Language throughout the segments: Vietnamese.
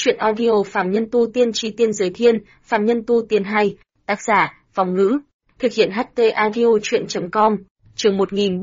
Truyện audio Phàm Nhân Tu Tiên Chi Tiên Giới Thiên, Phàm Nhân Tu Tiên 2, tác giả, Vong Ngữ, thực hiện HT audio truyện.com, chương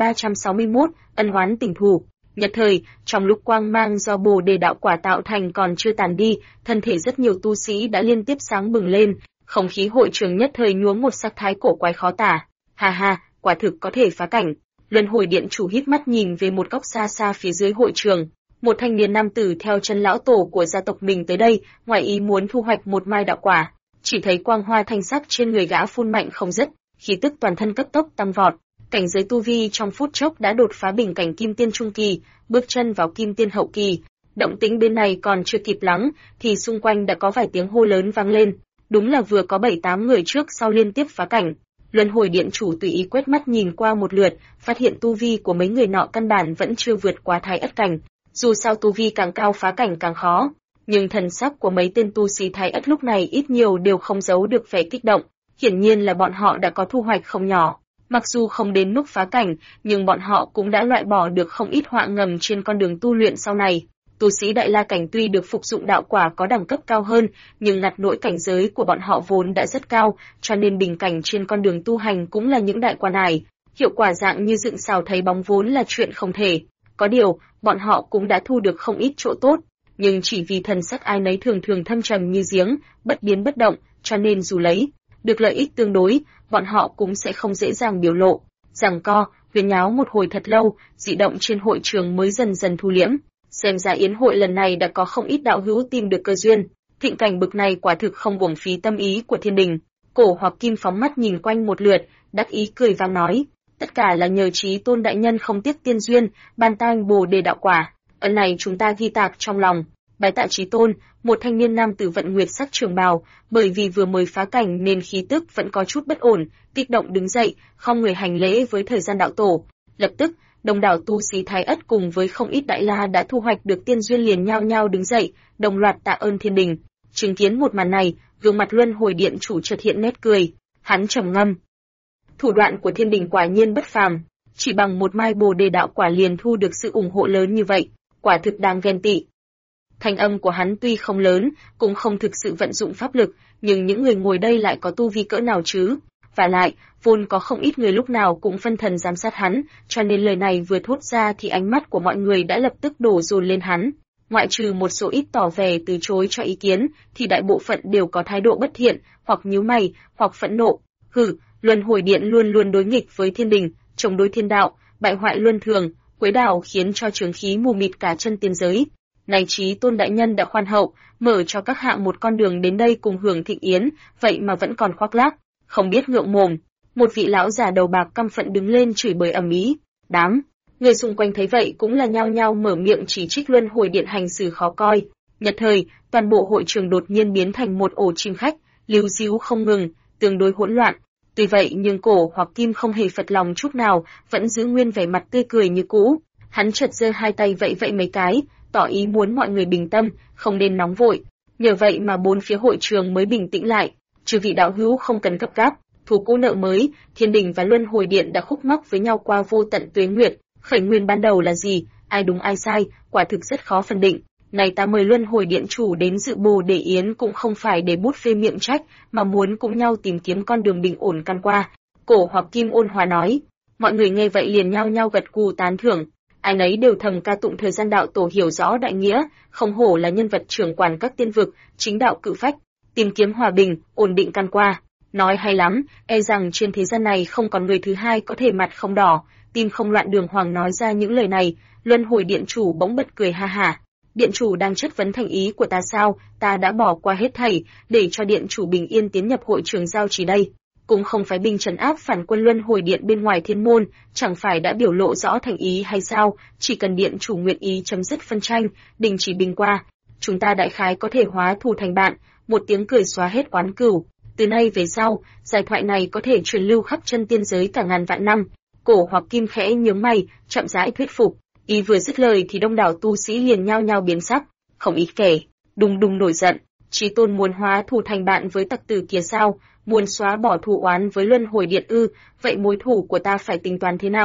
1361, ân oán tình thù. Nhật thời, trong lúc quang mang do Bồ Đề đạo quả tạo thành còn chưa tàn đi, thân thể rất nhiều tu sĩ đã liên tiếp sáng bừng lên, không khí hội trường nhất thời nhuốm một sắc thái cổ quái khó tả. Ha ha, quả thực có thể phá cảnh. Luân Hồi Điện chủ híp mắt nhìn về một góc xa xa phía dưới hội trường. Một thanh niên nam tử theo chân lão tổ của gia tộc mình tới đây, ngoài ý muốn thu hoạch một mai đạo quả. Chỉ thấy quang hoa thanh sắc trên người gã phun mạnh không dứt, khí tức toàn thân cấp tốc tăng vọt. Cảnh giới tu vi trong phút chốc đã đột phá bình cảnh kim tiên trung kỳ, bước chân vào kim tiên hậu kỳ. Động tĩnh bên này còn chưa kịp lắng, thì xung quanh đã có vài tiếng hô lớn vang lên. Đúng là vừa có 7-8 người trước sau liên tiếp phá cảnh. Luân Hồi Điện chủ tùy ý quét mắt nhìn qua một lượt, phát hiện tu vi của mấy người nọ căn bản vẫn chưa vượt qua Thái Ất cảnh. Dù sao tu vi càng cao phá cảnh càng khó, nhưng thần sắc của mấy tên tu sĩ Thái Ất lúc này ít nhiều đều không giấu được vẻ kích động. Hiển nhiên là bọn họ đã có thu hoạch không nhỏ. Mặc dù không đến mức phá cảnh, nhưng bọn họ cũng đã loại bỏ được không ít họa ngầm trên con đường tu luyện sau này. Tu sĩ Đại La cảnh tuy được phục dụng đạo quả có đẳng cấp cao hơn, nhưng ngặt nỗi cảnh giới của bọn họ vốn đã rất cao, cho nên bình cảnh trên con đường tu hành cũng là những đại quan ải. Hiệu quả dạng như dựng xào thấy bóng vốn là chuyện không thể. Có điều, bọn họ cũng đã thu được không ít chỗ tốt, nhưng chỉ vì thần sắc ai nấy thường thường thâm trầm như giếng, bất biến bất động, cho nên dù lấy được lợi ích tương đối, bọn họ cũng sẽ không dễ dàng biểu lộ. Giằng co, huyên nháo một hồi thật lâu, dị động trên hội trường mới dần dần thu liễm. Xem ra yến hội lần này đã có không ít đạo hữu tìm được cơ duyên. Thịnh cảnh bực này quả thực không uổng phí tâm ý của thiên đình. Cổ Hoặc Kim phóng mắt nhìn quanh một lượt, đắc ý cười vang nói: tất cả là nhờ Chí Tôn đại nhân không tiếc tiên duyên, ban tặng Bồ Đề đạo quả. Ân này chúng ta ghi tạc trong lòng. Bái tạ Chí Tôn. Một thanh niên nam tử vận nguyệt sắc trường bào, bởi vì vừa mới phá cảnh nên khí tức vẫn có chút bất ổn, kích động đứng dậy, không người hành lễ với thời gian đạo tổ. Lập tức, đông đảo tu sĩ Thái Ất cùng với không ít đại la đã thu hoạch được tiên duyên liền nhao nhao đứng dậy, đồng loạt tạ ơn thiên đình. Chứng kiến một màn này, gương mặt Luân Hồi Điện chủ chợt hiện nét cười, hắn trầm ngâm. Thủ đoạn của thiên đình quả nhiên bất phàm, chỉ bằng một mai Bồ Đề đạo quả liền thu được sự ủng hộ lớn như vậy, quả thực đáng ghen tị. Thanh âm của hắn tuy không lớn, cũng không thực sự vận dụng pháp lực, nhưng những người ngồi đây lại có tu vi cỡ nào chứ? Và lại, vốn có không ít người lúc nào cũng phân thần giám sát hắn, cho nên lời này vừa thốt ra thì ánh mắt của mọi người đã lập tức đổ dồn lên hắn. Ngoại trừ một số ít tỏ vẻ từ chối cho ý kiến, thì đại bộ phận đều có thái độ bất thiện, hoặc nhíu mày, hoặc phẫn nộ. Hừ, Luân Hồi Điện luôn luôn đối nghịch với thiên đình, chống đối thiên đạo, bại hoại luân thường, quấy đảo khiến cho chướng khí mù mịt cả chân tiên giới. Này Chí Tôn đại nhân đã khoan hậu, mở cho các hạng một con đường đến đây cùng hưởng thịnh yến, vậy mà vẫn còn khoác lác, không biết ngượng mồm. Một vị lão già đầu bạc căm phẫn đứng lên chửi bới ầm ĩ. Đám người xung quanh thấy vậy cũng là nhao nhao mở miệng chỉ trích Luân Hồi Điện hành xử khó coi. Nhật thời, toàn bộ hội trường đột nhiên biến thành một ổ chim khách, líu ríu không ngừng, tương đối hỗn loạn. Tuy vậy nhưng Cổ Hoặc Kim không hề phật lòng chút nào, vẫn giữ nguyên vẻ mặt tươi cười như cũ. Hắn chợt giơ hai tay vẫy vẫy mấy cái, tỏ ý muốn mọi người bình tâm, không nên nóng vội. Nhờ vậy mà bốn phía hội trường mới bình tĩnh lại. Chư vị đạo hữu không cần gấp gáp, thù cũ nợ mới, thiên đình và Luân Hồi Điện đã khúc mắc với nhau qua vô tận tuế nguyệt. Khởi nguyên ban đầu là gì, ai đúng ai sai, quả thực rất khó phân định. Này ta mời Luân Hồi Điện chủ đến dự Bồ Đề yến cũng không phải để bút phê miệng trách, mà muốn cùng nhau tìm kiếm con đường bình ổn căn qua. Cổ Hoặc Kim ôn hòa nói. Mọi người nghe vậy liền nhao nhao gật gù tán thưởng. Ai nấy đều thầm ca tụng thời gian đạo tổ hiểu rõ đại nghĩa, không hổ là nhân vật trưởng quản các tiên vực, chính đạo cự phách, tìm kiếm hòa bình, ổn định căn qua. Nói hay lắm, e rằng trên thế gian này không còn người thứ hai có thể mặt không đỏ, tim không loạn đường hoàng nói ra những lời này. Luân Hồi Điện chủ bỗng bật cười ha hả. Điện chủ đang chất vấn thành ý của ta sao? Ta đã bỏ qua hết thảy, để cho điện chủ bình yên tiến nhập hội trường giao trì đây. Cũng không phải binh trấn áp phản quân Luân Hồi Điện bên ngoài thiên môn, chẳng phải đã biểu lộ rõ thành ý hay sao? Chỉ cần điện chủ nguyện ý chấm dứt phân tranh, đình chỉ binh qua, chúng ta đại khái có thể hóa thù thành bạn. Một tiếng cười xóa hết oán cừu. Từ nay về sau, giải thoại này có thể truyền lưu khắp chân tiên giới cả ngàn vạn năm. Cổ Hoặc Kim khẽ nhướng mày, chậm rãi thuyết phục. Ý vừa dứt lời thì đông đảo tu sĩ liền nhao nhao biến sắc, không ít kẻ đùng đùng nổi giận. Chí Tôn muốn hóa thù thành bạn với tặc tử kia sao? Muốn xóa bỏ thù oán với Luân Hồi Điện ư? Vậy mối thù của ta phải tính toán thế nào?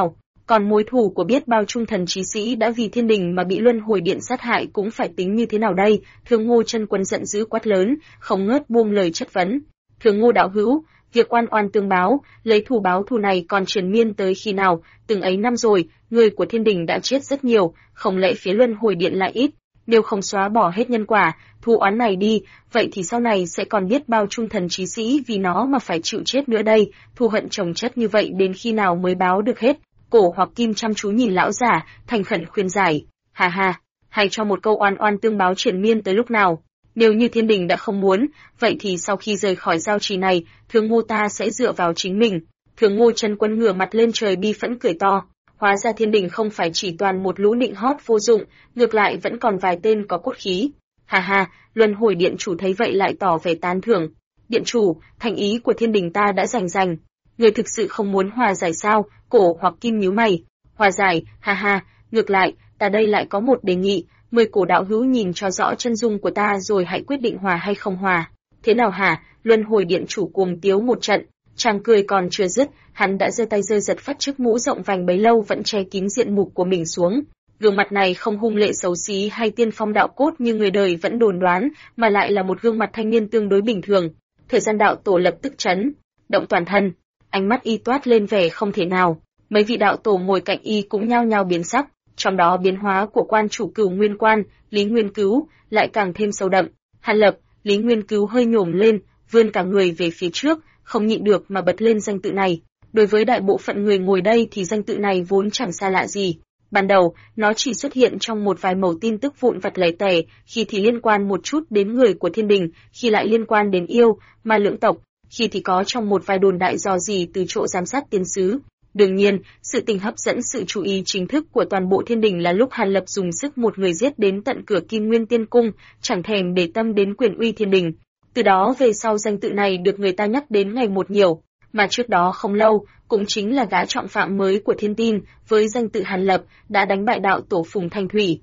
còn mối thù của biết bao trung thần chí sĩ đã vì thiên đình mà bị luân hồi điện sát hại cũng phải tính như thế nào đây? Thương Ngô Chân Quân giận dữ quát lớn, không ngớt buông lời chất vấn. Thương Ngô đạo hữu, việc oan oan tương báo, lấy thù báo thù này còn triền miên tới khi nào? Từng ấy năm rồi, người của thiên đình đã chết rất nhiều, không lẽ phía luân hồi điện lại ít? Nếu không xóa bỏ hết nhân quả, thù oán này đi, vậy thì sau này sẽ còn biết bao trung thần chí sĩ vì nó mà phải chịu chết nữa đây, thù hận chồng chất như vậy đến khi nào mới báo được hết? Cổ Hoặc Kim chăm chú nhìn lão giả, thành khẩn khuyên giải. Hà hà, hay cho một câu oan oan tương báo triền miên tới lúc nào? Nếu như thiên đình đã không muốn, vậy thì sau khi rời khỏi giao trì này, Thương Ngô ta sẽ dựa vào chính mình. Thương Ngô Chân Quân ngửa mặt lên trời bi phẫn cười to. Hóa ra thiên đình không phải chỉ toàn một lũ nịnh hót vô dụng, ngược lại vẫn còn vài tên có cốt khí. Hà hà, luân hồi điện chủ thấy vậy lại tỏ vẻ tán thưởng. Điện chủ, thành ý của thiên đình ta đã rành. Người thực sự không muốn hòa giải sao? Cổ Hoặc Kim nhíu mày. Hòa giải, ha ha, ngược lại, ta đây lại có một đề nghị, mời Cổ đạo hữu nhìn cho rõ chân dung của ta rồi hãy quyết định hòa hay không hòa. Thế nào hả? Luân hồi điện chủ cuồng tiếu một trận, chàng cười còn chưa dứt, hắn đã giơ tay giơ giật phát chiếc mũ rộng vành bấy lâu vẫn che kín diện mục của mình xuống. Gương mặt này không hung lệ xấu xí hay tiên phong đạo cốt như người đời vẫn đồn đoán, mà lại là một gương mặt thanh niên tương đối bình thường. Thời gian đạo tổ lập tức chấn động toàn thân, ánh mắt y toát lên vẻ không thể nào. Mấy vị đạo tổ ngồi cạnh y cũng nhao nhao biến sắc, trong đó biến hóa của quan chủ Cửu Nguyên Quan, Lý Nguyên Cứu lại càng thêm sâu đậm. Hàn Lập, Lý Nguyên Cứu hơi nhổm lên, vươn cả người về phía trước, không nhịn được mà bật lên danh tự này. Đối với đại bộ phận người ngồi đây thì danh tự này vốn chẳng xa lạ gì. Ban đầu, nó chỉ xuất hiện trong một vài mẩu tin tức vụn vặt lẻ tẻ, khi thì liên quan một chút đến người của thiên đình, khi lại liên quan đến yêu, ma lưỡng tộc, khi thì có trong một vài đồn đại dò dỉ từ chỗ giám sát tiên sứ. Đương nhiên, sự tình hấp dẫn sự chú ý chính thức của toàn bộ thiên đình là lúc Hàn Lập dùng sức một người giết đến tận cửa Kim Nguyên Tiên Cung, chẳng thèm để tâm đến quyền uy thiên đình. Từ đó về sau danh tự này được người ta nhắc đến ngày một nhiều, mà trước đó không lâu, cũng chính là gã trọng phạm mới của thiên tin, với danh tự Hàn Lập, đã đánh bại đạo tổ Phùng Thanh Thủy.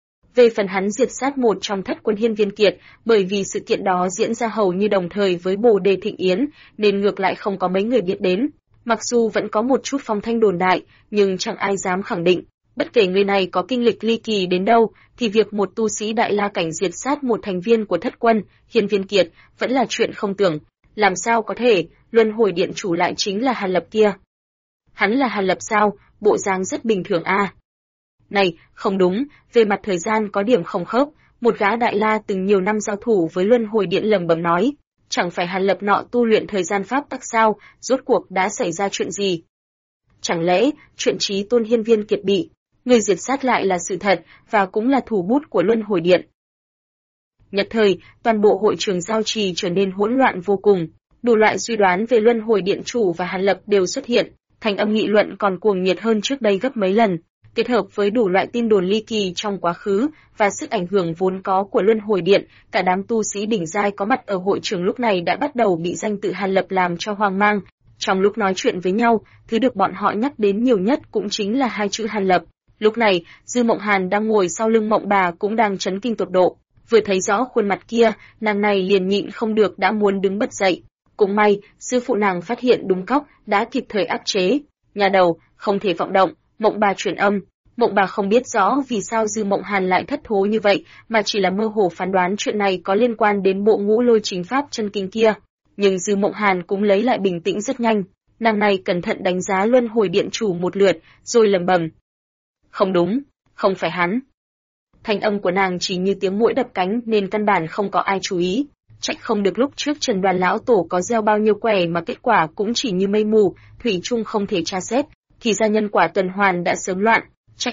Về phần hắn diệt sát một trong thất quân Hiên Viên Kiệt, bởi vì sự kiện đó diễn ra hầu như đồng thời với Bồ Đề Thịnh Yến, nên ngược lại không có mấy người biết đến. Mặc dù vẫn có một chút phong thanh đồn đại, nhưng chẳng ai dám khẳng định. Bất kể người này có kinh lịch ly kỳ đến đâu, thì việc một tu sĩ đại la cảnh diệt sát một thành viên của thất quân, Hiên Viên Kiệt, vẫn là chuyện không tưởng. Làm sao có thể, luân hồi điện chủ lại chính là Hàn Lập kia? Hắn là Hàn Lập sao? Bộ dáng rất bình thường à? Này, không đúng, về mặt thời gian có điểm không khớp, một gã đại la từng nhiều năm giao thủ với luân hồi điện lẩm bẩm nói. Chẳng phải Hàn Lập nọ tu luyện thời gian pháp tắc sao, rốt cuộc đã xảy ra chuyện gì? Chẳng lẽ, chuyện Chí Tôn Hiên Viên Kiệt bị người diệt sát lại là sự thật, và cũng là thủ bút của luân hồi điện? Nhất thời, toàn bộ hội trường giao trì trở nên hỗn loạn vô cùng, đủ loại suy đoán về luân hồi điện chủ và Hàn Lập đều xuất hiện, thành âm nghị luận còn cuồng nhiệt hơn trước đây gấp mấy lần. Kết hợp với đủ loại tin đồn ly kỳ trong quá khứ và sức ảnh hưởng vốn có của luân hồi điện, cả đám tu sĩ đỉnh giai có mặt ở hội trường lúc này đã bắt đầu bị danh tự Hàn Lập làm cho hoang mang. Trong lúc nói chuyện với nhau, thứ được bọn họ nhắc đến nhiều nhất cũng chính là hai chữ Hàn Lập. Lúc này, Dư Mộng Hàn đang ngồi sau lưng Mộng Bà cũng đang chấn kinh tột độ, vừa thấy rõ khuôn mặt kia, nàng này liền nhịn không được đã muốn đứng bật dậy. Cũng may, sư phụ nàng phát hiện đúng cóc, đã kịp thời áp chế. Nhà đầu, không thể vọng động. Mộng Bà truyền âm. Mộng Bà không biết rõ vì sao Dư Mộng Hàn lại thất thố như vậy, mà chỉ là mơ hồ phán đoán chuyện này có liên quan đến bộ ngũ lôi chính pháp chân kinh kia. Nhưng Dư Mộng Hàn cũng lấy lại bình tĩnh rất nhanh. Nàng này cẩn thận đánh giá luân hồi điện chủ một lượt, rồi lẩm bẩm. Không đúng, không phải hắn. Thanh âm của nàng chỉ như tiếng muỗi đập cánh nên căn bản không có ai chú ý. Trách không được lúc trước Trần Đoàn lão tổ có gieo bao nhiêu quẻ mà kết quả cũng chỉ như mây mù, thủy chung không thể tra xét. Thì ra nhân quả tuần hoàn đã sớm loạn. Trách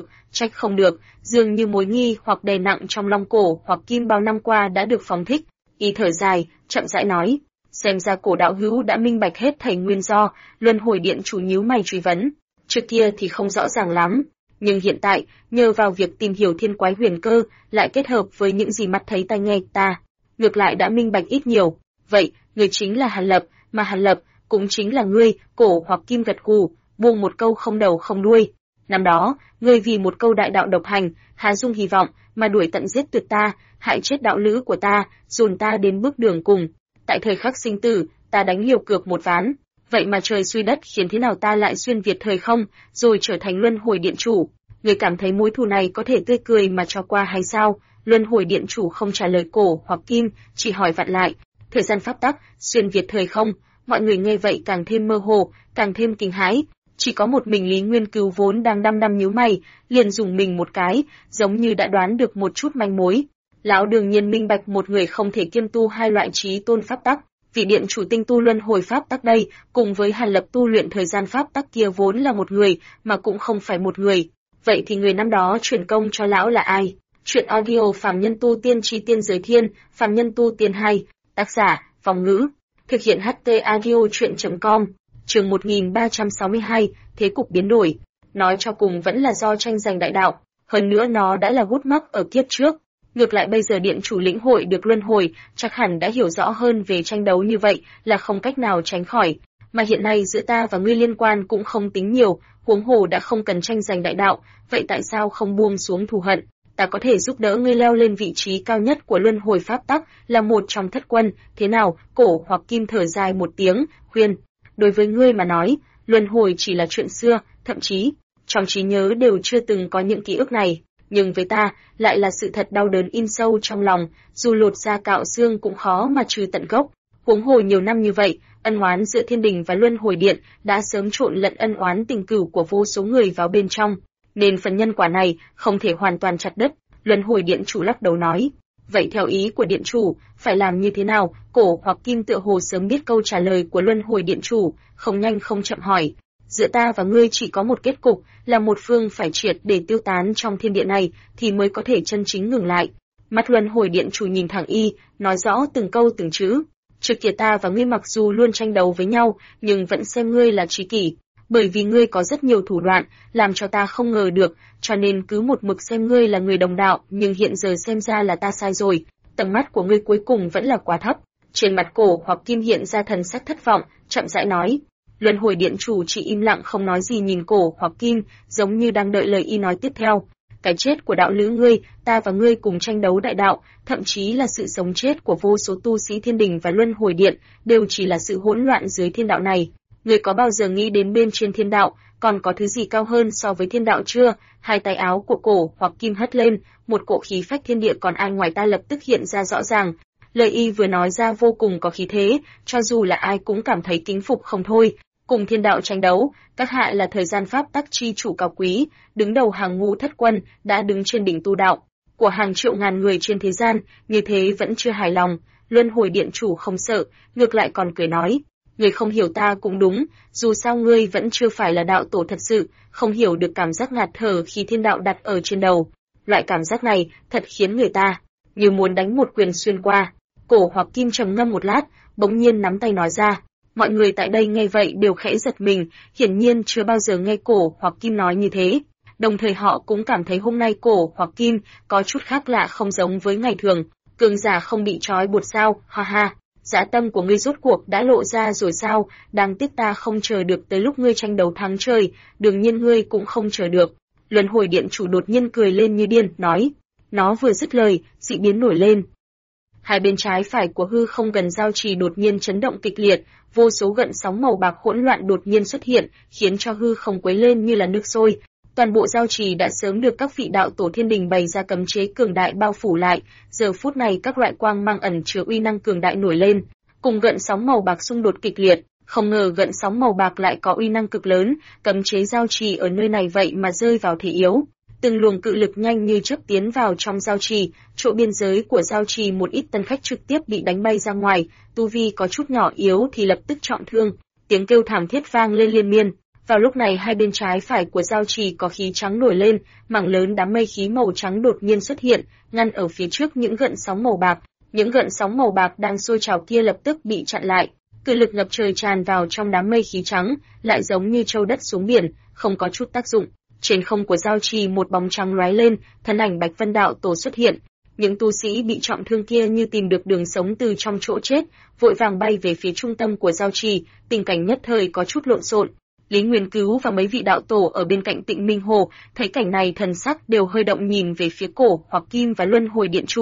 không được, dường như mối nghi hoặc đè nặng trong lòng Cổ hoặc Kim bao năm qua đã được phóng thích. Y thở dài, chậm rãi nói, xem ra Cổ đạo hữu đã minh bạch hết thảy nguyên do. Luân hồi điện chủ nhíu mày truy vấn. Trước kia thì không rõ ràng lắm, nhưng hiện tại, nhờ vào việc tìm hiểu thiên quái huyền cơ, lại kết hợp với những gì mắt thấy tai nghe ta, ngược lại đã minh bạch ít nhiều. Vậy, người chính là Hàn Lập, mà Hàn Lập cũng chính là ngươi. Cổ hoặc Kim gật gù, buông một câu không đầu không đuôi. Năm đó, ngươi vì một câu đại đạo độc hành, há dung hy vọng mà đuổi tận giết tuyệt ta, hại chết đạo lữ của ta, dồn ta đến bước đường cùng. Tại thời khắc sinh tử, ta đánh liều cược một ván, Vậy mà trời xui đất khiến thế nào ta lại xuyên việt thời không, rồi trở thành luân hồi điện chủ? Người cảm thấy mối thù này có thể tươi cười mà cho qua hay sao? Luân hồi điện chủ không trả lời Cổ hoặc Kim, chỉ hỏi vặn lại. Thời gian pháp tắc, xuyên việt thời không? Mọi người nghe vậy càng thêm mơ hồ, càng thêm kinh hãi. Chỉ có một mình Lý Nguyên Cửu vốn đang đăm đăm nhíu mày, liền dùng mình một cái, giống như đã đoán được một chút manh mối. Lão đương nhiên minh bạch một người không thể kiêm tu hai loại trí tôn pháp tắc. Vị điện chủ tinh tu luân hồi pháp tắc đây, cùng với Hàn Lập tu luyện thời gian pháp tắc kia vốn là một người, mà cũng không phải một người. Vậy thì người năm đó truyền công cho lão là ai? Chuyện audio Phàm Nhân Tu Tiên Chi Tiên Giới Thiên, Phàm Nhân Tu Tiên 2, tác giả, Phòng Ngữ, thực hiện HT audio chuyện.com, chương 1362, thế cục biến đổi. Nói cho cùng vẫn là do tranh giành đại đạo, hơn nữa nó đã là gút mắc ở kiếp trước. Ngược lại bây giờ điện chủ lĩnh hội được luân hồi, chắc hẳn đã hiểu rõ hơn về tranh đấu như vậy là không cách nào tránh khỏi. Mà hiện nay giữa ta và ngươi liên quan cũng không tính nhiều, huống hồ đã không cần tranh giành đại đạo, vậy tại sao không buông xuống thù hận? Ta có thể giúp đỡ ngươi leo lên vị trí cao nhất của luân hồi pháp tắc, là một trong thất quân, thế nào? Cổ hoặc Kim thở dài một tiếng, khuyên. Đối với ngươi mà nói, luân hồi chỉ là chuyện xưa, thậm chí, trong trí nhớ đều chưa từng có những ký ức này. Nhưng với ta, lại là sự thật đau đớn in sâu trong lòng, dù lột da cạo xương cũng khó mà trừ tận gốc. Huống hồ nhiều năm như vậy, ân oán giữa thiên đình và luân hồi điện đã sớm trộn lẫn ân oán tình cửu của vô số người vào bên trong, nên phần nhân quả này không thể hoàn toàn chặt đứt. Luân hồi điện chủ lắc đầu nói, vậy theo ý của điện chủ, phải làm như thế nào? Cổ hoặc Kim tựa hồ sớm biết câu trả lời của luân hồi điện chủ, không nhanh không chậm hỏi. Giữa ta và ngươi chỉ có một kết cục, là một phương phải triệt để tiêu tán trong thiên địa này, thì mới có thể chân chính ngừng lại. Mắt luân hồi điện chủ nhìn thẳng y, nói rõ từng câu từng chữ. Trước kia ta và ngươi mặc dù luôn tranh đấu với nhau, nhưng vẫn xem ngươi là tri kỷ. Bởi vì ngươi có rất nhiều thủ đoạn, làm cho ta không ngờ được, cho nên cứ một mực xem ngươi là người đồng đạo, nhưng hiện giờ xem ra là ta sai rồi. Tầm mắt của ngươi cuối cùng vẫn là quá thấp. Trên mặt Cổ hoặc Kim hiện ra thần sắc thất vọng, chậm rãi nói. Luân hồi điện chủ chỉ im lặng không nói gì nhìn Cổ hoặc Kim, giống như đang đợi lời y nói tiếp theo. Cái chết của đạo lữ ngươi, ta và ngươi cùng tranh đấu đại đạo, thậm chí là sự sống chết của vô số tu sĩ thiên đình và luân hồi điện, đều chỉ là sự hỗn loạn dưới thiên đạo này. Ngươi có bao giờ nghĩ đến bên trên thiên đạo, còn có thứ gì cao hơn so với thiên đạo chưa? Hai tay áo của Cổ hoặc Kim hất lên, một cỗ khí phách thiên địa còn ai ngoài ta lập tức hiện ra rõ ràng. Lời y vừa nói ra vô cùng có khí thế, cho dù là ai cũng cảm thấy kính phục không thôi. Cùng thiên đạo tranh đấu, các hạ là thời gian pháp tắc chi chủ cao quý, đứng đầu hàng ngũ thất quân, đã đứng trên đỉnh tu đạo của hàng triệu ngàn người trên thế gian, như thế vẫn chưa hài lòng. Luân hồi điện chủ không sợ, ngược lại còn cười nói, người không hiểu ta cũng đúng, dù sao ngươi vẫn chưa phải là đạo tổ thật sự, không hiểu được cảm giác ngạt thở khi thiên đạo đặt ở trên đầu. Loại cảm giác này thật khiến người ta như muốn đánh một quyền xuyên qua. Cổ hoặc Kim trầm ngâm một lát, bỗng nhiên nắm tay nói ra. Mọi người tại đây nghe vậy đều khẽ giật mình, hiển nhiên chưa bao giờ nghe Cổ hoặc Kim nói như thế. Đồng thời họ cũng cảm thấy hôm nay Cổ hoặc Kim có chút khác lạ không giống với ngày thường. Cường giả không bị trói buộc sao, ha ha. Dã tâm của ngươi rốt cuộc đã lộ ra rồi sao, đáng tiếc ta không chờ được tới lúc ngươi tranh đấu thắng trời, đương nhiên ngươi cũng không chờ được. Luân hồi điện chủ đột nhiên cười lên như điên, nói. Nó vừa dứt lời, dị biến nổi lên. Hai bên trái phải của hư không gần giao trì đột nhiên chấn động kịch liệt, vô số gợn sóng màu bạc hỗn loạn đột nhiên xuất hiện, khiến cho hư không quấy lên như là nước sôi. Toàn bộ giao trì đã sớm được các vị đạo tổ thiên đình bày ra cấm chế cường đại bao phủ lại, giờ phút này các loại quang mang ẩn chứa uy năng cường đại nổi lên, cùng gợn sóng màu bạc xung đột kịch liệt. Không ngờ gợn sóng màu bạc lại có uy năng cực lớn, cấm chế giao trì ở nơi này vậy mà rơi vào thế yếu. Từng luồng cự lực nhanh như chớp tiến vào trong giao trì, chỗ biên giới của giao trì một ít tân khách trực tiếp bị đánh bay ra ngoài, tu vi có chút nhỏ yếu thì lập tức trọng thương, tiếng kêu thảm thiết vang lên liên miên. Vào lúc này hai bên trái phải của giao trì có khí trắng nổi lên, mảng lớn đám mây khí màu trắng đột nhiên xuất hiện, ngăn ở phía trước những gợn sóng màu bạc. Những gợn sóng màu bạc đang sôi trào kia lập tức bị chặn lại. Cự lực ngập trời tràn vào trong đám mây khí trắng, lại giống như trâu đất xuống biển, không có chút tác dụng. Trên không của giao trì một bóng trắng lóe lên, thân ảnh Bạch Vân đạo tổ xuất hiện. Những tu sĩ bị trọng thương kia như tìm được đường sống từ trong chỗ chết, vội vàng bay về phía trung tâm của giao trì, tình cảnh nhất thời có chút lộn xộn. Lý Nguyên Cứu và mấy vị đạo tổ ở bên cạnh Tịnh Minh Hồ, thấy cảnh này thần sắc đều hơi động nhìn về phía Cổ hoặc Kim và Luân Hồi điện chủ.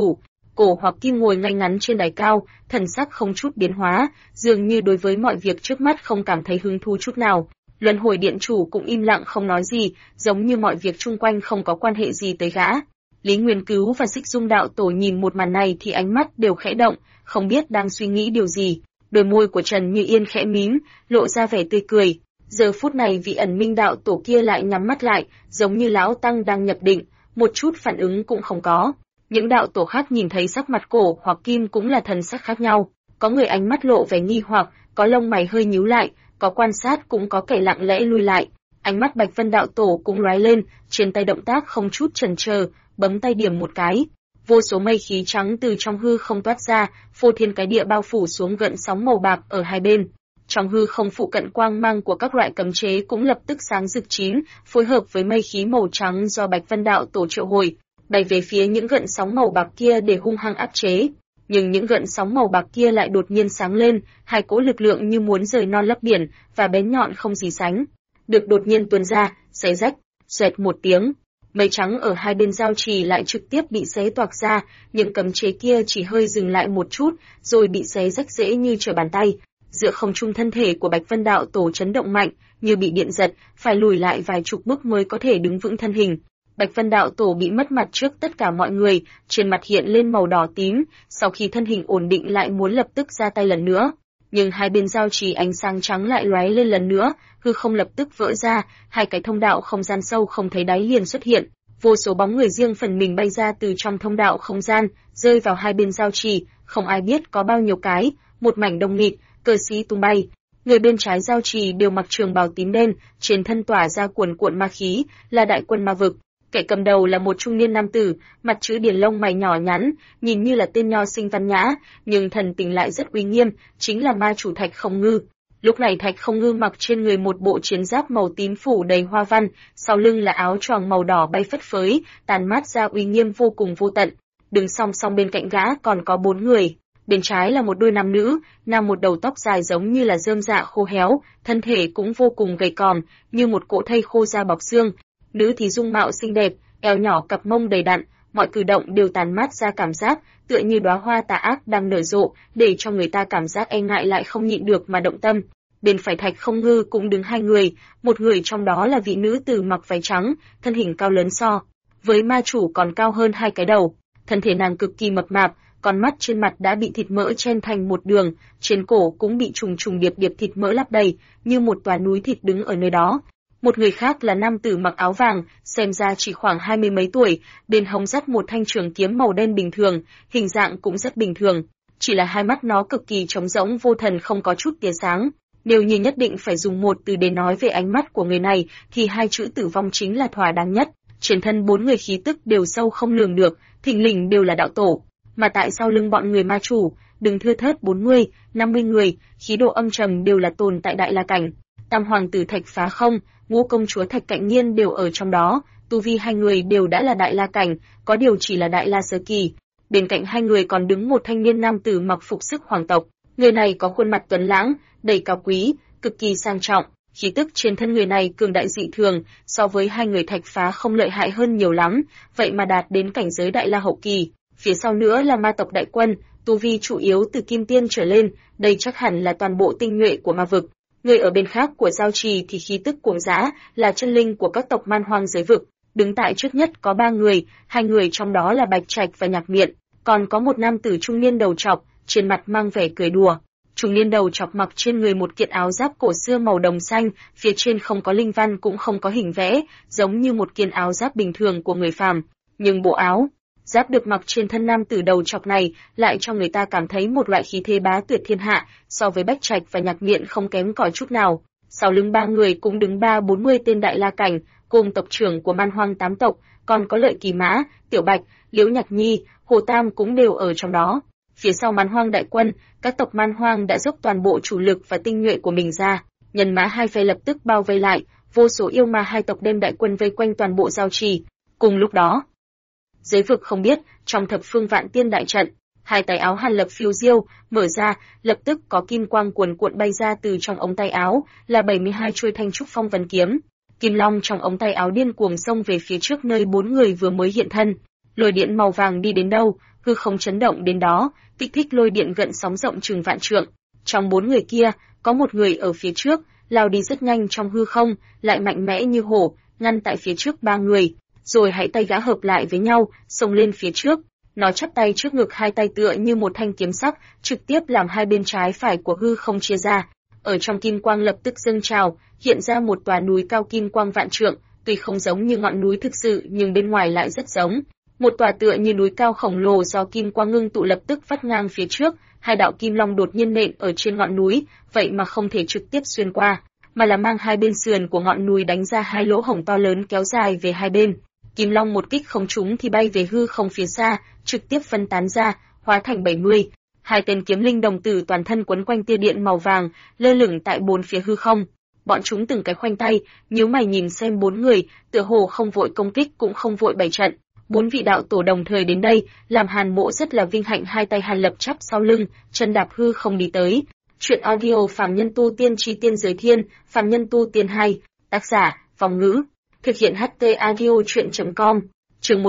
Cổ Hoặc Kim ngồi ngay ngắn trên đài cao, thần sắc không chút biến hóa, dường như đối với mọi việc trước mắt không cảm thấy hứng thú chút nào. Luân Hồi Điện chủ cũng im lặng không nói gì, giống như mọi việc chung quanh không có quan hệ gì tới gã. Lý Nguyên Cứu và Xích Dung đạo tổ nhìn một màn này thì ánh mắt đều khẽ động, không biết đang suy nghĩ điều gì. Đôi môi của Trần Như Yên khẽ mím, lộ ra vẻ tươi cười. Giờ phút này vị Ẩn Minh đạo tổ kia lại nhắm mắt lại, giống như lão tăng đang nhập định, một chút phản ứng cũng không có. Những đạo tổ khác nhìn thấy sắc mặt Cổ Hoặc Kim cũng là thần sắc khác nhau, có người ánh mắt lộ vẻ nghi hoặc, có lông mày hơi nhíu lại, có quan sát cũng có kẻ lặng lẽ lui lại. Ánh mắt Bạch Vân đạo tổ cũng lóe lên, trên tay động tác không chút chần chờ, bấm tay điểm một cái. Vô số mây khí trắng từ trong hư không toát ra, phô thiên cái địa bao phủ xuống gợn sóng màu bạc ở hai bên. Trong hư không phụ cận quang mang của các loại cấm chế cũng lập tức sáng rực chín, phối hợp với mây khí màu trắng do Bạch Vân đạo tổ triệu hồi, bay về phía những gợn sóng màu bạc kia để hung hăng áp chế. Nhưng những gợn sóng màu bạc kia lại đột nhiên sáng lên, hai cỗ lực lượng như muốn rời non lấp biển và bén nhọn không gì sánh. Được đột nhiên tuôn ra, xé rách, xoẹt một tiếng. Mây trắng ở hai bên giao trì lại trực tiếp bị xé toạc ra, những cấm chế kia chỉ hơi dừng lại một chút, rồi bị xé rách dễ như trở bàn tay. Giữa không trung thân thể của Bạch Vân đạo tổ chấn động mạnh, như bị điện giật, phải lùi lại vài chục bước mới có thể đứng vững thân hình. Bạch Vân đạo tổ bị mất mặt trước tất cả mọi người, trên mặt hiện lên màu đỏ tím, sau khi thân hình ổn định lại muốn lập tức ra tay lần nữa. Nhưng hai bên giao trì ánh sáng trắng lại lóe lên lần nữa, hư không lập tức vỡ ra, hai cái thông đạo không gian sâu không thấy đáy liền xuất hiện. Vô số bóng người riêng phần mình bay ra từ trong thông đạo không gian, rơi vào hai bên giao trì, không ai biết có bao nhiêu cái, một mảnh đông nghịt, cờ xí tung bay. Người bên trái giao trì đều mặc trường bào tím đen, trên thân tỏa ra cuồn cuộn ma khí, là đại quân ma vực. Kẻ cầm đầu là một trung niên nam tử, mặt chữ điển lông mày nhỏ nhắn, nhìn như là tên nho sinh văn nhã, nhưng thần tình lại rất uy nghiêm, chính là ma chủ Thạch Không Ngư. Lúc này Thạch Không Ngư mặc trên người một bộ chiến giáp màu tím phủ đầy hoa văn, sau lưng là áo choàng màu đỏ bay phất phới, tàn mát ra uy nghiêm vô cùng vô tận. Đứng song song bên cạnh gã còn có 4 người. Bên trái là một đôi nam nữ, nam một đầu tóc dài giống như là rơm rạ khô héo, thân thể cũng vô cùng gầy còm, như một cỗ thây khô da bọc xương. Nữ thì dung mạo xinh đẹp, eo nhỏ cặp mông đầy đặn, mọi cử động đều tàn mát ra cảm giác tựa như đóa hoa tà ác đang nở rộ, để cho người ta cảm giác e ngại lại không nhịn được mà động tâm. Bên phải Thạch Không Ngư cũng đứng hai người, một người trong đó là vị nữ tử mặc váy trắng, thân hình cao lớn so với ma chủ còn cao hơn 2 cái đầu, thân thể nàng cực kỳ mập mạp, con mắt trên mặt đã bị thịt mỡ chen thành một đường, trên cổ cũng bị trùng trùng điệp điệp thịt mỡ lấp đầy, như một tòa núi thịt đứng ở nơi đó. Một người khác là nam tử mặc áo vàng, xem ra chỉ khoảng 20 mấy tuổi, bên hông dắt một thanh trường kiếm màu đen bình thường, hình dạng cũng rất bình thường, chỉ là hai mắt nó cực kỳ trống rỗng vô thần không có chút tia sáng. Nếu như nhất định phải dùng một từ để nói về ánh mắt của người này, thì hai chữ tử vong chính là thỏa đáng nhất. Trên thân 4 người khí tức đều sâu không lường được, thình lình đều là đạo tổ, mà tại sau lưng bọn người ma chủ, đừng thưa thớt 40, 50 người, khí độ âm trầm đều là tồn tại đại la cảnh. Tam hoàng tử Thạch Phá Không, Ngũ công chúa Thạch Cạnh Nhiên đều ở trong đó, tu vi hai người đều đã là đại la cảnh, có điều chỉ là đại la sơ kỳ. Bên cạnh hai người còn đứng một thanh niên nam tử mặc phục sức hoàng tộc, người này có khuôn mặt tuấn lãng, đầy cao quý, cực kỳ sang trọng, khí tức trên thân người này cường đại dị thường, so với hai người Thạch Phá Không lợi hại hơn nhiều lắm, vậy mà đạt đến cảnh giới đại la hậu kỳ. Phía sau nữa là ma tộc đại quân, tu vi chủ yếu từ kim tiên trở lên, đây chắc hẳn là toàn bộ tinh nhuệ của ma vực. Người ở bên khác của giao trì thì khí tức cuồng dã, là chân linh của các tộc man hoang giới vực. Đứng tại trước nhất có 3 người, 2 người trong đó là Bạch Trạch và Nhạc Miện, còn có một nam tử trung niên đầu trọc, trên mặt mang vẻ cười đùa. Trung niên đầu trọc mặc trên người một kiện áo giáp cổ xưa màu đồng xanh, phía trên không có linh văn cũng không có hình vẽ, giống như một kiện áo giáp bình thường của người phàm, nhưng bộ áo giáp được mặc trên thân nam tử đầu trọc này lại cho người ta cảm thấy một loại khí thế bá tuyệt thiên hạ, so với Bách Trạch và Nhạc Miện không kém cỏi chút nào. Sau lưng 3 người cũng đứng 30-40 tên đại la cảnh, cùng tộc trưởng của Man Hoang 8 tộc, còn có Lợi Kỳ Mã, Tiểu Bạch, Liễu Nhạc Nhi, Hồ Tam cũng đều ở trong đó. Phía sau Man Hoang đại quân, các tộc Man Hoang đã dốc toàn bộ chủ lực và tinh nhuệ của mình ra, nhân mã hai phe lập tức bao vây lại, vô số yêu ma hai tộc đem đại quân vây quanh toàn bộ giao trì. Cùng lúc đó, giới vực không biết, trong thập phương vạn tiên đại trận, hai tay áo Hàn Lập phiêu diêu mở ra, lập tức có kim quang cuồn cuộn bay ra từ trong ống tay áo, là 72 chuôi thanh trúc phong vân kiếm. Kim long trong ống tay áo điên cuồng xông về phía trước nơi 4 người vừa mới hiện thân. Lôi điện màu vàng đi đến đâu, hư không chấn động đến đó, kích thích lôi điện gợn sóng rộng chừng vạn trượng. Trong 4 người kia, có một người ở phía trước, lao đi rất nhanh trong hư không, lại mạnh mẽ như hổ, ngăn tại phía trước 3 người, rồi hai tay gã hợp lại với nhau, xông lên phía trước. Nó chắp tay trước ngực, hai tay tựa như một thanh kiếm sắc, trực tiếp làm hai bên trái phải của hư không chia ra. Ở trong kim quang lập tức dâng trào, hiện ra một tòa núi cao kim quang vạn trượng, tuy không giống như ngọn núi thực sự nhưng bên ngoài lại rất giống. Một tòa tựa như núi cao khổng lồ do kim quang ngưng tụ lập tức vắt ngang phía trước, hai đạo kim long đột nhiên nện ở trên ngọn núi, vậy mà không thể trực tiếp xuyên qua, mà là mang hai bên sườn của ngọn núi đánh ra hai lỗ hổng to lớn kéo dài về hai bên. Kim long một kích không trúng thì bay về hư không phía xa, trực tiếp phân tán ra, hóa thành 70. Hai tên kiếm linh đồng tử toàn thân quấn quanh tia điện màu vàng, lơ lửng tại bốn phía hư không. Bọn chúng từng cái khoanh tay, nhíu mày nhìn xem 4 người, tựa hồ không vội công kích cũng không vội bày trận. 4 vị đạo tổ đồng thời đến đây, làm Hàn Mộ rất là vinh hạnh, hai tay Hàn lập chắp sau lưng, chân đạp hư không đi tới. Chuyện audio Phàm Nhân Tu Tiên Chi Tiên Giới Thiên, Phàm Nhân Tu Tiên 2, tác giả, Vong Ngữ, thực hiện HT audio chuyện.com, chương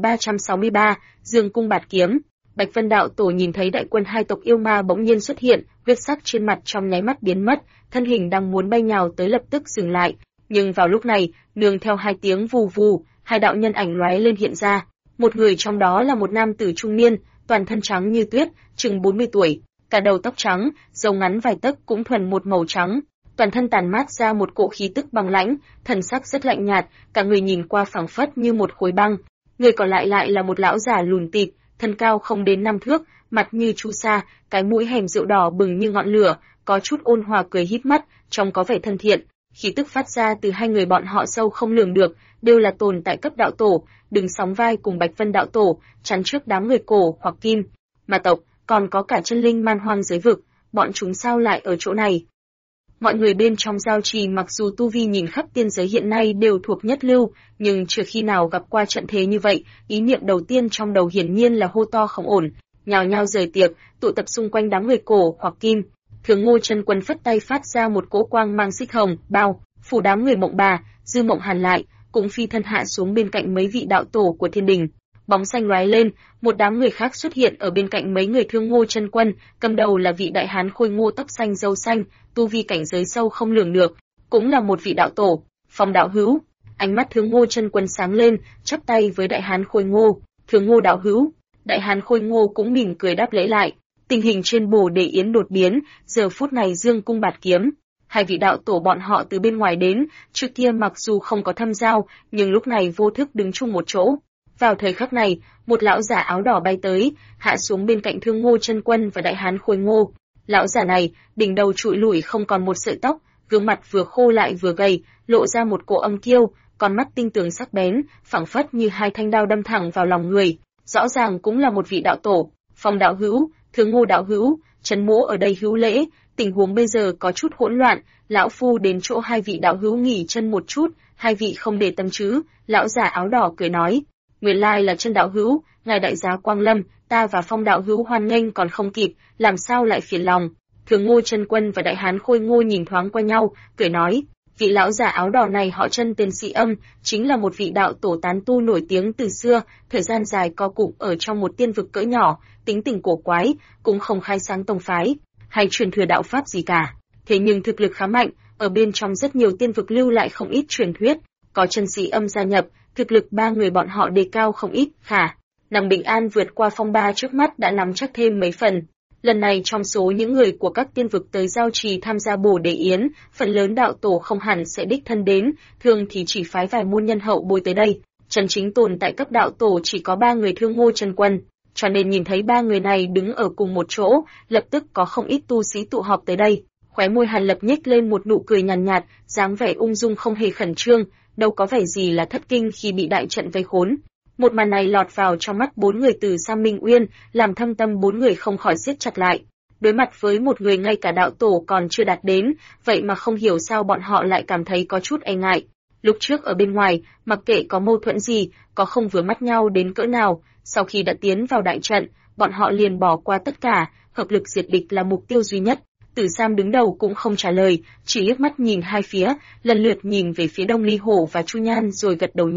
1363, Dương Cung Bạt Kiếm. Bạch Vân đạo tổ nhìn thấy đại quân hai tộc yêu ma bỗng nhiên xuất hiện, huyết sắc trên mặt trong nháy mắt biến mất, thân hình đang muốn bay nhào tới lập tức dừng lại, nhưng vào lúc này, nương theo hai tiếng vù vù, hai đạo nhân ảnh lóe lên hiện ra. Một người trong đó là một nam tử trung niên, toàn thân trắng như tuyết, chừng 40 tuổi, cả đầu tóc trắng, râu ngắn vài tấc cũng thuần một màu trắng, toàn thân tản mát ra một cỗ khí tức băng lãnh, thần sắc rất lạnh nhạt, cả người nhìn qua phảng phất như một khối băng. Người còn lại là một lão già lùn tịt, thân cao không đến 5 thước, mặt như chu sa, cái mũi hẻm rượu đỏ bừng như ngọn lửa, có chút ôn hòa cười híp mắt, trông có vẻ thân thiện. Khí tức phát ra từ hai người bọn họ sâu không lường được, đều là tồn tại cấp đạo tổ, đứng sóng vai cùng Bạch Vân đạo tổ, chắn trước đám người cổ hoặc kim ma tộc, còn có cả chân linh man hoang giới vực, bọn chúng sao lại ở chỗ này? Mọi người bên trong giao trì mặc dù tu vi nhìn khắp tiên giới hiện nay đều thuộc nhất lưu, nhưng chưa khi nào gặp qua trận thế như vậy, ý niệm đầu tiên trong đầu hiển nhiên là hô to không ổn, nhào nhao rời tiệc, tụ tập xung quanh đám người cổ hoặc kim. Thường Ngô Chân Quân phất tay phát ra một cỗ quang mang xích hồng, bao phủ đám người Mộng Bà, Dư Mộng Hàn lại, cũng phi thân hạ xuống bên cạnh mấy vị đạo tổ của Thiên Đình. Bóng xanh lóe lên, một đám người khác xuất hiện ở bên cạnh mấy người Thương Ngô Chân Quân, cầm đầu là vị đại hán khôi ngô tóc xanh râu xanh, tu vi cảnh giới sâu không lường được, cũng là một vị đạo tổ, Phong đạo hữu. Ánh mắt Thương Ngô Chân Quân sáng lên, chắp tay với đại hán khôi ngô, Thương Ngô đạo hữu. Đại hán khôi ngô cũng mỉm cười đáp lễ lại. Tình hình trên Bồ Đề Yến đột biến, giờ phút này Dương Cung Bạt Kiếm. Hai vị đạo tổ bọn họ từ bên ngoài đến, trước kia mặc dù không có thâm giao, nhưng lúc này vô thức đứng chung một chỗ. Vào thời khắc này, một lão giả áo đỏ bay tới, hạ xuống bên cạnh Thương Ngô Chân Quân và đại hán khôi ngô. Lão giả này, đỉnh đầu trụi lủi không còn một sợi tóc, gương mặt vừa khô lại vừa gầy, lộ ra một cỗ âm kiêu, con mắt tinh tường sắc bén, phảng phất như hai thanh đao đâm thẳng vào lòng người. Rõ ràng cũng là một vị đạo tổ. Phong đạo hữu, Thương Ngô đạo hữu, Trấn Mỗ ở đây hữu lễ, tình huống bây giờ có chút hỗn loạn, lão phu đến chỗ hai vị đạo hữu nghỉ chân một chút, hai vị không để tâm chứ? Lão giả áo đỏ cười nói. Nguyên lai là Chân đạo hữu, ngài đại giá quang lâm, ta và Phong đạo hữu hoan nghênh còn không kịp, làm sao lại phiền lòng? Thường Ngô Chân Quân và đại hán khôi ngô nhìn thoáng qua nhau, cười nói. Vị lão giả áo đỏ này họ Chân, tên Sĩ Âm, chính là một vị đạo tổ tán tu nổi tiếng từ xưa, thời gian dài co cụm ở trong một tiên vực cỡ nhỏ, tính tình cổ quái, cũng không khai sáng tông phái, hay truyền thừa đạo pháp gì cả. Thế nhưng thực lực khá mạnh, ở bên trong rất nhiều tiên vực lưu lại không ít truyền thuyết, có Chân Sĩ Âm gia nhập, thực lực ba người bọn họ đề cao không ít, nàng bình an vượt qua phong ba trước mắt đã nắm chắc thêm mấy phần. Lần này trong số những người của các tiên vực tới giao trì tham gia Bồ Đề Yến, phần lớn đạo tổ không hẳn sẽ đích thân đến, thường thì chỉ phái vài môn nhân hậu bồi tới đây. Chân chính tồn tại cấp đạo tổ chỉ có 3 người Thương Ngô Chân Quân, cho nên nhìn thấy 3 người này đứng ở cùng một chỗ, lập tức có không ít tu sĩ tụ họp tới đây. Khóe môi Hàn Lập nhếch lên một nụ cười nhàn nhạt, dáng vẻ ung dung không hề khẩn trương, đâu có vẻ gì là thất kinh khi bị đại trận vây khốn. Một màn này lọt vào trong mắt 4 người từ Sa Minh Uyên, làm thâm tâm 4 người không khỏi siết chặt lại. Đối mặt với một người ngay cả đạo tổ còn chưa đạt đến, vậy mà không hiểu sao bọn họ lại cảm thấy có chút e ngại. Lúc trước ở bên ngoài, mặc kệ có mâu thuẫn gì, có không vừa mắt nhau đến cỡ nào, sau khi đã tiến vào đại trận, bọn họ liền bỏ qua tất cả, hợp lực diệt địch là mục tiêu duy nhất. Tử Sam đứng đầu cũng không trả lời, chỉ liếc mắt nhìn hai phía, lần lượt nhìn về phía Đông Ly Hổ và Chu Nhan rồi gật đầu nhẹ.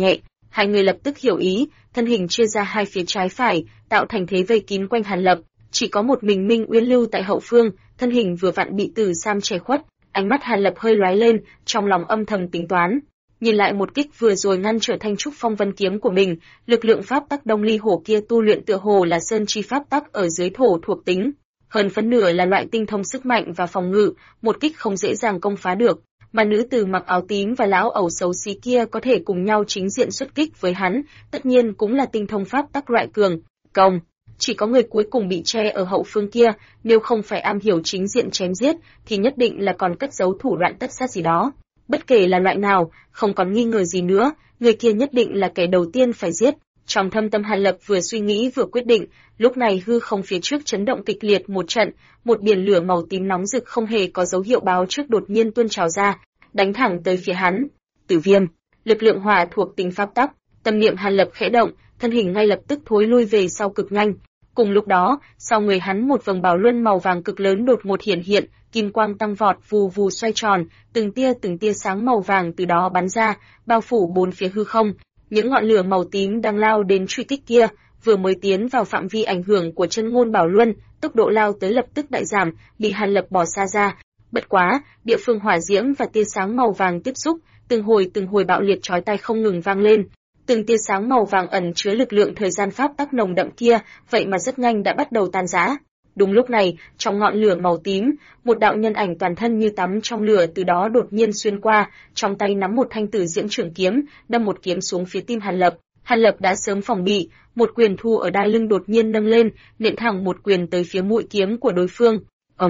Hai người lập tức hiểu ý, thân hình chia ra hai phía trái phải, tạo thành thế vây kín quanh Hàn Lập. Chỉ có một mình Minh Uyên lưu tại hậu phương, thân hình vừa vặn bị Từ Sam che khuất. Ánh mắt Hàn Lập hơi lóe lên, trong lòng âm thầm tính toán. Nhìn lại một kích vừa rồi ngăn trở Thanh Trúc Phong Vân kiếm của mình, lực lượng pháp tắc Đông Ly Hổ kia tu luyện tựa hồ là sơn chi pháp tắc ở dưới thổ thuộc tính, hơn phân nửa là loại tinh thông sức mạnh và phòng ngự, một kích không dễ dàng công phá được, mà nữ tử mặc áo tím và lão ẩu xấu xí kia có thể cùng nhau chính diện xuất kích với hắn, tất nhiên cũng là tinh thông pháp tắc loại cường công. Chỉ có người cuối cùng bị che ở hậu phương kia, nếu không phải am hiểu chính diện chém giết, thì nhất định là còn cất giấu thủ đoạn tất sát gì đó. Bất kể là loại nào, không còn nghi ngờ gì nữa, người kia nhất định là kẻ đầu tiên phải giết. Trong thâm tâm Hàn Lập vừa suy nghĩ vừa quyết định, lúc này hư không phía trước chấn động kịch liệt một trận, một biển lửa màu tím nóng rực không hề có dấu hiệu báo trước đột nhiên tuôn trào ra, đánh thẳng tới phía hắn. Tử viêm, lực lượng hỏa thuộc tính pháp tắc, tâm niệm Hàn Lập khẽ động, thân hình ngay lập tức thối lui về sau cực nhanh. Cùng lúc đó, sau người hắn một vầng bảo luân màu vàng cực lớn đột ngột hiển hiện, kim quang tăng vọt vù vù xoay tròn, từng tia sáng màu vàng từ đó bắn ra, bao phủ bốn phía hư không. Những ngọn lửa màu tím đang lao đến truy kích kia, vừa mới tiến vào phạm vi ảnh hưởng của chân ngôn bảo luân, tốc độ lao tới lập tức đại giảm, bị Hàn Lập bỏ xa ra. Bất quá, địa phương hỏa diễm và tia sáng màu vàng tiếp xúc, từng hồi bạo liệt chói tai không ngừng vang lên. Từng tia sáng màu vàng ẩn chứa lực lượng thời gian pháp tắc nồng đậm kia, vậy mà rất nhanh đã bắt đầu tan rã. Đúng lúc này, trong ngọn lửa màu tím, một đạo nhân ảnh toàn thân như tắm trong lửa từ đó đột nhiên xuyên qua, trong tay nắm một thanh tử diễm trường kiếm, đâm một kiếm xuống phía tim Hàn Lập. Hàn Lập đã sớm phòng bị, một quyền thu ở đai lưng đột nhiên nâng lên, nện thẳng một quyền tới phía mũi kiếm của đối phương.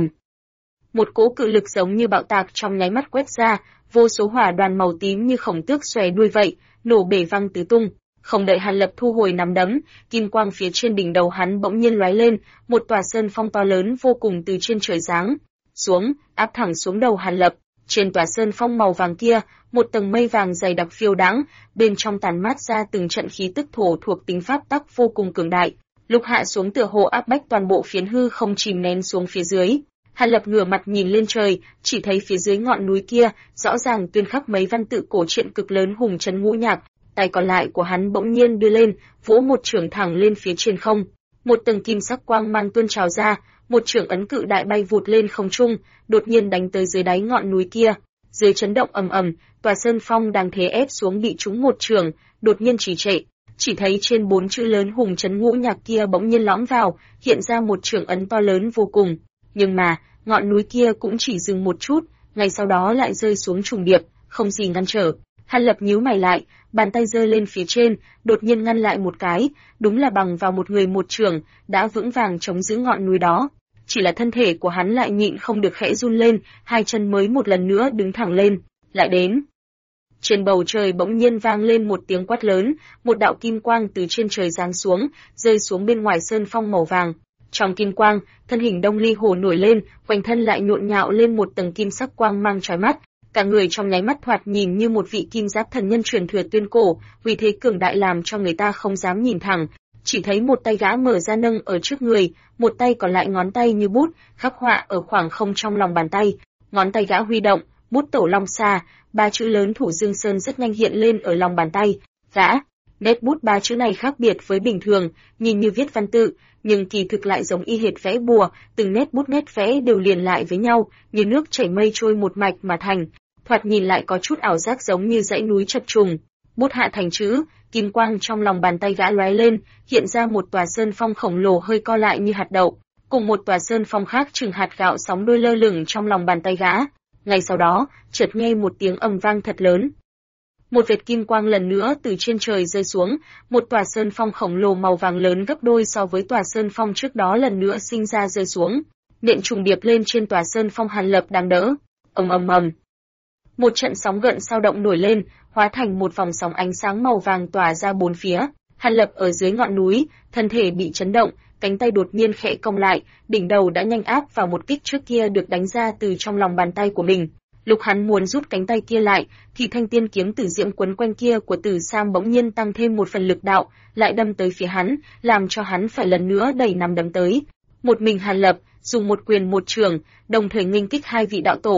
Một cỗ cự lực giống như bạo tạc trong nháy mắt quét ra, vô số hỏa đoàn màu tím như khổng tước xòe đuôi vậy, nổ bể văng tứ tung. Không đợi Hàn Lập thu hồi nắm đấm, kim quang phía trên đỉnh đầu hắn bỗng nhiên lóe lên, một tòa sơn phong to lớn vô cùng từ trên trời giáng xuống, áp thẳng xuống đầu Hàn Lập. Trên tòa sơn phong màu vàng kia, một tầng mây vàng dày đặc phiêu đãng, bên trong tàn mát ra từng trận khí tức thổ thuộc tính pháp tắc vô cùng cường đại, lúc hạ xuống tựa hồ áp bách toàn bộ phiến hư không chìm nén xuống phía dưới. Hàn Lập ngửa mặt nhìn lên trời, chỉ thấy phía dưới ngọn núi kia, rõ ràng tuyên khắc mấy văn tự cổ truyện cực lớn hùng trấn ngũ nhạc. Tay còn lại của hắn bỗng nhiên đưa lên, vỗ một chưởng thẳng lên phía trên không. Một tầng kim sắc quang mang tuôn trào ra, một chưởng ấn cự đại bay vụt lên không trung, đột nhiên đánh tới dưới đáy ngọn núi kia. Dưới chấn động ầm ầm, tòa sơn phong đang thế ép xuống bị trúng một chưởng, đột nhiên trì trệ. Chỉ thấy trên 4 chữ lớn hùng trấn ngũ nhạc kia bỗng nhiên lõm vào, hiện ra một chưởng ấn to lớn vô cùng. Nhưng mà, ngọn núi kia cũng chỉ dừng một chút, ngay sau đó lại rơi xuống trùng điệp, không gì ngăn trở. Hàn Lập nhíu mày lại, bàn tay giơ lên phía trên, đột nhiên ngăn lại một cái, đúng là bằng vào một người một chưởng, đã vững vàng chống giữ ngọn núi đó. Chỉ là thân thể của hắn lại nhịn không được khẽ run lên, hai chân mới một lần nữa đứng thẳng lên. Lại đến. Trên bầu trời bỗng nhiên vang lên một tiếng quát lớn, một đạo kim quang từ trên trời giáng xuống, rơi xuống bên ngoài sơn phong màu vàng. Trong kim quang, thân hình Đông Ly Hồ nổi lên, quanh thân lại nhộn nhạo lên một tầng kim sắc quang mang chói mắt. Cả người trong nháy mắt thoạt nhìn như một vị kim giáp thần nhân truyền thừa tuyên cổ, uy thế cường đại làm cho người ta không dám nhìn thẳng. Chỉ thấy một tay gã mở ra nâng ở trước người, một tay còn lại ngón tay như bút, khắc họa ở khoảng không trong lòng bàn tay. Ngón tay gã huy động, bút tổ long xa, 3 chữ lớn Thủ Dương Sơn rất nhanh hiện lên ở lòng bàn tay. Gã, nét bút 3 chữ này khác biệt với bình thường, nhìn như viết văn tự, nhưng kỳ thực lại giống y hệt vẽ bùa, từng nét bút nét vẽ đều liền lại với nhau, như nước chảy mây trôi một mạch mà thành. Thoạt nhìn lại có chút ảo giác giống như dãy núi chập trùng. Bút hạ thành chữ, kim quang trong lòng bàn tay gã lóe lên, hiện ra một tòa sơn phong khổng lồ hơi co lại như hạt đậu, cùng một tòa sơn phong khác chừng hạt gạo sóng đôi lơ lửng trong lòng bàn tay gã. Ngay sau đó, chợt nghe một tiếng ầm vang thật lớn. Một vệt kim quang lần nữa từ trên trời rơi xuống, một tòa sơn phong khổng lồ màu vàng lớn gấp đôi so với tòa sơn phong trước đó lần nữa sinh ra rơi xuống, nện trùng điệp lên trên tòa sơn phong Hàn Lập đang đỡ. Ầm ầm ầm. Một trận sóng gợn sao động nổi lên, hóa thành một vòng sóng ánh sáng màu vàng tỏa ra bốn phía. Hàn Lập ở dưới ngọn núi, thân thể bị chấn động, cánh tay đột nhiên khẽ cong lại, đỉnh đầu đã nhanh áp vào một kích trước kia được đánh ra từ trong lòng bàn tay của mình. Lúc hắn muốn rút cánh tay kia lại, thì thanh tiên kiếm tử diễm quấn quanh kia của Từ Sam bỗng nhiên tăng thêm một phần lực đạo, lại đâm tới phía hắn, làm cho hắn phải lần nữa đẩy nắm đấm tới. Một mình Hàn Lập dùng một quyền một chưởng, đồng thời nghênh kích hai vị đạo tổ.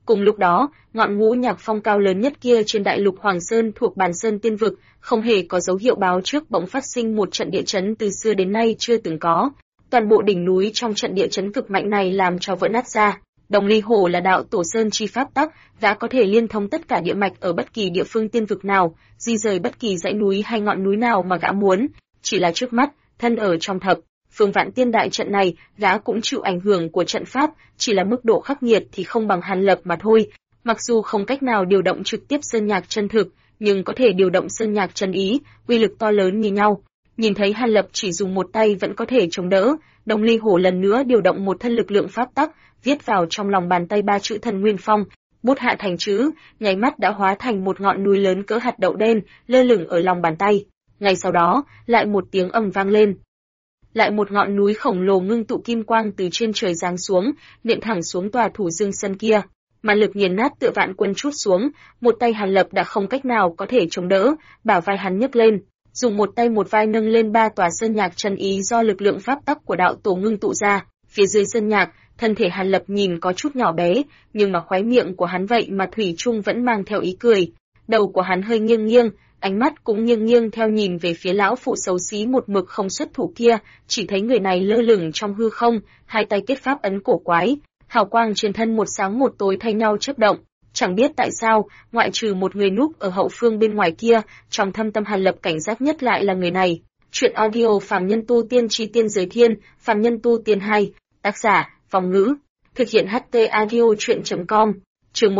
Cùng lúc đó, ngọn ngũ nhạc phong cao lớn nhất kia trên đại lục Hoàng Sơn thuộc Bàn Sơn Tiên Vực, không hề có dấu hiệu báo trước bỗng phát sinh một trận địa chấn từ xưa đến nay chưa từng có. Toàn bộ đỉnh núi trong trận địa chấn cực mạnh này làm cho vỡ nát ra. Đồng Ly Hổ là đạo tổ sơn chi pháp tắc, đã có thể liên thông tất cả địa mạch ở bất kỳ địa phương tiên vực nào, di rời bất kỳ dãy núi hay ngọn núi nào mà gã muốn. Chỉ là trước mắt, thân ở trong thập phương Vạn Tiên đại trận này, gã cũng chịu ảnh hưởng của trận pháp, chỉ là mức độ khắc nghiệt thì không bằng Hàn Lập mà thôi. Mặc dù không cách nào điều động trực tiếp sơn nhạc chân thực, nhưng có thể điều động sơn nhạc chân ý, uy lực to lớn như nhau. Nhìn thấy Hàn Lập chỉ dùng một tay vẫn có thể chống đỡ, Đồng Ly Hổ lần nữa điều động một thân lực lượng pháp tắc, viết vào trong lòng bàn tay 3 chữ Thần Nguyên Phong, bút hạ thành chữ, nháy mắt đã hóa thành một ngọn núi lớn cỡ hạt đậu đen, lơ lửng ở lòng bàn tay. Ngay sau đó, lại một tiếng ầm vang lên. Lại một ngọn núi khổng lồ ngưng tụ kim quang từ trên trời giáng xuống, nện thẳng xuống tòa Thủ Dương Sơn kia. Mà lực nghiền nát tựa vạn quân trút xuống, một tay Hàn Lập đã không cách nào có thể chống đỡ, bả vai hắn nhấc lên, dùng một tay một vai nâng lên 3 tòa sơn nhạc chân ý do lực lượng pháp tắc của đạo tổ ngưng tụ ra. Phía dưới sơn nhạc, thân thể Hàn Lập nhìn có chút nhỏ bé, nhưng mà khóe miệng của hắn vậy mà thủy chung vẫn mang theo ý cười. Đầu của hắn hơi nghiêng nghiêng, ánh mắt cũng nghiêng nghiêng theo nhìn về phía lão phụ xấu xí một mực không xuất thủ kia, chỉ thấy người này lơ lửng trong hư không, hai tay kết pháp ấn cổ quái, hào quang trên thân một sáng một tối thay nhau chớp động. Chẳng biết tại sao, ngoại trừ một người núp ở hậu phương bên ngoài kia, trong thâm tâm Hàn Lập cảnh giác nhất lại là người này. Chuyện audio Phàm Nhân Tu Tiên Chi Tiên Giới Thiên, Phàm Nhân Tu Tiên 2, tác giả, Phòng Ngữ, thực hiện HT audio chuyện.com, chương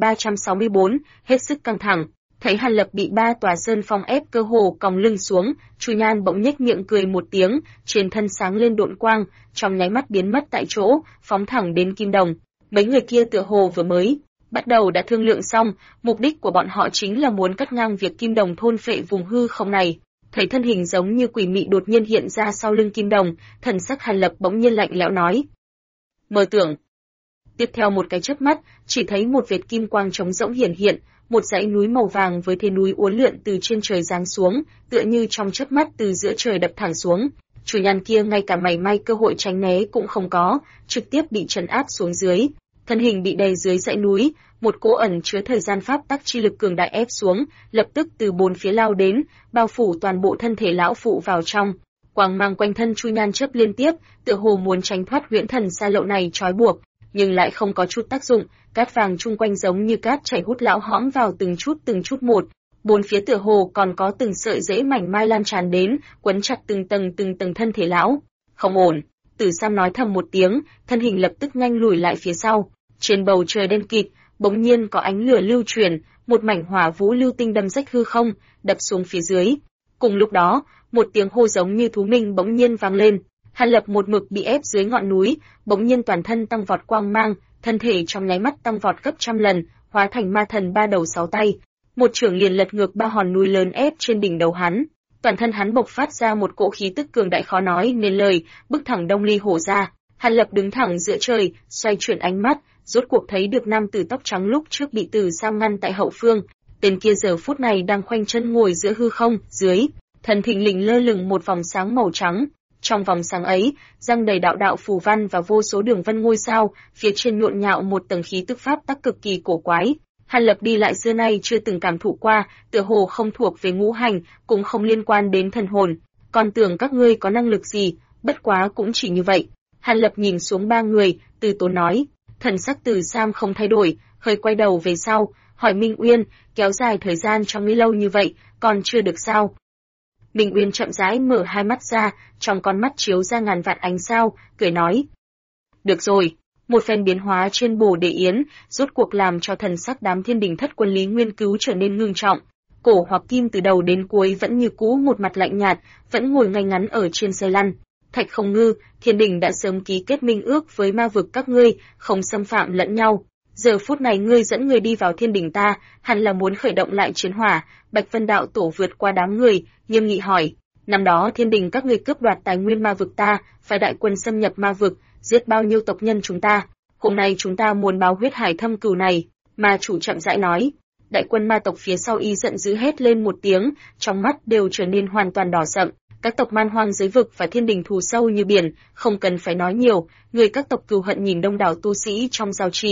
1364, hết sức căng thẳng. Thấy Hàn Lập bị 3 tòa sơn phong ép cơ hồ còng lưng xuống, Chu Nhan bỗng nhếch miệng cười một tiếng, trên thân sáng lên độn quang, trong nháy mắt biến mất tại chỗ, phóng thẳng đến Kim Đồng. Mấy người kia tựa hồ vừa mới bắt đầu đã thương lượng xong, mục đích của bọn họ chính là muốn cắt ngang việc Kim Đồng thôn phệ vùng hư không này. Thấy thân hình giống như quỷ mị đột nhiên hiện ra sau lưng Kim Đồng, thần sắc Hàn Lập bỗng nhiên lạnh lẽo nói: "Mơ tưởng." Tiếp theo một cái chớp mắt, chỉ thấy một vệt kim quang trống rỗng hiển hiện, một dãy núi màu vàng với thế núi uốn lượn từ trên trời giáng xuống, tựa như trong chớp mắt từ giữa trời đập thẳng xuống. Chủ Nhan kia ngay cả mảy may cơ hội tránh né cũng không có, trực tiếp bị trấn áp xuống dưới. Thân hình bị đè dưới dãy núi, một cỗ ẩn chứa thời gian pháp tắc chi lực cường đại ép xuống, lập tức từ bốn phía lao đến, bao phủ toàn bộ thân thể lão phụ vào trong. Quang mang quanh thân Chu Nhan chớp liên tiếp, tựa hồ muốn tránh thoát huyễn thần sa lậu này trói buộc, nhưng lại không có chút tác dụng, cát vàng chung quanh giống như cát chảy hút lão hõm vào từng chút một. Bốn phía tựa hồ còn có từng sợi rễ mảnh mai lan tràn đến, quấn chặt từng tầng thân thể lão. Không ổn, Tử Sam nói thầm một tiếng, thân hình lập tức nhanh lùi lại phía sau. Trên bầu trời đen kịt, bỗng nhiên có ánh lửa lưu chuyển, một mảnh hỏa vũ lưu tinh đâm rách hư không, đập xuống phía dưới. Cùng lúc đó, một tiếng hô giống như thú minh bỗng nhiên vang lên. Hàn Lập một mực bị ép dưới ngọn núi, bỗng nhiên toàn thân tăng vọt quang mang, thân thể trong nháy mắt tăng vọt gấp trăm lần, hóa thành ma thần 3 đầu 6 tay. Một chưởng liền lật ngược 3 hòn núi lớn ép trên đỉnh đầu hắn. Toàn thân hắn bộc phát ra một cỗ khí tức cường đại khó nói nên lời, bức thẳng Đông Ly Hổ ra. Hàn Lập đứng thẳng giữa trời, xoay chuyển ánh mắt, rốt cuộc thấy được nam tử tóc trắng lúc trước bị Tử Sam ngăn tại hậu phương. Tên kia giờ phút này đang khoanh chân ngồi giữa hư không, dưới thân thình lình lơ lửng một vòng sáng màu trắng. Trong vòng sáng ấy, răng đầy đạo đạo phù văn và vô số đường vân ngôi sao, phía trên nhộn nhạo một tầng khí tức pháp tắc cực kỳ cổ quái. Hàn Lập đi lại xưa nay chưa từng cảm thụ qua, tựa hồ không thuộc về ngũ hành, cũng không liên quan đến thần hồn. Còn tưởng các ngươi có năng lực gì, bất quá cũng chỉ như vậy. Hàn Lập nhìn xuống 3 người, từ tốn nói. Thần sắc Từ Sam không thay đổi, hơi quay đầu về sau, hỏi Minh Uyên, kéo dài thời gian cho ngươi lâu như vậy, còn chưa được sao? Minh Uyên chậm rãi mở hai mắt ra, trong con mắt chiếu ra ngàn vạn ánh sao, cười nói. Được rồi, một phen biến hóa trên Bồ Đề Yến, rốt cuộc làm cho thần sắc đám Thiên Đình thất quân Lý Nguyên Cứu trở nên ngưng trọng. Cổ Hoặc Kim từ đầu đến cuối vẫn như cũ một mặt lạnh nhạt, vẫn ngồi ngay ngắn ở trên xe lăn. Thạch Không Ngư, Thiên Đình đã sớm ký kết minh ước với ma vực các ngươi, không xâm phạm lẫn nhau. Giờ phút này ngươi dẫn người đi vào Thiên Đình ta, hẳn là muốn khởi động lại chiến hỏa. Bạch Vân đạo tổ vượt qua đám người, nghiêm nghị hỏi, năm đó Thiên Đình các ngươi cướp đoạt tài nguyên ma vực ta, phải đại quân xâm nhập ma vực, giết bao nhiêu tộc nhân chúng ta. Hôm nay chúng ta muốn báo huyết hải thâm cừu này. Ma chủ chậm rãi nói. Đại quân ma tộc phía sau y giận dữ hét lên một tiếng, trong mắt đều trở nên hoàn toàn đỏ sậm. Các tộc man hoang giới vực và Thiên Đình thù sâu như biển, không cần phải nói nhiều, người các tộc cừu hận nhìn đông đảo tu sĩ trong giao trì.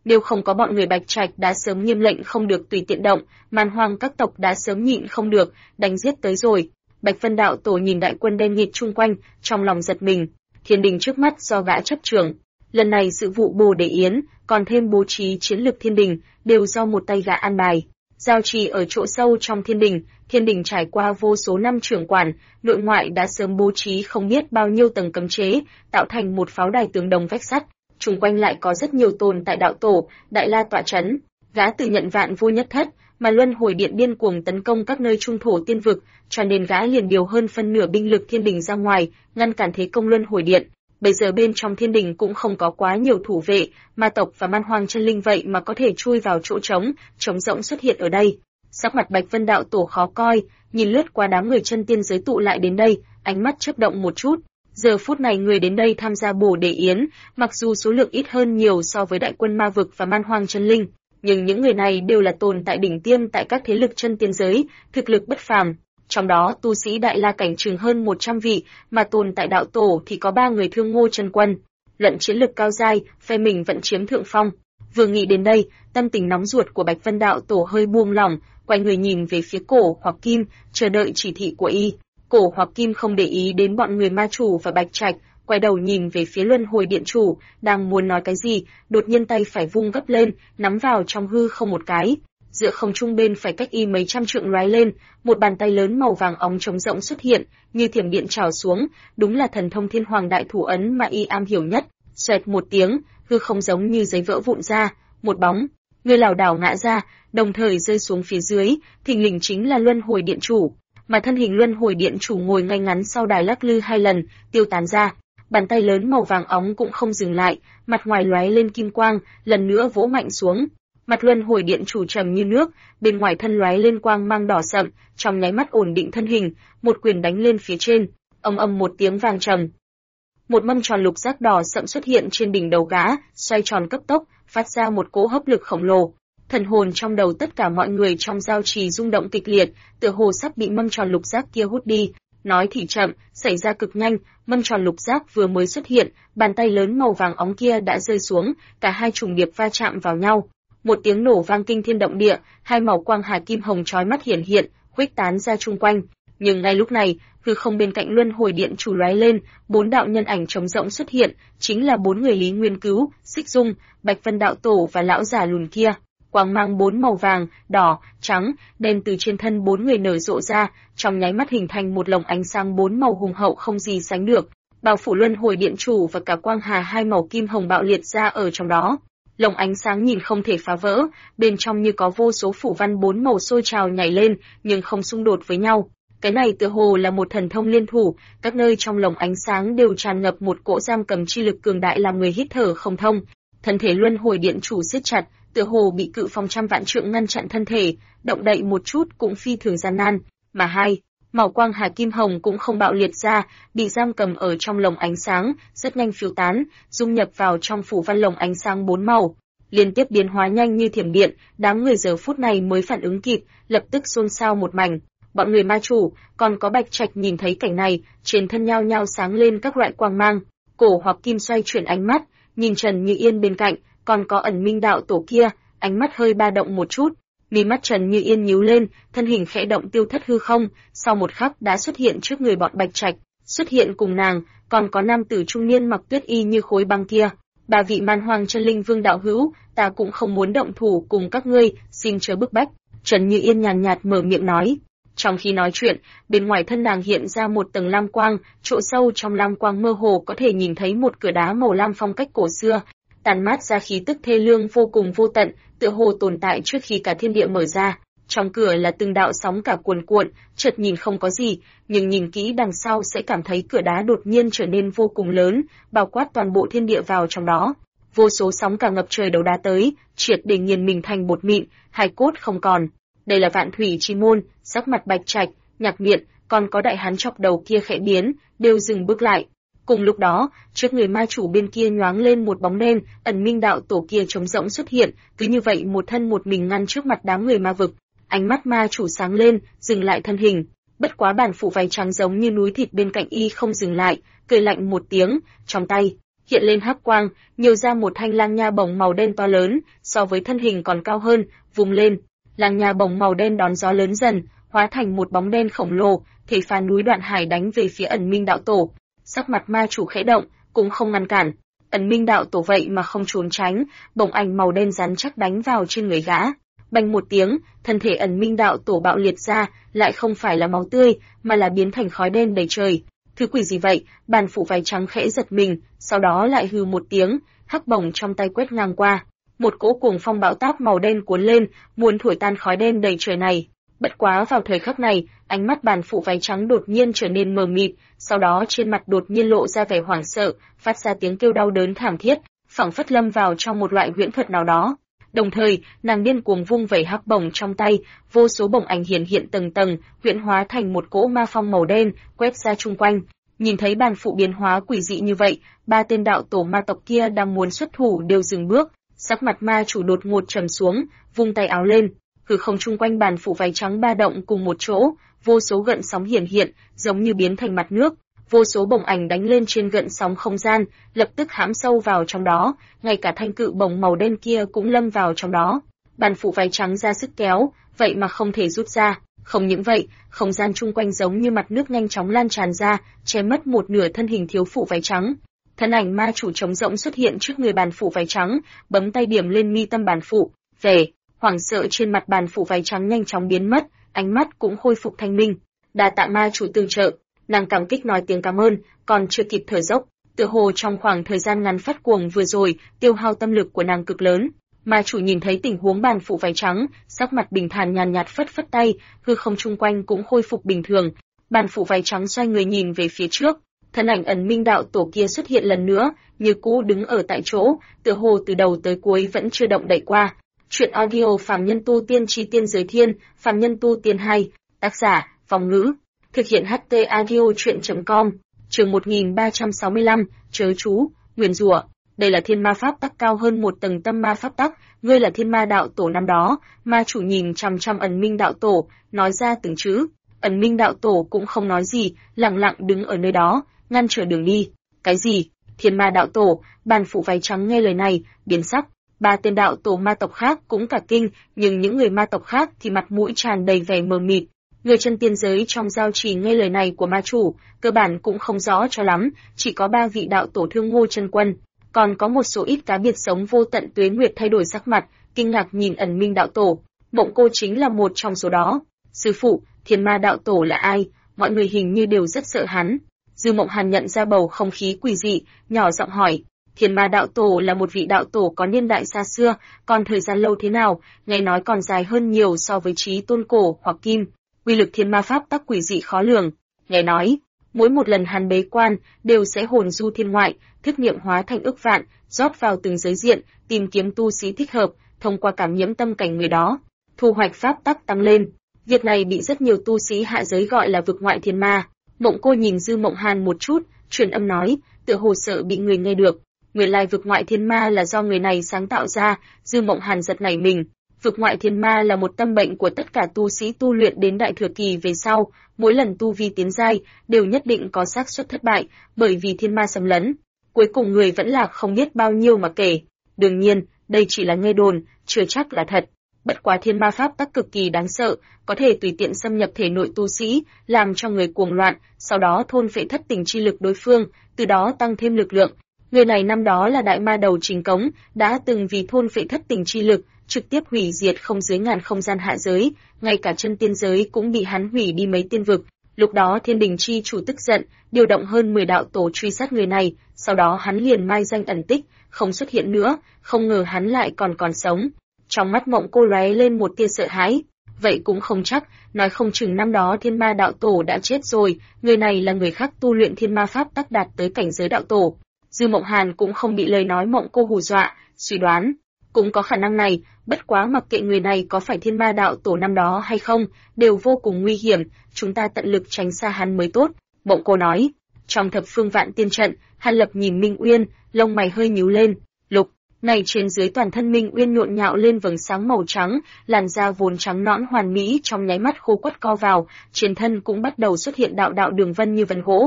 Nếu không có bọn người Bạch Trạch đã sớm nghiêm lệnh không được tùy tiện động, Man Hoang các tộc đã sớm nhịn không được, đánh giết tới rồi. Bạch Vân đạo tổ nhìn đại quân đen nghịt chung quanh, trong lòng giật mình. Thiên đình trước mắt do gã chấp trưởng. Lần này sự vụ Bồ Đề Yến, còn thêm bố trí chiến lược thiên đình, đều do một tay gã an bài. Giao trì ở chỗ sâu trong thiên đình trải qua vô số năm trưởng quản, nội ngoại đã sớm bố trí không biết bao nhiêu tầng cấm chế, tạo thành một pháo đài tường đồng vách sắt. Chung quanh lại có rất nhiều tồn tại đạo tổ, đại la tọa chấn. Gã tự nhận vạn vô nhất thất, mà luân hồi điện điên cuồng tấn công các nơi trung thổ tiên vực, cho nên gã liền điều hơn phân nửa binh lực thiên đình ra ngoài, ngăn cản thế công luân hồi điện. Bây giờ bên trong thiên đình cũng không có quá nhiều thủ vệ, ma tộc và man hoang chân linh vậy mà có thể chui vào chỗ trống rỗng xuất hiện ở đây. Sắc mặt Bạch Vân đạo tổ khó coi, nhìn lướt qua đám người chân tiên giới tụ lại đến đây, ánh mắt chớp động một chút. Giờ phút này người đến đây tham gia Bồ Đề Yến, mặc dù số lượng ít hơn nhiều so với đại quân ma vực và man hoang chân linh, nhưng những người này đều là tồn tại đỉnh tiêm tại các thế lực chân tiên giới, thực lực bất phàm. Trong đó tu sĩ đại la cảnh chừng hơn 100 vị, mà tồn tại đạo tổ thì có 3 người Thương Ngô chân quân. Luận chiến lực cao giai, phe mình vẫn chiếm thượng phong. Vừa nghĩ đến đây, tâm tình nóng ruột của Bạch Vân đạo tổ hơi buông lỏng, quay người nhìn về phía Cổ Hoặc Kim, chờ đợi chỉ thị của y. Cổ Hoặc Kim không để ý đến bọn người ma chủ và Bạch Trạch, quay đầu nhìn về phía luân hồi điện chủ, đang muốn nói cái gì, đột nhiên tay phải vung gấp lên, nắm vào trong hư không một cái. Giữa không trung bên phải cách y mấy trăm trượng lóe lên, một bàn tay lớn màu vàng óng trống rỗng xuất hiện, như thiểm điện trào xuống, đúng là thần thông Thiên Hoàng đại thủ ấn mà y am hiểu nhất. Xoẹt một tiếng, hư không giống như giấy vỡ vụn ra, một bóng người lảo đảo ngã ra, đồng thời rơi xuống phía dưới, thình lình chính là luân hồi điện chủ, mà thân hình luân hồi điện chủ ngồi ngay ngắn sau đài lắc lư 2 lần, tiêu tán ra. Bàn tay lớn màu vàng óng cũng không dừng lại, mặt ngoài lóe lên kim quang, lần nữa vỗ mạnh xuống. Mặt luân hồi điện chủ trầm như nước, bên ngoài thân lóe lên quang mang đỏ sậm, trong nháy mắt ổn định thân hình, một quyền đánh lên phía trên, ầm ầm một tiếng vang trầm. Một mâm tròn lục giác đỏ sậm xuất hiện trên đỉnh đầu gã, xoay tròn cấp tốc, phát ra một cỗ hấp lực khổng lồ. Thần hồn trong đầu tất cả mọi người trong giao trì rung động kịch liệt, tựa hồ sắp bị mâm tròn lục giác kia hút đi. Nói thì chậm, xảy ra cực nhanh, mâm tròn lục giác vừa mới xuất hiện, bàn tay lớn màu vàng óng kia đã rơi xuống, cả hai trùng điệp va chạm vào nhau. Một tiếng nổ vang kinh thiên động địa, hai màu quang hà kim hồng chói mắt hiển hiện, khuếch tán ra chung quanh. Nhưng ngay lúc này, hư không bên cạnh luân hồi điện chủ lóe lên, 4 đạo nhân ảnh trống rỗng xuất hiện, chính là 4 người Lý Nguyên Cứu, Xích Dung, Bạch Vân đạo tổ và lão già lùn kia. Quang mang 4 màu vàng, đỏ, trắng, đen từ trên thân 4 người nở rộ ra, trong nháy mắt hình thành một lồng ánh sáng 4 màu hùng hậu không gì sánh được, bao phủ luân hồi điện chủ và cả quang hà 2 màu kim hồng bạo liệt ra ở trong đó. Lồng ánh sáng nhìn không thể phá vỡ, bên trong như có vô số phủ văn 4 màu sôi trào nhảy lên, nhưng không xung đột với nhau. Cái này tựa hồ là một thần thông liên thủ, các nơi trong lồng ánh sáng đều tràn ngập một cỗ giam cầm chi lực cường đại làm người hít thở không thông. Thân thể luân hồi điện chủ siết chặt, tựa hồ bị cự phong trăm vạn trượng ngăn chặn thân thể, động đậy một chút cũng phi thường gian nan, mà hai màu quang hà kim hồng cũng không bạo liệt ra, bị giam cầm ở trong lồng ánh sáng, rất nhanh phiêu tán, dung nhập vào trong phủ văn lồng ánh sáng 4 màu, liên tiếp biến hóa nhanh như thiểm điện. Đám người giờ phút này mới phản ứng kịp, lập tức xôn xao một mảnh. Bọn người ma chủ, còn có Bạch Trạch nhìn thấy cảnh này, trên thân nhao nhao sáng lên các loại quang mang. Cổ Hoặc Kim xoay chuyển ánh mắt, nhìn Trần Như Yên bên cạnh, còn có Ẩn Minh đạo tổ kia, ánh mắt hơi ba động một chút. Mí mắt Trần Như Yên nhíu lên, thân hình khẽ động tiêu thất hư không, sau một khắc đã xuất hiện trước người bọn Bạch Trạch. Xuất hiện cùng nàng, còn có nam tử trung niên mặc tuyết y như khối băng kia. 3 vị man hoang chân linh vương đạo hữu, ta cũng không muốn động thủ cùng các ngươi, xin chớ bức bách. Trần Như Yên nhàn nhạt mở miệng nói. Trong khi nói chuyện, bên ngoài thân nàng hiện ra một tầng lam quang, chỗ sâu trong lam quang mơ hồ có thể nhìn thấy một cửa đá màu lam phong cách cổ xưa, tàn mát ra khí tức thê lương vô cùng vô tận, tựa hồ tồn tại trước khi cả thiên địa mở ra. Trong cửa là từng đạo sóng cả cuồn cuộn, chợt nhìn không có gì, nhưng nhìn kỹ đằng sau sẽ cảm thấy cửa đá đột nhiên trở nên vô cùng lớn, bao quát toàn bộ thiên địa vào trong đó. Vô số sóng cả ngập trời đấu đá tới, triệt để nghiền mình thành bột mịn, hài cốt không còn. Đây là Vạn Thủy Chi Môn. Sắc mặt Bạch Trạch, Nhạc Miện, còn có đại hán chọc đầu kia khẽ biến, đều dừng bước lại. Cùng lúc đó, trước người ma chủ bên kia nhoáng lên một bóng đen, Ẩn Minh đạo tổ kia trống rỗng xuất hiện, cứ như vậy một thân một mình ngăn trước mặt đám người ma vực. Ánh mắt ma chủ sáng lên, dừng lại thân hình. Bất quá bản phủ váy trắng giống như núi thịt bên cạnh y không dừng lại, cười lạnh một tiếng, trong tay hiện lên hắc quang, nhiều ra một thanh lang nha bổng màu đen to lớn, so với thân hình còn cao hơn, vung lên. Lang nha bổng màu đen đón gió lớn dần, hóa thành một bóng đen khổng lồ, thể phá núi Đoạn Hải đánh về phía Ẩn Minh đạo tổ. Sắc mặt ma chủ khẽ động, cũng không ngăn cản. Ẩn Minh đạo tổ vậy mà không trốn tránh, bổng ảnh màu đen rắn chắc đánh vào trên người gã. Bành một tiếng, thân thể Ẩn Minh đạo tổ bạo liệt ra, lại không phải là máu tươi, mà là biến thành khói đen đầy trời. Thứ quỷ gì vậy? Bàn phủ váy trắng khẽ giật mình, sau đó lại hừ một tiếng, hắc bổng trong tay quét ngang qua. Một cỗ cuồng phong bão táp màu đen cuốn lên, muốn thổi tan khói đen đầy trời này. Bất quá vào thời khắc này, ánh mắt bàn phụ váy trắng đột nhiên trở nên mờ mịt, sau đó trên mặt đột nhiên lộ ra vẻ hoảng sợ, phát ra tiếng kêu đau đớn thảm thiết, phảng phất lâm vào trong một loại huyễn thuật nào đó. Đồng thời, nàng điên cuồng vung vẩy hắc bổng trong tay, vô số bổng ảnh hiện hiện tầng tầng, huyễn hóa thành một cỗ ma phong màu đen, quét ra chung quanh. Nhìn thấy bàn phụ biến hóa quỷ dị như vậy, ba tên đạo tổ ma tộc kia đang muốn xuất thủ đều dừng bước, sắc mặt ma chủ đột ngột trầm xuống, vung tay áo lên, hư không chung quanh bàn phụ váy trắng ba động cùng một chỗ, vô số gợn sóng hiển hiện, giống như biến thành mặt nước, vô số bổng ảnh đánh lên trên gợn sóng không gian, lập tức hãm sâu vào trong đó, ngay cả thanh cự bổng màu đen kia cũng lâm vào trong đó. Bàn phụ váy trắng ra sức kéo, vậy mà không thể rút ra. Không những vậy, không gian chung quanh giống như mặt nước nhanh chóng lan tràn ra, che mất một nửa thân hình thiếu phụ váy trắng. Thân ảnh ma chủ trống rỗng xuất hiện trước người bàn phụ váy trắng, bấm tay điểm lên mi tâm bàn phụ. Vẻ hoảng sợ trên mặt bàn phụ váy trắng nhanh chóng biến mất, ánh mắt cũng khôi phục thanh minh. Đa tạ ma chủ tương trợ, nàng cảm kích nói tiếng cảm ơn, còn chưa kịp thở dốc, tựa hồ trong khoảng thời gian ngắn phát cuồng vừa rồi, tiêu hao tâm lực của nàng cực lớn. Ma chủ nhìn thấy tình huống bàn phụ váy trắng, sắc mặt bình thản nhàn nhạt phất phất tay, hư không chung quanh cũng khôi phục bình thường. Bàn phụ váy trắng xoay người nhìn về phía trước, thân ảnh Ẩn Minh đạo tổ kia xuất hiện lần nữa, như cũ đứng ở tại chỗ, tựa hồ từ đầu tới cuối vẫn chưa động đậy qua. Chuyện audio Phàm Nhân Tu Tiên Chi Tiên Giới Thiên, Phàm Nhân Tu Tiên 2, tác giả, Vong Ngữ, thực hiện HT audio chuyện.com, chương 1365, chớ chú, nguyền rủa. Đây là thiên ma pháp tắc cao hơn một tầng tâm ma pháp tắc, ngươi là thiên ma đạo tổ năm đó. Ma chủ nhìn chằm chằm Ẩn Minh đạo tổ, nói ra từng chữ. Ẩn Minh đạo tổ cũng không nói gì, lặng lặng đứng ở nơi đó, ngăn trở đường đi. Cái gì? Thiên ma đạo tổ? Bàn phụ váy trắng nghe lời này, biến sắc. Ba tên đạo tổ ma tộc khác cũng cả kinh, nhưng những người ma tộc khác thì mặt mũi tràn đầy vẻ mờ mịt. Người chân tiên giới trong giao trì nghe lời này của ma chủ, cơ bản cũng không rõ cho lắm, chỉ có ba vị đạo tổ Thương Ngô chân quân. Còn có một số ít cá biệt sống vô tận tuế nguyệt thay đổi sắc mặt, kinh ngạc nhìn Ẩn Minh đạo tổ. Mộng Cô chính là một trong số đó. Sư phụ, thiên ma đạo tổ là ai? Mọi người hình như đều rất sợ hắn. Dư Mộng Hàn nhận ra bầu không khí quỷ dị, nhỏ giọng hỏi. Thiên ma đạo tổ là một vị đạo tổ có niên đại xa xưa, còn thời gian lâu thế nào, nghe nói còn dài hơn nhiều so với Chí Tôn cổ hoặc Kim. Uy lực thiên ma pháp tắc quỷ dị khó lường. Nghe nói, mỗi một lần hắn bế quan, đều sẽ hồn du thiên ngoại, thức niệm hóa thành ức vạn, rót vào từng giới diện, tìm kiếm tu sĩ thích hợp, thông qua cảm nhiễm tâm cảnh người đó, thu hoạch pháp tắc tăng lên. Việc này bị rất nhiều tu sĩ hạ giới gọi là vực ngoại thiên ma. Mộng Cô nhìn Dư Mộng Hàn một chút, truyền âm nói, tựa hồ sợ bị người nghe được. Nguyên lai vực ngoại thiên ma là do người này sáng tạo ra. Dư Mộng Hàn giật nảy mình. Vực ngoại thiên ma là một tâm bệnh của tất cả tu sĩ tu luyện đến đại thừa kỳ về sau, mỗi lần tu vi tiến giai đều nhất định có xác suất thất bại, bởi vì thiên ma xâm lấn. Cuối cùng người vẫn là không biết bao nhiêu mà kể. Đương nhiên, đây chỉ là nghe đồn, chưa chắc là thật. Bất quá thiên ma pháp tắc cực kỳ đáng sợ, có thể tùy tiện xâm nhập thể nội tu sĩ, làm cho người cuồng loạn, sau đó thôn phệ thất tình chi lực đối phương, từ đó tăng thêm lực lượng. Người này năm đó là đại ma đầu Trình Cống, đã từng vì thôn phệ thất tình chi lực, trực tiếp hủy diệt không dưới ngàn không gian hạ giới, ngay cả chân tiên giới cũng bị hắn hủy đi mấy tiên vực. Lúc đó Thiên Đình chi chủ tức giận, điều động hơn 10 đạo tổ truy sát người này, sau đó hắn liền mai danh ẩn tích, không xuất hiện nữa, không ngờ hắn lại còn sống. Trong mắt Mộng Cô lóe lên một tia sợ hãi. Vậy cũng không chắc, nói không chừng năm đó thiên ma đạo tổ đã chết rồi, người này là người khác tu luyện thiên ma pháp tắc đạt tới cảnh giới đạo tổ. Dư Mộng Hàn cũng không bị lời nói Mộng Cô hù dọa, suy đoán, cũng có khả năng này, bất quá mặc kệ người này có phải thiên ma đạo tổ năm đó hay không, đều vô cùng nguy hiểm, chúng ta tận lực tránh xa hắn mới tốt. Mộng Cô nói, trong thập phương vạn tiên trận, Hàn Lập nhìn Minh Uyên, lông mày hơi nhíu lên, lục, này trên dưới toàn thân Minh Uyên nhộn nhạo lên vầng sáng màu trắng, làn da vốn trắng nõn hoàn mỹ trong nháy mắt khô quắt co vào, trên thân cũng bắt đầu xuất hiện đạo đạo đường vân như vân gỗ.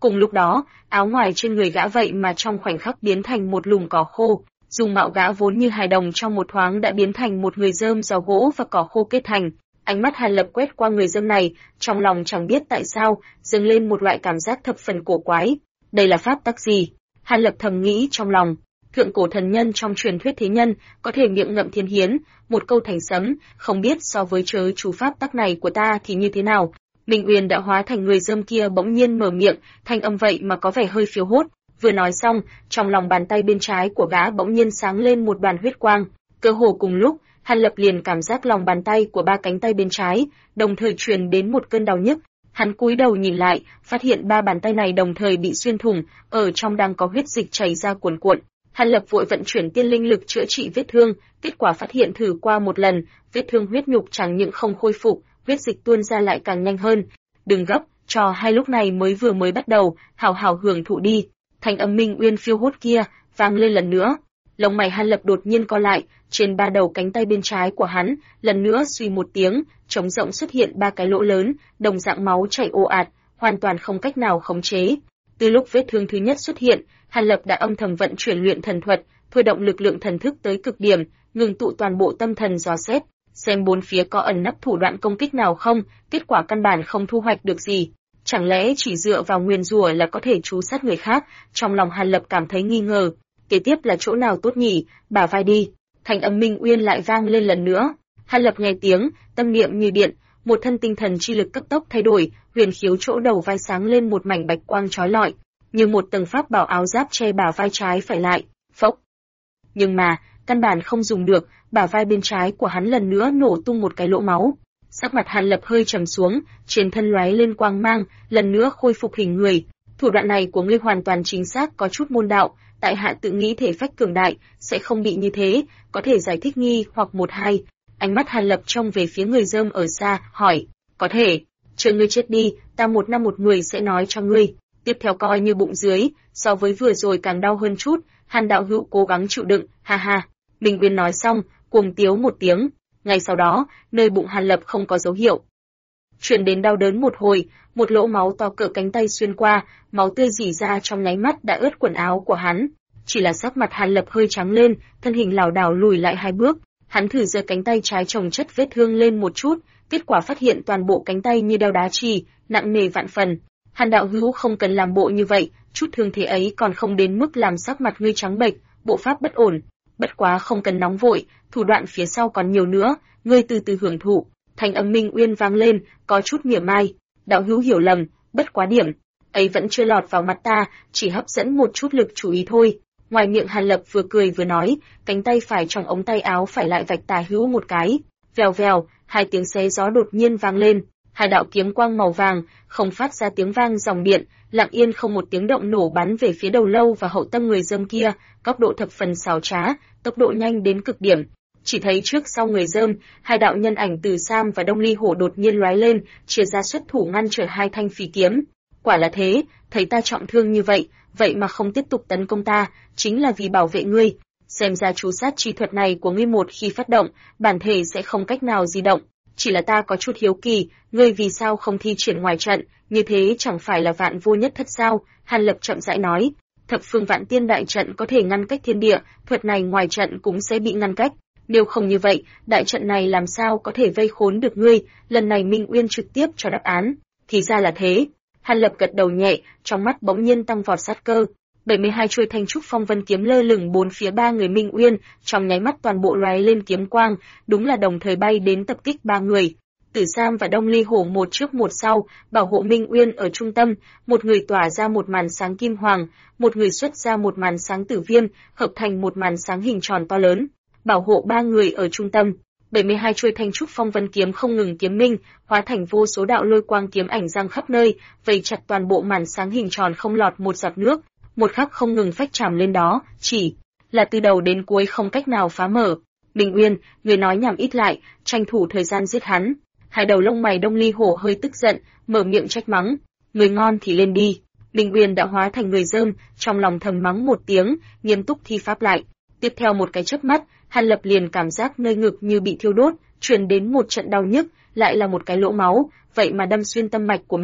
Cùng lúc đó, áo ngoài trên người gã vậy mà trong khoảnh khắc biến thành một lùm cỏ khô, dung mạo gã vốn như hài đồng trong một thoáng đã biến thành một người dơm do gỗ và cỏ khô kết thành. Ánh mắt Hàn Lập quét qua người dơm này, trong lòng chẳng biết tại sao, dâng lên một loại cảm giác thập phần cổ quái. Đây là pháp tắc gì? Hàn Lập thầm nghĩ trong lòng. Thượng cổ thần nhân trong truyền thuyết thế nhân, có thể miệng ngậm thiên hiến, một câu thành sấm, không biết so với chớ chú pháp tắc này của ta thì như thế nào. Minh Uyên đã hóa thành người dơm kia bỗng nhiên mở miệng, thanh âm vậy mà có vẻ hơi phiêu hốt. Vừa nói xong, trong lòng bàn tay bên trái của gã bỗng nhiên sáng lên một đoàn huyết quang. Cơ hồ cùng lúc, Hàn Lập liền cảm giác lòng bàn tay của ba cánh tay bên trái, đồng thời truyền đến một cơn đau nhức. Hắn cúi đầu nhìn lại, phát hiện ba bàn tay này đồng thời bị xuyên thủng, ở trong đang có huyết dịch chảy ra cuồn cuộn. Hàn Lập vội vận chuyển tiên linh lực chữa trị vết thương, kết quả phát hiện thử qua một lần, vết thương huyết nhục chẳng những không khôi phục, huyết dịch tuôn ra lại càng nhanh hơn. Đừng gấp, trò hay lúc này mới bắt đầu, hào hào hưởng thụ đi. Thanh âm Minh Uyên phiêu hốt kia vang lên lần nữa. Lông mày Hàn Lập đột nhiên co lại, trên ba đầu cánh tay bên trái của hắn, lần nữa suy một tiếng, trống rỗng xuất hiện ba cái lỗ lớn, đồng dạng máu chảy ồ ạt, hoàn toàn không cách nào khống chế. Từ lúc vết thương thứ nhất xuất hiện, Hàn Lập đã âm thầm vận chuyển luyện thần thuật, thôi động lực lượng thần thức tới cực điểm, ngừng tụ toàn bộ tâm thần dò xét, xem bốn phía có ẩn nấp thủ đoạn công kích nào không, kết quả căn bản không thu hoạch được gì. Chẳng lẽ chỉ dựa vào nguyền rủa là có thể trú sát người khác? Trong lòng Hàn Lập cảm thấy nghi ngờ. Kế tiếp là chỗ nào tốt nhỉ? Bả vai đi. Thanh âm Minh Uyên lại vang lên lần nữa. Hàn Lập nghe tiếng, tâm niệm như điện, một thân tinh thần chi lực cấp tốc thay đổi, huyền khiếu chỗ đầu vai sáng lên một mảnh bạch quang chói lọi, như một tầng pháp bảo áo giáp che bả vai trái phải lại. Phốc. Nhưng mà, căn bản không dùng được, bả vai bên trái của hắn lần nữa nổ tung một cái lỗ máu. Sắc mặt Hàn Lập hơi trầm xuống, trên thân lóe lên quang mang, lần nữa khôi phục hình người. Thủ đoạn này của ngươi hoàn toàn chính xác có chút môn đạo, tại hạ tự nghĩ thể phách cường đại, sẽ không bị như thế, có thể giải thích nghi hoặc một hai. Ánh mắt Hàn Lập trông về phía người dơm ở xa, hỏi, có thể, chờ ngươi chết đi, ta một năm một người sẽ nói cho ngươi. Tiếp theo coi như bụng dưới, so với vừa rồi càng đau hơn chút, Hàn đạo hữu cố gắng chịu đựng, ha ha. Minh Uyên nói xong, cuồng tiếu một tiếng. Ngay sau đó, nơi bụng Hàn Lập không có dấu hiệu truyền đến đau đớn một hồi, một lỗ máu to cỡ cánh tay xuyên qua, máu tươi rỉ ra trong nháy mắt đã ướt quần áo của hắn. Chỉ là sắc mặt Hàn Lập hơi trắng lên, thân hình lảo đảo lùi lại hai bước. Hắn thử giơ cánh tay trái chồng chất vết thương lên một chút, kết quả phát hiện toàn bộ cánh tay như đeo đá chì, nặng nề vạn phần. Hàn đạo hữu không cần làm bộ như vậy, chút thương thế ấy còn không đến mức làm sắc mặt ngươi trắng bệch, bộ pháp bất ổn. Bất quá không cần nóng vội, thủ đoạn phía sau còn nhiều nữa, ngươi từ từ hưởng thụ. Thanh âm Minh Uyên vang lên, có chút mỉa mai. Đạo hữu hiểu lầm, bất quá điểm ấy vẫn chưa lọt vào mặt ta, chỉ hấp dẫn một chút lực chú ý thôi. Ngoài miệng Hàn Lập vừa cười vừa nói, cánh tay phải trong ống tay áo phải lại vạch tà hữu một cái. Vèo vèo, hai tiếng xé gió đột nhiên vang lên. Hai đạo kiếm quang màu vàng, không phát ra tiếng vang dòng điện, lặng yên không một tiếng động nổ bắn về phía đầu lâu và hậu tâm người dơm kia, góc độ thập phần xảo trá, tốc độ nhanh đến cực điểm. Chỉ thấy trước sau người dơm, hai đạo nhân ảnh Từ Sam và Đông Ly Hổ đột nhiên lóe lên, chia ra xuất thủ ngăn trở hai thanh phỉ kiếm. Quả là thế, thấy ta trọng thương như vậy, vậy mà không tiếp tục tấn công ta, chính là vì bảo vệ ngươi. Xem ra chú sát chi thuật này của ngươi một khi phát động, bản thể sẽ không cách nào di động. Chỉ là ta có chút hiếu kỳ, ngươi vì sao không thi triển ngoài trận, như thế chẳng phải là vạn vô nhất thất sao? Hàn Lập chậm rãi nói, thập phương vạn tiên đại trận có thể ngăn cách thiên địa, thuật này ngoài trận cũng sẽ bị ngăn cách. Nếu không như vậy, đại trận này làm sao có thể vây khốn được ngươi? Lần này Minh Uyên trực tiếp cho đáp án. Thì ra là thế. Hàn Lập gật đầu nhẹ, trong mắt bỗng nhiên tăng vọt sát cơ. 72 chuôi thanh trúc phong vân kiếm lơ lửng bốn phía ba người Minh Uyên, trong nháy mắt toàn bộ lóe lên kiếm quang, đúng là đồng thời bay đến tập kích ba người. Tử Sam và Đông Ly Hổ một trước một sau, bảo hộ Minh Uyên ở trung tâm, một người tỏa ra một màn sáng kim hoàng, một người xuất ra một màn sáng tử viêm, hợp thành một màn sáng hình tròn to lớn, bảo hộ ba người ở trung tâm. 72 chuôi thanh trúc phong vân kiếm không ngừng kiếm minh, hóa thành vô số đạo lôi quang kiếm ảnh giăng khắp nơi, vây chặt toàn bộ màn sáng hình tròn không lọt một giọt nước, một khắc không ngừng phách chạm lên đó, chỉ là từ đầu đến cuối không cách nào phá mở. Minh Uyên, người nói nhảm ít lại, tranh thủ thời gian giết hắn. Hai đầu lông mày Đông Ly Hổ hơi tức giận, mở miệng trách mắng, người ngon thì lên đi. Minh Uyên đã hóa thành người dơm, trong lòng thầm mắng một tiếng, nghiêm túc thi pháp lại. Tiếp theo một cái chớp mắt, Hàn Lập liền cảm giác nơi ngực như bị thiêu đốt, truyền đến một trận đau nhức, lại là một cái lỗ máu, vậy mà đâm xuyên tâm mạch của mình.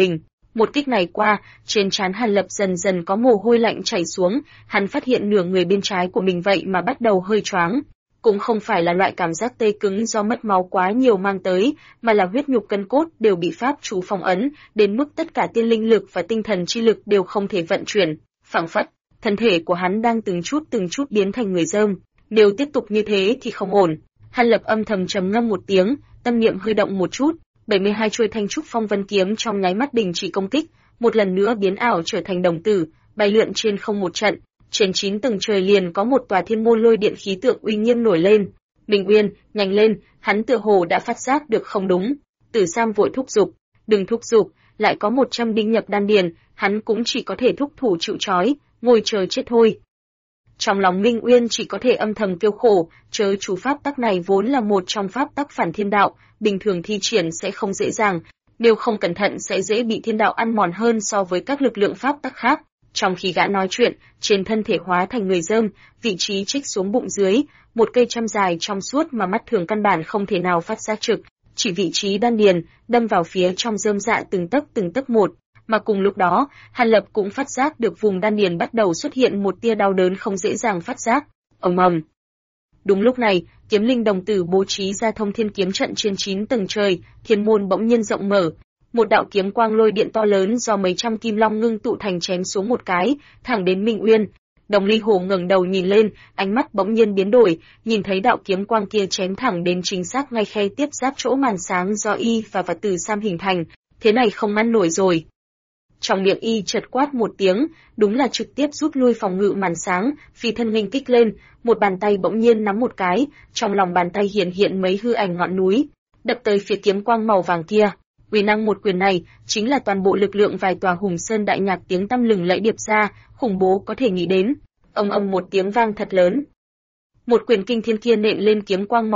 Một kích này qua, trên trán Hàn Lập dần dần có mồ hôi lạnh chảy xuống, hắn phát hiện nửa người bên trái của mình vậy mà bắt đầu hơi choáng. Cũng không phải là loại cảm giác tê cứng do mất máu quá nhiều mang tới, mà là huyết nhục cân cốt đều bị pháp chú phong ấn, đến mức tất cả tiên linh lực và tinh thần chi lực đều không thể vận chuyển. Phảng phất, thân thể của hắn đang từng chút biến thành người dơm. Nếu tiếp tục như thế thì không ổn. Hàn Lập âm thầm trầm ngâm một tiếng, tâm niệm hơi động một chút, 72 chuôi thanh trúc phong vân kiếm trong nháy mắt đình chỉ công kích, một lần nữa biến ảo trở thành đồng tử, bay lượn trên không một trận. Trên 9 tầng trời liền có một tòa thiên môn lôi điện khí tượng uy nghiêm nổi lên. Minh Uyên, nhanh lên, hắn tựa hồ đã phát giác được không đúng. Tử Sam vội thúc giục, đừng thúc giục, lại có 100 đinh nhập đan điền, hắn cũng chỉ có thể thúc thủ chịu trói, ngồi chờ chết thôi. Trong lòng Minh Uyên chỉ có thể âm thầm kêu khổ, chớ chú pháp tắc này vốn là một trong pháp tắc phản thiên đạo, bình thường thi triển sẽ không dễ dàng, nếu không cẩn thận sẽ dễ bị thiên đạo ăn mòn hơn so với các lực lượng pháp tắc khác. Trong khi gã nói chuyện, trên thân thể hóa thành người dơm, vị trí trích xuống bụng dưới, một cây châm dài trong suốt mà mắt thường căn bản không thể nào phát giác trực, chỉ vị trí đan điền, đâm vào phía trong rơm dạ từng tấc một. Mà cùng lúc đó, Hàn Lập cũng phát giác được vùng đan điền bắt đầu xuất hiện một tia đau đớn không dễ dàng phát giác. Ầm ầm. Đúng lúc này, kiếm linh đồng tử bố trí ra thông thiên kiếm trận trên 9 tầng trời, thiên môn bỗng nhiên rộng mở. Một đạo kiếm quang lôi điện to lớn do mấy trăm kim long ngưng tụ thành chém xuống một cái, thẳng đến Minh Uyên. Đồng Ly Hổ ngẩng đầu nhìn lên, ánh mắt bỗng nhiên biến đổi, nhìn thấy đạo kiếm quang kia chém thẳng đến chính xác ngay khe tiếp giáp chỗ màn sáng do y và Tử Sam hình thành, thế này không ngăn nổi rồi. Trong miệng y chợt quát một tiếng, đúng là trực tiếp rút lui phòng ngự màn sáng, phi thân nghênh kích lên, một bàn tay bỗng nhiên nắm một cái, trong lòng bàn tay hiện mấy hư ảnh ngọn núi, đập tới phía kiếm quang màu vàng kia. Uy năng một quyền này chính là toàn bộ lực lượng vài tòa Hùng Sơn đại nhạc tiếng tăm lừng lẫy điệp ra, khủng bố có thể nghĩ đến. Ầm ầm một tiếng vang thật lớn. Một quyền kinh thiên kia nện lên kiếm quang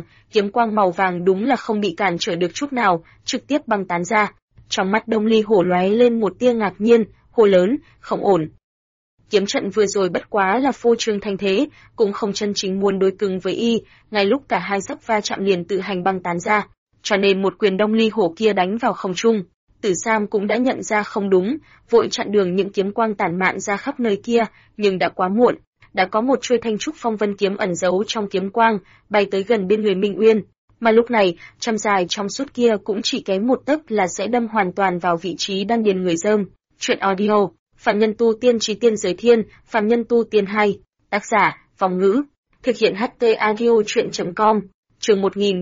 màu vàng đúng là không bị cản trở được chút nào, trực tiếp băng tán ra. Trong mắt Đông Ly Hổ lóe lên một tia ngạc nhiên, hô lớn, không ổn. Kiếm trận vừa rồi bất quá là phô trương thanh thế, cũng không chân chính muốn đối cứng với y, ngay lúc cả hai sắp va chạm liền tự hành băng tán ra. Cho nên một quyền Đông Ly Hổ kia đánh vào không trung, Tử Sam cũng đã nhận ra không đúng, vội chặn đường những kiếm quang tản mạn ra khắp nơi kia, nhưng đã quá muộn, đã có một chuôi thanh trúc phong vân kiếm ẩn giấu trong kiếm quang, bay tới gần bên người Minh Uyên, mà lúc này, châm dài trong suốt kia cũng chỉ kém một tấc là sẽ đâm hoàn toàn vào vị trí đan điền người dơm. Chuyện audio, Phạm Nhân Tu Tiên Chí Tiên Giới Thiên, Phạm Nhân Tu Tiên 2, tác giả, Vong Ngữ, thực hiện HT Audio Chuyện.com. Chương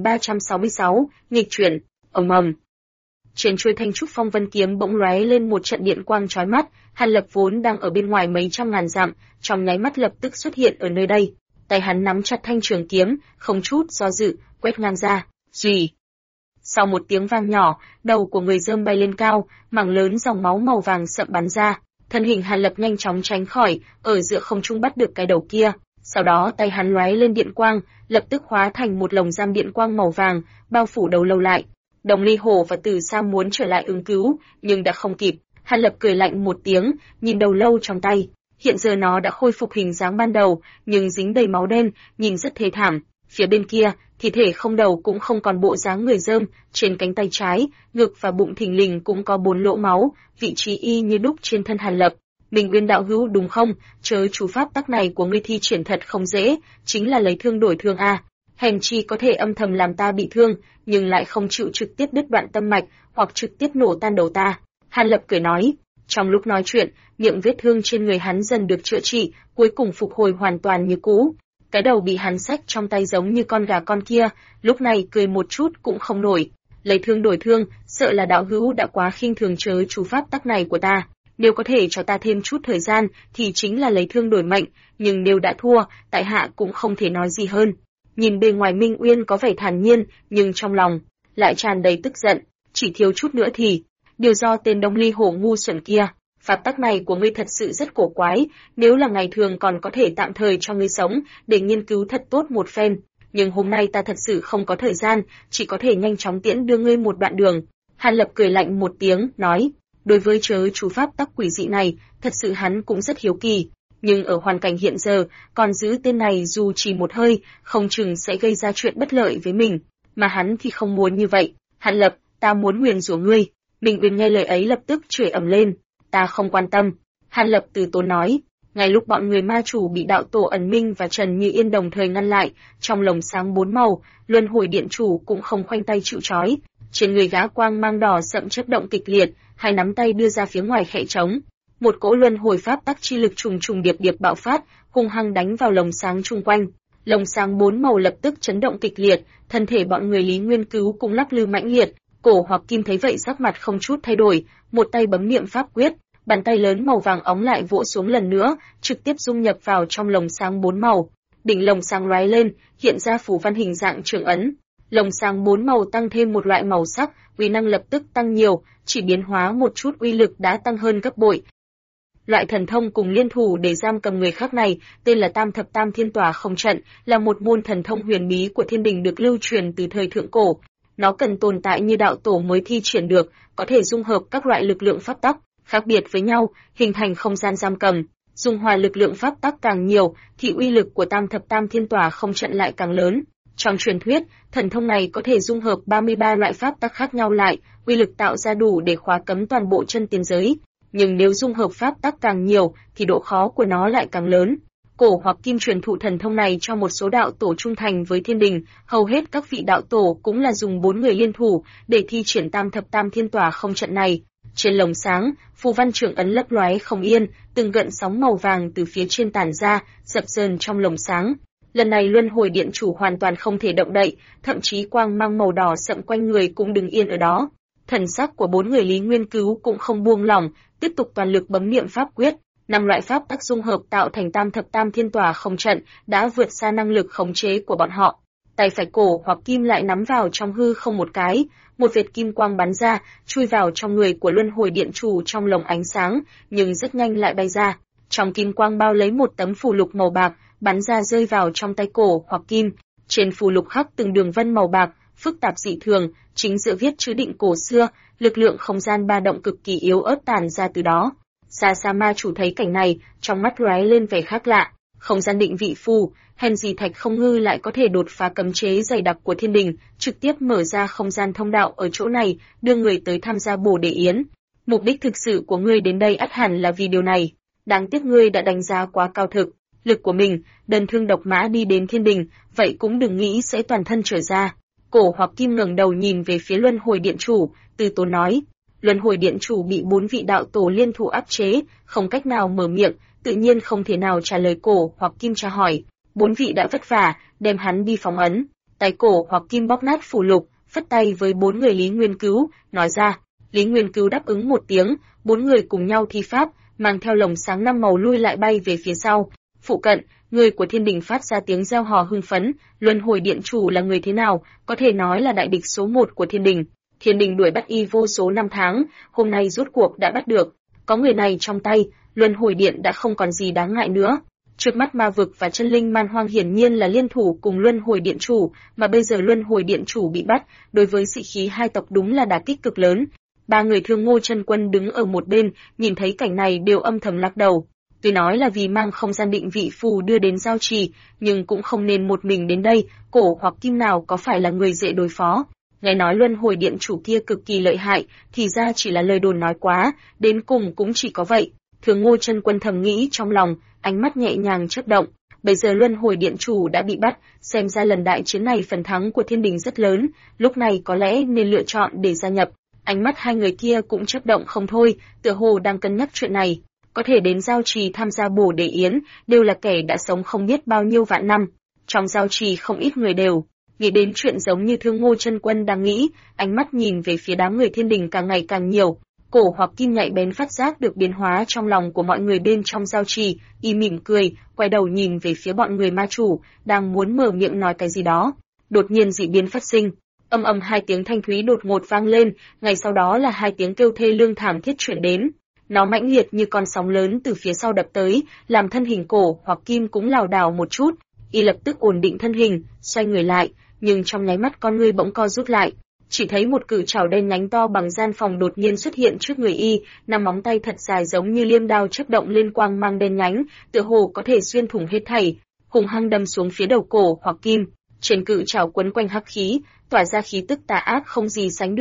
1366, nghịch chuyển, ầm ầm. Trên chuôi thanh trúc phong vân kiếm bỗng lóe lên một trận điện quang chói mắt, Hàn Lập vốn đang ở bên ngoài mấy trăm ngàn dặm, trong nháy mắt lập tức xuất hiện ở nơi đây. Tay hắn nắm chặt thanh trường kiếm, không chút do dự, quét ngang ra. Rì. Sau một tiếng vang nhỏ, đầu của người dơm bay lên cao, mảng lớn dòng máu màu vàng sậm bắn ra. Thân hình Hàn Lập nhanh chóng tránh khỏi, ở giữa không trung bắt được cái đầu kia. Sau đó tay hắn lóe lên điện quang, lập tức hóa thành một lồng giam điện quang màu vàng, bao phủ đầu lâu lại. Đồng Ly Hổ và Tử Sam muốn trở lại ứng cứu, nhưng đã không kịp. Hàn Lập cười lạnh một tiếng, nhìn đầu lâu trong tay. Hiện giờ nó đã khôi phục hình dáng ban đầu, nhưng dính đầy máu đen, nhìn rất thê thảm. Phía bên kia, thi thể không đầu cũng không còn bộ dáng người dơm, trên cánh tay trái, ngực và bụng thình lình cũng có 4 lỗ máu, vị trí y như đúc trên thân Hàn Lập. Minh Uyên đạo hữu đúng không? Chớ chú pháp tắc này của ngươi thi triển thật không dễ, chính là lấy thương đổi thương a. Hèn chi có thể âm thầm làm ta bị thương, nhưng lại không chịu trực tiếp đứt đoạn tâm mạch, hoặc trực tiếp nổ tan đầu ta. Hàn Lập cười nói. Trong lúc nói chuyện, miệng vết thương trên người hắn dần được chữa trị, cuối cùng phục hồi hoàn toàn như cũ. Cái đầu bị hắn xách trong tay giống như con gà con kia, lúc này cười một chút cũng không nổi. Lấy thương đổi thương, sợ là đạo hữu đã quá khinh thường chớ chú pháp tắc này của ta. Nếu có thể cho ta thêm chút thời gian, thì chính là lấy thương đổi mệnh, nhưng nếu đã thua, tại hạ cũng không thể nói gì hơn. Nhìn bề ngoài Minh Uyên có vẻ thản nhiên, nhưng trong lòng lại tràn đầy tức giận, chỉ thiếu chút nữa thì điều do tên Đông Ly Hổ ngu xuẩn kia. Pháp tắc này của ngươi thật sự rất cổ quái, nếu là ngày thường còn có thể tạm thời cho ngươi sống, để nghiên cứu thật tốt một phen, nhưng hôm nay ta thật sự không có thời gian, chỉ có thể nhanh chóng tiễn đưa ngươi một đoạn đường. Hàn Lập cười lạnh một tiếng, nói, đối với chớ chú pháp tắc quỷ dị này, thật sự hắn cũng rất hiếu kỳ, nhưng ở hoàn cảnh hiện giờ, còn giữ tên này dù chỉ một hơi, không chừng sẽ gây ra chuyện bất lợi với mình, mà hắn thì không muốn như vậy. Hàn Lập, ta muốn nguyền rủa ngươi. Minh Uyên nghe lời ấy lập tức chửi ầm lên, ta không quan tâm. Hàn Lập từ tốn nói, ngay lúc bọn người ma chủ bị đạo tổ ẩn Minh và Trần Như Yên đồng thời ngăn lại, trong lồng sáng 4 màu, luân hồi điện chủ cũng không khoanh tay chịu trói. Trên người gã quang mang đỏ sậm chớp động kịch liệt, hai nắm tay đưa ra phía ngoài khẽ trống. Một cỗ luân hồi pháp tắc chi lực trùng trùng điệp điệp bạo phát, hung hăng đánh vào lồng sáng chung quanh. Lồng sáng 4 màu lập tức chấn động kịch liệt, thân thể bọn người Lý Nguyên Cứu cũng lắc lư mãnh liệt. Cổ Hoặc Kim thấy vậy sắc mặt không chút thay đổi, một tay bấm niệm pháp quyết, bàn tay lớn màu vàng óng lại vỗ xuống lần nữa, trực tiếp dung nhập vào trong lồng sáng 4 màu. Đỉnh lồng sáng lóe lên, hiện ra phù văn hình dạng trường ấn. Lồng sáng 4 màu tăng thêm một loại màu sắc, uy năng lập tức tăng nhiều, chỉ biến hóa một chút uy lực đã tăng hơn gấp bội. Loại thần thông cùng liên thủ để giam cầm người khác này, tên là Tam Thập Tam Thiên Tỏa Không Trận, là một môn thần thông huyền bí của thiên đình được lưu truyền từ thời thượng cổ. Nó cần tồn tại như đạo tổ mới thi triển được, có thể dung hợp các loại lực lượng pháp tắc khác biệt với nhau, hình thành không gian giam cầm. Dung hòa lực lượng pháp tắc càng nhiều, thì uy lực của Tam Thập Tam Thiên Tỏa Không Trận lại càng lớn. Trong truyền thuyết, thần thông này có thể dung hợp 33 loại pháp tắc khác nhau lại, uy lực tạo ra đủ để khóa cấm toàn bộ chân tiên giới. Nhưng nếu dung hợp pháp tắc càng nhiều, thì độ khó của nó lại càng lớn. Cổ Hoặc Kim truyền thụ thần thông này cho một số đạo tổ trung thành với thiên đình, hầu hết các vị đạo tổ cũng là dùng 4 người liên thủ để thi triển Tam Thập Tam Thiên Tỏa Không Trận này. Trên lồng sáng, phù văn trưởng ấn lấp lóe không yên, từng gợn sóng màu vàng từ phía trên tản ra, dập dờn trong lồng sáng. Lần này luân hồi điện chủ hoàn toàn không thể động đậy, thậm chí quang mang màu đỏ sậm quanh người cũng đứng yên ở đó. Thần sắc của 4 người Lý Nguyên Cứu cũng không buông lỏng, tiếp tục toàn lực bấm niệm pháp quyết. 5 loại pháp tắc dung hợp tạo thành Tam Thập Tam Thiên Tỏa Không Trận đã vượt xa năng lực khống chế của bọn họ. Tay phải Cổ Hoặc Kim lại nắm vào trong hư không một cái, một vệt kim quang bắn ra, chui vào trong người của luân hồi điện chủ trong lồng ánh sáng, nhưng rất nhanh lại bay ra. Trong kim quang bao lấy một tấm phù lục màu bạc, bắn ra rơi vào trong tay Cổ Hoặc Kim. Trên phù lục khắc từng đường vân màu bạc, phức tạp dị thường, chính giữa viết chữ định cổ xưa, lực lượng không gian ba động cực kỳ yếu ớt tản ra từ đó. Xa xa ma chủ thấy cảnh này, trong mắt lóe lên vẻ khác lạ. Không gian định vị phù, hèn gì Thạch Không Ngư lại có thể đột phá cấm chế dày đặc của thiên đình, trực tiếp mở ra không gian thông đạo ở chỗ này, đưa người tới tham gia bồ đề yến. Mục đích thực sự của ngươi đến đây ắt hẳn là vì điều này. Đáng tiếc ngươi đã đánh giá quá cao thực lực của mình, đơn thương độc mã đi đến thiên đình, vậy cũng đừng nghĩ sẽ toàn thân trở ra. Cổ Hoặc Kim ngẩng đầu nhìn về phía luân hồi điện chủ, từ tốn nói. Luân hồi điện chủ bị 4 vị đạo tổ liên thủ áp chế, không cách nào mở miệng, tự nhiên không thể nào trả lời Cổ Hoặc Kim tra hỏi. 4 vị đã vất vả, đem hắn đi phóng ấn. Tay Cổ Hoặc Kim bóp nát phù lục, phất tay với 4 người Lý Nguyên Cứu, nói ra. Lý Nguyên Cứu đáp ứng một tiếng, 4 người cùng nhau thi pháp, mang theo lồng sáng 5 màu lui lại bay về phía sau. Phụ cận, người của thiên đình phát ra tiếng reo hò hưng phấn, luân hồi điện chủ là người thế nào, có thể nói là đại địch số 1 của thiên đình. Thiên đình đuổi bắt y vô số năm tháng, hôm nay rốt cuộc đã bắt được. Có người này trong tay, luân hồi điện đã không còn gì đáng ngại nữa. Trước mắt ma vực và chân linh man hoang hiển nhiên là liên thủ cùng luân hồi điện chủ, mà bây giờ luân hồi điện chủ bị bắt, đối với sĩ khí hai tộc đúng là đả kích cực lớn. 3 người Thương Ngô Chân Quân đứng ở một bên, nhìn thấy cảnh này đều âm thầm lắc đầu. Tuy nói là vì mang không gian định vị phù đưa đến giao trì, nhưng cũng không nên một mình đến đây, Cổ Hoặc Kim nào có phải là người dễ đối phó. Nghe nói luân hồi điện chủ kia cực kỳ lợi hại, thì ra chỉ là lời đồn nói quá, đến cùng cũng chỉ có vậy. Thương Ngô Chân Quân thầm nghĩ trong lòng, ánh mắt nhẹ nhàng chớp động. Bây giờ luân hồi điện chủ đã bị bắt, xem ra lần đại chiến này phần thắng của thiên đình rất lớn, lúc này có lẽ nên lựa chọn để gia nhập. Ánh mắt hai người kia cũng chớp động không thôi, tựa hồ đang cân nhắc chuyện này. Có thể đến giao trì tham gia bồ đề yến, đều là kẻ đã sống không biết bao nhiêu vạn năm. Trong giao trì không ít người đều nghĩ đến chuyện giống như Thương Ngô Chân Quân đang nghĩ, ánh mắt nhìn về phía đám người thiên đình càng ngày càng nhiều. Cổ Hoặc Kim nhạy bén phát giác được biến hóa trong lòng của mọi người bên trong giao trì, y mỉm cười, quay đầu nhìn về phía bọn người ma chủ, đang muốn mở miệng nói cái gì đó. Đột nhiên dị biến phát sinh, âm ầm 2 tiếng thanh thúy đột ngột vang lên, ngay sau đó là 2 tiếng kêu thê lương thảm thiết chuyển đến. Nó mãnh liệt như con sóng lớn từ phía sau đập tới, làm thân hình Cổ Hoặc Kim cũng lảo đảo một chút. Y lập tức ổn định thân hình, xoay người lại, nhưng trong nháy mắt con ngươi bỗng co rút lại. Chỉ thấy một cự trảo đen nhánh to bằng gian phòng đột nhiên xuất hiện trước người y, 5 móng tay thật dài giống như liêm đao chớp động lên quang mang đen nhánh, tựa hồ có thể xuyên thủng hết thảy, hung hăng đâm xuống phía đầu Cổ Hoặc Kim. Trên cự trảo quấn quanh hắc khí, tỏa ra khí tức tà ác không gì sánh được,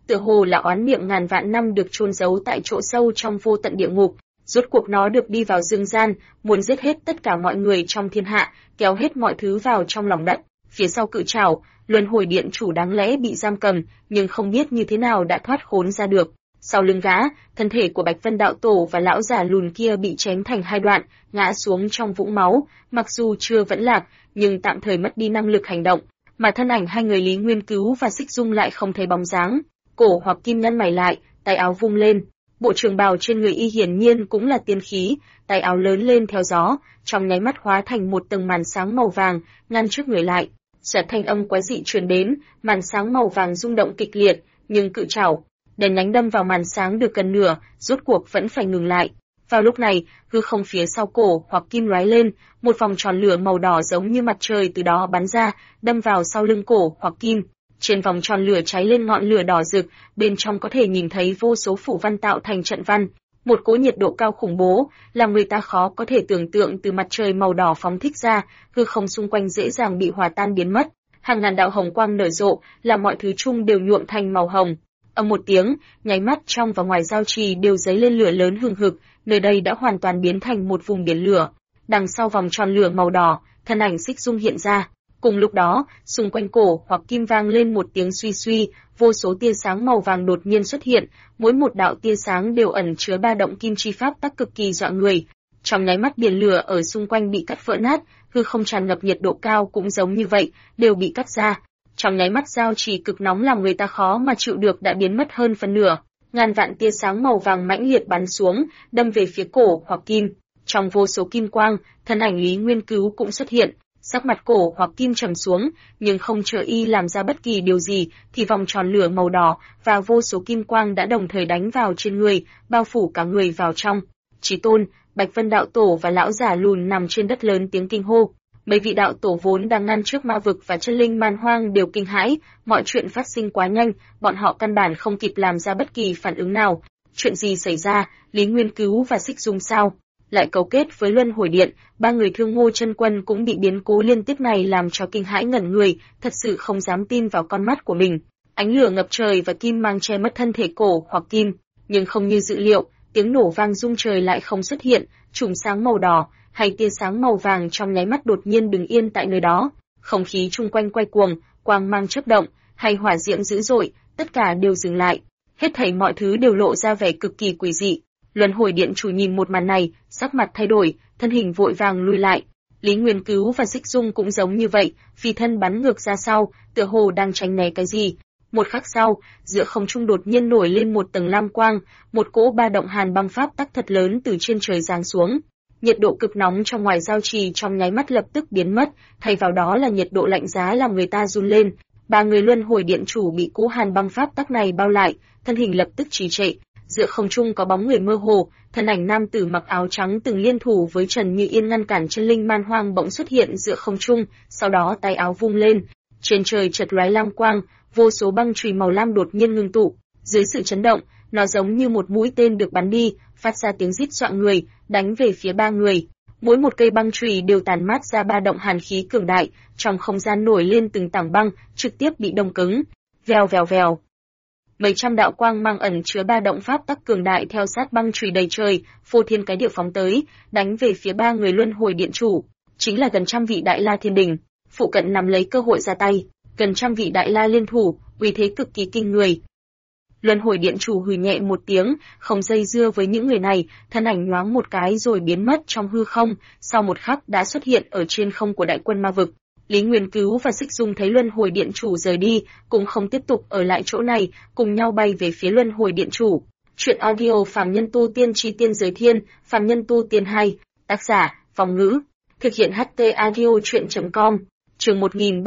tựa hồ là oán niệm ngàn vạn năm được chôn giấu tại chỗ sâu trong vô tận địa ngục. Rốt cuộc nó được đi vào dương gian, muốn giết hết tất cả mọi người trong thiên hạ, kéo hết mọi thứ vào trong lòng đất. Phía sau cự trảo, luân hồi điện chủ đáng lẽ bị giam cầm, nhưng không biết như thế nào đã thoát khốn ra được. Sau lưng gã, thân thể của Bạch Vân đạo tổ và lão già lùn kia bị chém thành hai đoạn, ngã xuống trong vũng máu, mặc dù chưa vẫn lạc, nhưng tạm thời mất đi năng lực hành động, mà thân ảnh hai người Lý Nguyên Cứu và Xích Dung lại không thấy bóng dáng. Cổ Hoặc Kim nhăn mày lại, tay áo vung lên, bộ trường bào trên người y hiển nhiên cũng là tiên khí, tay áo lớn lên theo gió, trong nháy mắt hóa thành một tầng màn sáng màu vàng, ngăn trước người lại. Chợt thanh âm quái dị truyền đến, màn sáng màu vàng rung động kịch liệt, nhưng cự trảo đèn nhánh đâm vào màn sáng được gần nửa, rốt cuộc vẫn phải ngừng lại. Vào lúc này, hư không phía sau Cổ Hoặc Kim lóe lên, một vòng tròn lửa màu đỏ giống như mặt trời từ đó bắn ra, đâm vào sau lưng Cổ Hoặc Kim. Trên vòng tròn lửa cháy lên ngọn lửa đỏ rực, bên trong có thể nhìn thấy vô số phù văn tạo thành trận văn. Một cỗ nhiệt độ cao khủng bố, làm người ta khó có thể tưởng tượng từ mặt trời màu đỏ phóng thích ra, hư không xung quanh dễ dàng bị hòa tan biến mất. Hàng ngàn đạo hồng quang nở rộ, làm mọi thứ chung đều nhuộm thành màu hồng. Âm một tiếng, nháy mắt trong và ngoài giao trì đều dấy lên lửa lớn hừng hực, nơi đây đã hoàn toàn biến thành một vùng biển lửa. Đằng sau vòng tròn lửa màu đỏ, thân ảnh Xích Dung hiện ra. Cùng lúc đó, xung quanh Cổ Hoặc Kim vang lên một tiếng suy suy, vô số tia sáng màu vàng đột nhiên xuất hiện, mỗi một đạo tia sáng đều ẩn chứa ba động kim chi pháp tắc cực kỳ dọa người. Trong nháy mắt biển lửa ở xung quanh bị cắt vỡ nát, hư không tràn ngập nhiệt độ cao cũng giống như vậy, đều bị cắt ra. Trong nháy mắt giao trì cực nóng làm người ta khó mà chịu được đã biến mất hơn phân nửa. Ngàn vạn tia sáng màu vàng mãnh liệt bắn xuống, đâm về phía Cổ Hoặc Kim. Trong vô số kim quang, thân ảnh Lý Nguyên Cứu cũng xuất hiện. Sắc mặt Cổ Hoặc Kim trầm xuống, nhưng không chờ y làm ra bất kỳ điều gì, thì vòng tròn lửa màu đỏ và vô số kim quang đã đồng thời đánh vào trên người, bao phủ cả người vào trong. Chí Tôn, Bạch Vân đạo tổ và lão giả lùn nằm trên đất lớn tiếng kinh hô. Mấy vị đạo tổ vốn đang ngăn trước ma vực và chân linh man hoang đều kinh hãi, mọi chuyện phát sinh quá nhanh, bọn họ căn bản không kịp làm ra bất kỳ phản ứng nào. Chuyện gì xảy ra? Lý Nguyên Cứu và Xích Dung sao lại cấu kết với Luân Hồi Điện? Ba người Thương Ngô Chân Quân cũng bị biến cố liên tiếp này làm cho kinh hãi ngẩn người, thật sự không dám tin vào con mắt của mình. Ánh lửa ngập trời và kim mang che mất thân thể Cổ Hoặc Kim, nhưng không như dự liệu, tiếng nổ vang rung trời lại không xuất hiện, chùm sáng màu đỏ hay tia sáng màu vàng trong nháy mắt đột nhiên đứng yên tại nơi đó. Không khí chung quanh quay cuồng, quang mang chớp động, hay hỏa diễm dữ dội, tất cả đều dừng lại. Hết thảy mọi thứ đều lộ ra vẻ cực kỳ quỷ dị. Luân Hồi Điện chủ nhìn một màn này, sắc mặt thay đổi, thân hình vội vàng lùi lại. Lý Nguyên Cứu và Xích Dung cũng giống như vậy, phi thân bắn ngược ra sau, tựa hồ đang tránh né cái gì. Một khắc sau, giữa không trung đột nhiên nổi lên một tầng lam quang, một cỗ ba động hàn băng pháp tắc thật lớn từ trên trời giáng xuống. Nhiệt độ cực nóng trong ngoài giao trì trong nháy mắt lập tức biến mất, thay vào đó là nhiệt độ lạnh giá làm người ta run lên. Ba người Luân Hồi Điện chủ bị cỗ hàn băng pháp tắc này bao lại, thân hình lập tức trì trệ. Giữa không trung có bóng người mơ hồ, thân ảnh nam tử mặc áo trắng từng liên thủ với Trần Như Yên ngăn cản chân linh man hoang bỗng xuất hiện giữa không trung, sau đó tay áo vung lên, trên trời chợt lóe lam quang, vô số băng chùy màu lam đột nhiên ngưng tụ. Dưới sự chấn động, nó giống như một mũi tên được bắn đi, phát ra tiếng rít dọa người, đánh về phía ba người. Mỗi một cây băng chùy đều tàn mát ra ba động hàn khí cường đại, trong không gian nổi lên từng tảng băng, trực tiếp bị đông cứng. Vèo vèo vèo. Mấy trăm đạo quang mang ẩn chứa ba động pháp tắc cường đại theo sát băng chùy đầy trời, phô thiên cái địa phóng tới, đánh về phía ba người Luân Hồi Điện chủ, chính là gần trăm vị Đại La Thiên Đình. Phụ cận nắm lấy cơ hội ra tay, gần trăm vị Đại La liên thủ, uy thế cực kỳ kinh người. Luân Hồi Điện chủ hừ nhẹ một tiếng, không dây dưa với những người này, thân ảnh nhoáng một cái rồi biến mất trong hư không, sau một khắc đã xuất hiện ở trên không của đại quân ma vực. Lý Nguyên Cứu và Xích Dung thấy Luân Hồi Điện chủ rời đi, cũng không tiếp tục ở lại chỗ này, cùng nhau bay về phía Luân Hồi Điện chủ. Chuyện audio Phàm Nhân Tu Tiên Chi Tiên Giới Thiên, Phàm Nhân Tu Tiên 2, tác giả, Vong Ngữ, thực hiện HT audio chuyện.com, chương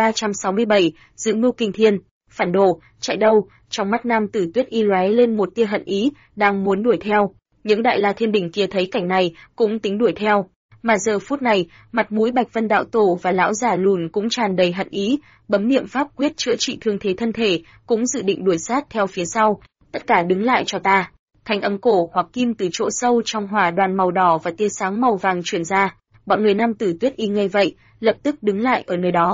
1367, Giữ Mưu Kinh Thiên, phản đồ, chạy đâu? Trong mắt nam tử Tuyết Y lóe lên một tia hận ý, đang muốn đuổi theo. Những Đại La Thiên Đình kia thấy cảnh này, cũng tính đuổi theo. Mà giờ phút này, mặt mũi Bạch Vân đạo tổ và lão giả lùn cũng tràn đầy hận ý, bấm niệm pháp quyết chữa trị thương thế thân thể, cũng dự định đuổi sát theo phía sau. Tất cả đứng lại cho ta. Thanh âm Cổ Hoặc Kim từ chỗ sâu trong hỏa đoàn màu đỏ và tia sáng màu vàng truyền ra. Bọn người nam tử Tuyết Y nghe vậy, lập tức đứng lại ở nơi đó.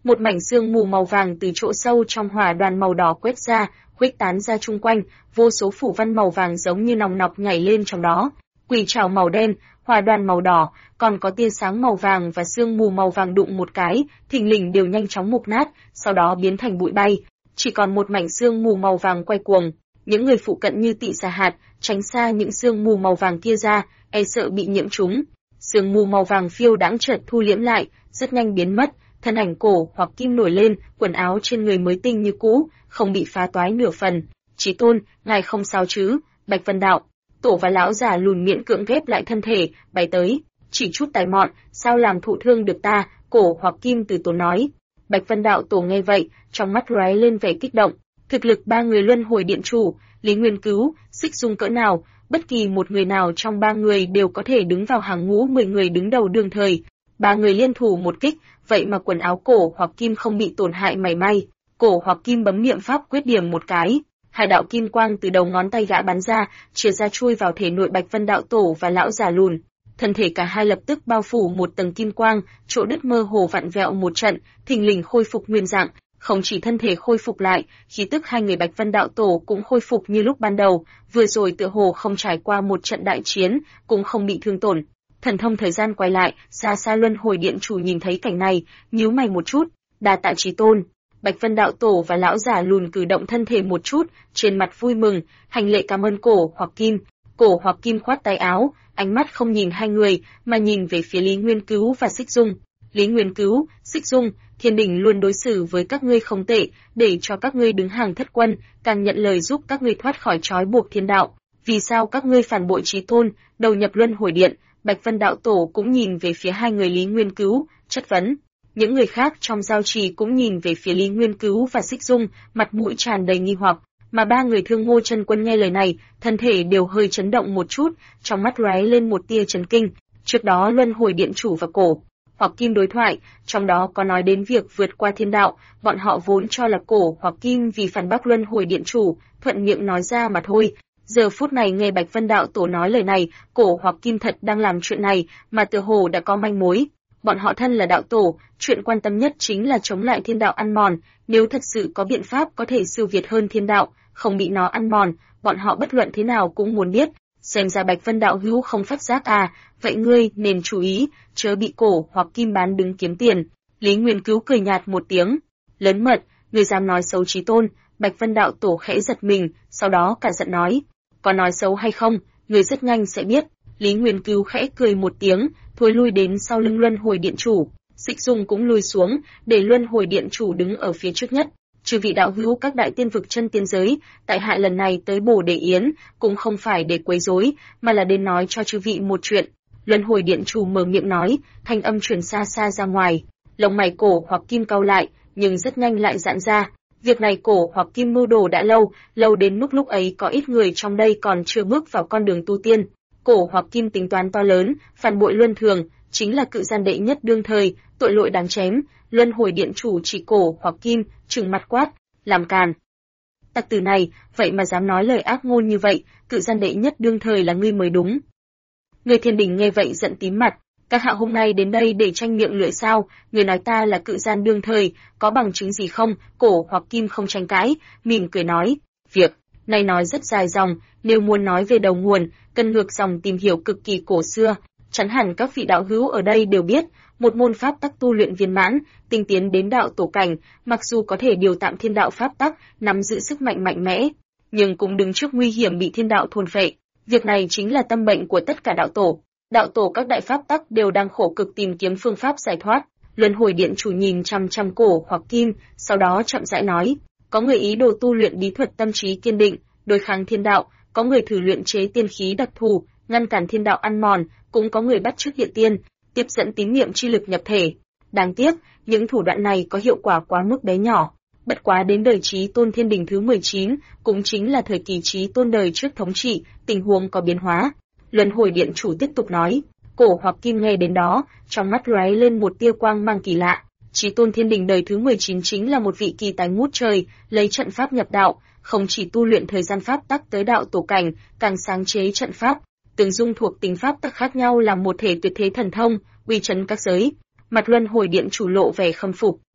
Một mảnh sương mù màu vàng từ chỗ sâu trong hỏa đoàn màu đỏ quét ra, khuếch tán ra chung quanh, vô số phủ văn màu vàng giống như nòng nọc nhảy lên trong đó. Quỷ trảo màu đen, hỏa đoàn màu đỏ, còn có tia sáng màu vàng và sương mù màu vàng đụng một cái, thình lình đều nhanh chóng mục nát, sau đó biến thành bụi bay. Chỉ còn một mảnh sương mù màu vàng quay cuồng. Những người phụ cận như Tị Xà Hạt, tránh xa những sương mù màu vàng kia ra, e sợ bị nhiễm chúng. Sương mù màu vàng phiêu đãng chợt thu liễm lại, rất nhanh biến mất, thân ảnh Cổ Hoặc Kim nổi lên, quần áo trên người mới tinh như cũ, không bị phá toái nửa phần. Chí tôn, ngài không sao chứ? Bạch Vân Đạo. Tổ và lão già lùn miễn cưỡng ghép lại thân thể, bay tới. Chỉ chút tài mọn, sao làm thụ thương được ta? Cổ Hoặc Kim từ tốn nói. Bạch Vân Đạo Tổ nghe vậy, trong mắt lóe lên vẻ kích động. Thực lực ba người luân hồi điện chủ, Lý Nguyên Cứu, Xích Dung cỡ nào, bất kỳ một người nào trong ba người đều có thể đứng vào hàng ngũ 10 người đứng đầu đương thời. Ba người liên thủ một kích, vậy mà quần áo Cổ Hoặc Kim không bị tổn hại mảy may. Cổ Hoặc Kim bấm niệm pháp quyết điểm một cái, hai đạo kim quang từ đầu ngón tay gã bắn ra, chia ra chui vào thể nội Bạch Vân Đạo Tổ và lão già lùn. Thân thể cả hai lập tức bao phủ một tầng kim quang, chỗ đứt mơ hồ vặn vẹo một trận, thình lình khôi phục nguyên dạng. Không chỉ thân thể khôi phục lại, khí tức hai người Bạch Vân Đạo Tổ cũng khôi phục như lúc ban đầu, vừa rồi tựa hồ không trải qua một trận đại chiến, cũng không bị thương tổn. Thần thông thời gian quay lại, xa xa luân hồi điện chủ nhìn thấy cảnh này, nhíu mày một chút, đa tạ chí tôn. Bạch Vân Đạo Tổ và lão già lùn cử động thân thể một chút, trên mặt vui mừng, hành lễ cảm ơn Cổ Hoặc Kim. Cổ Hoặc Kim khoát tay áo, ánh mắt không nhìn hai người, mà nhìn về phía Lý Nguyên Cứu và Xích Dung. Lý Nguyên Cứu, Xích Dung, Thiên Đình luôn đối xử với các ngươi không tệ, để cho các ngươi đứng hàng thất quân, càng nhận lời giúp các ngươi thoát khỏi trói buộc thiên đạo. Vì sao các ngươi phản bội chí tôn, đầu nhập luân hồi điện? Bạch Vân Đạo Tổ cũng nhìn về phía hai người Lý Nguyên Cứu, chất vấn. Những người khác trong giao trì cũng nhìn về phía Lý Nguyên Cứu và Xích Dung, mặt mũi tràn đầy nghi hoặc, mà ba người Thương Ngô Chân Quân nghe lời này, thân thể đều hơi chấn động một chút, trong mắt lóe lên một tia chấn kinh. Trước đó luân hồi điện chủ và Cổ Hoặc Kim đối thoại, trong đó có nói đến việc vượt qua thiên đạo, bọn họ vốn cho là Cổ Hoặc Kim vì phản bác luân hồi điện chủ, thuận miệng nói ra mà thôi. Giờ phút này nghe Bạch Vân Đạo Tổ nói lời này, Cổ Hoặc Kim thật đang làm chuyện này, mà tựa hồ đã có manh mối. Bọn họ thân là đạo tổ, chuyện quan tâm nhất chính là chống lại thiên đạo ăn mòn, nếu thật sự có biện pháp có thể siêu việt hơn thiên đạo, không bị nó ăn mòn, bọn họ bất luận thế nào cũng muốn biết. Xem ra Bạch Vân Đạo hữu không phát giác à, vậy ngươi nên chú ý, chớ bị Cổ Hoặc Kim bán đứng kiếm tiền. Lý Nguyên Cứu cười nhạt một tiếng, lớn mật, ngươi dám nói xấu chí tôn? Bạch Vân Đạo Tổ khẽ giật mình, sau đó cả giận nói, có nói xấu hay không, ngươi rất nhanh sẽ biết. Lý Nguyên Cứu khẽ cười một tiếng, thối lui đến sau lưng luân hồi điện chủ. Xích Dung cũng lui xuống, để luân hồi điện chủ đứng ở phía trước nhất. Chư vị đạo hữu các đại tiên vực chân tiên giới, tại hạ lần này tới Bồ Đề Yến, cũng không phải để quấy rối, mà là đến nói cho chư vị một chuyện. Luân hồi điện chủ mở miệng nói, thanh âm truyền xa xa ra ngoài. Lông mày Cổ Hoặc Kim cau lại, nhưng rất nhanh lại giãn ra. Việc này Cổ Hoặc Kim mưu đồ đã lâu đến mức lúc ấy có ít người trong đây còn chưa bước vào con đường tu tiên. Cổ Hoặc Kim tính toán to lớn, phản bội luân thường, chính là cự gian đệ nhất đương thời, tội lỗi đáng chém. Luân hồi điện chủ chỉ Cổ Hoặc Kim, trừng mặt quát, làm càn. Tặc tử này, vậy mà dám nói lời ác ngôn như vậy, cự gian đệ nhất đương thời là ngươi mới đúng. Người Thiên Đình nghe vậy giận tím mặt, các hạ hôm nay đến đây để tranh miệng lưỡi sao? Người nói ta là cự gian đương thời, có bằng chứng gì không? Cổ Hoặc Kim không tranh cãi, mỉm cười nói, việc này nói rất dài dòng, nếu muốn nói về đầu nguồn, cần ngược dòng tìm hiểu cực kỳ cổ xưa, chắn hẳn các vị đạo hữu ở đây đều biết, một môn pháp tắc tu luyện viên mãn, tinh tiến đến đạo tổ cảnh, mặc dù có thể điều tạm thiên đạo pháp tắc, nắm giữ sức mạnh mạnh mẽ, nhưng cũng đứng trước nguy hiểm bị thiên đạo thôn phệ. Việc này chính là tâm bệnh của tất cả đạo tổ. Đạo tổ các đại pháp tắc đều đang khổ cực tìm kiếm phương pháp giải thoát. Luân hồi điện chủ nhìn chăm chăm Cổ Hoặc Kim, sau đó chậm rãi nói, có người ý đồ tu luyện bí thuật tâm trí kiên định, đối kháng thiên đạo, có người thử luyện chế tiên khí đặc thù, ngăn cản thiên đạo ăn mòn, cũng có người bắt chước hiện tiên, tiếp dẫn tín niệm chi lực nhập thể. Đáng tiếc, những thủ đoạn này có hiệu quả quá mức bé nhỏ. Bất quá đến đời Chí Tôn Thiên Đình thứ 19, cũng chính là thời kỳ Chí Tôn đời trước thống trị, tình huống có biến hóa. Luân hồi điện chủ tiếp tục nói, Cổ Hoặc Kim nghe đến đó, trong mắt lóe lên một tia quang mang kỳ lạ. Chí Tôn Thiên Đình đời thứ 19 chính là một vị kỳ tài ngút trời, lấy trận pháp nhập đạo, không chỉ tu luyện thời gian pháp tắc tới đạo tổ cảnh, càng sáng chế trận pháp, từng dung thuộc tính pháp tắc khác nhau làm một thể tuyệt thế thần thông, uy chấn các giới. Mặt Luân hồi điện chủ lộ vẻ khâm phục,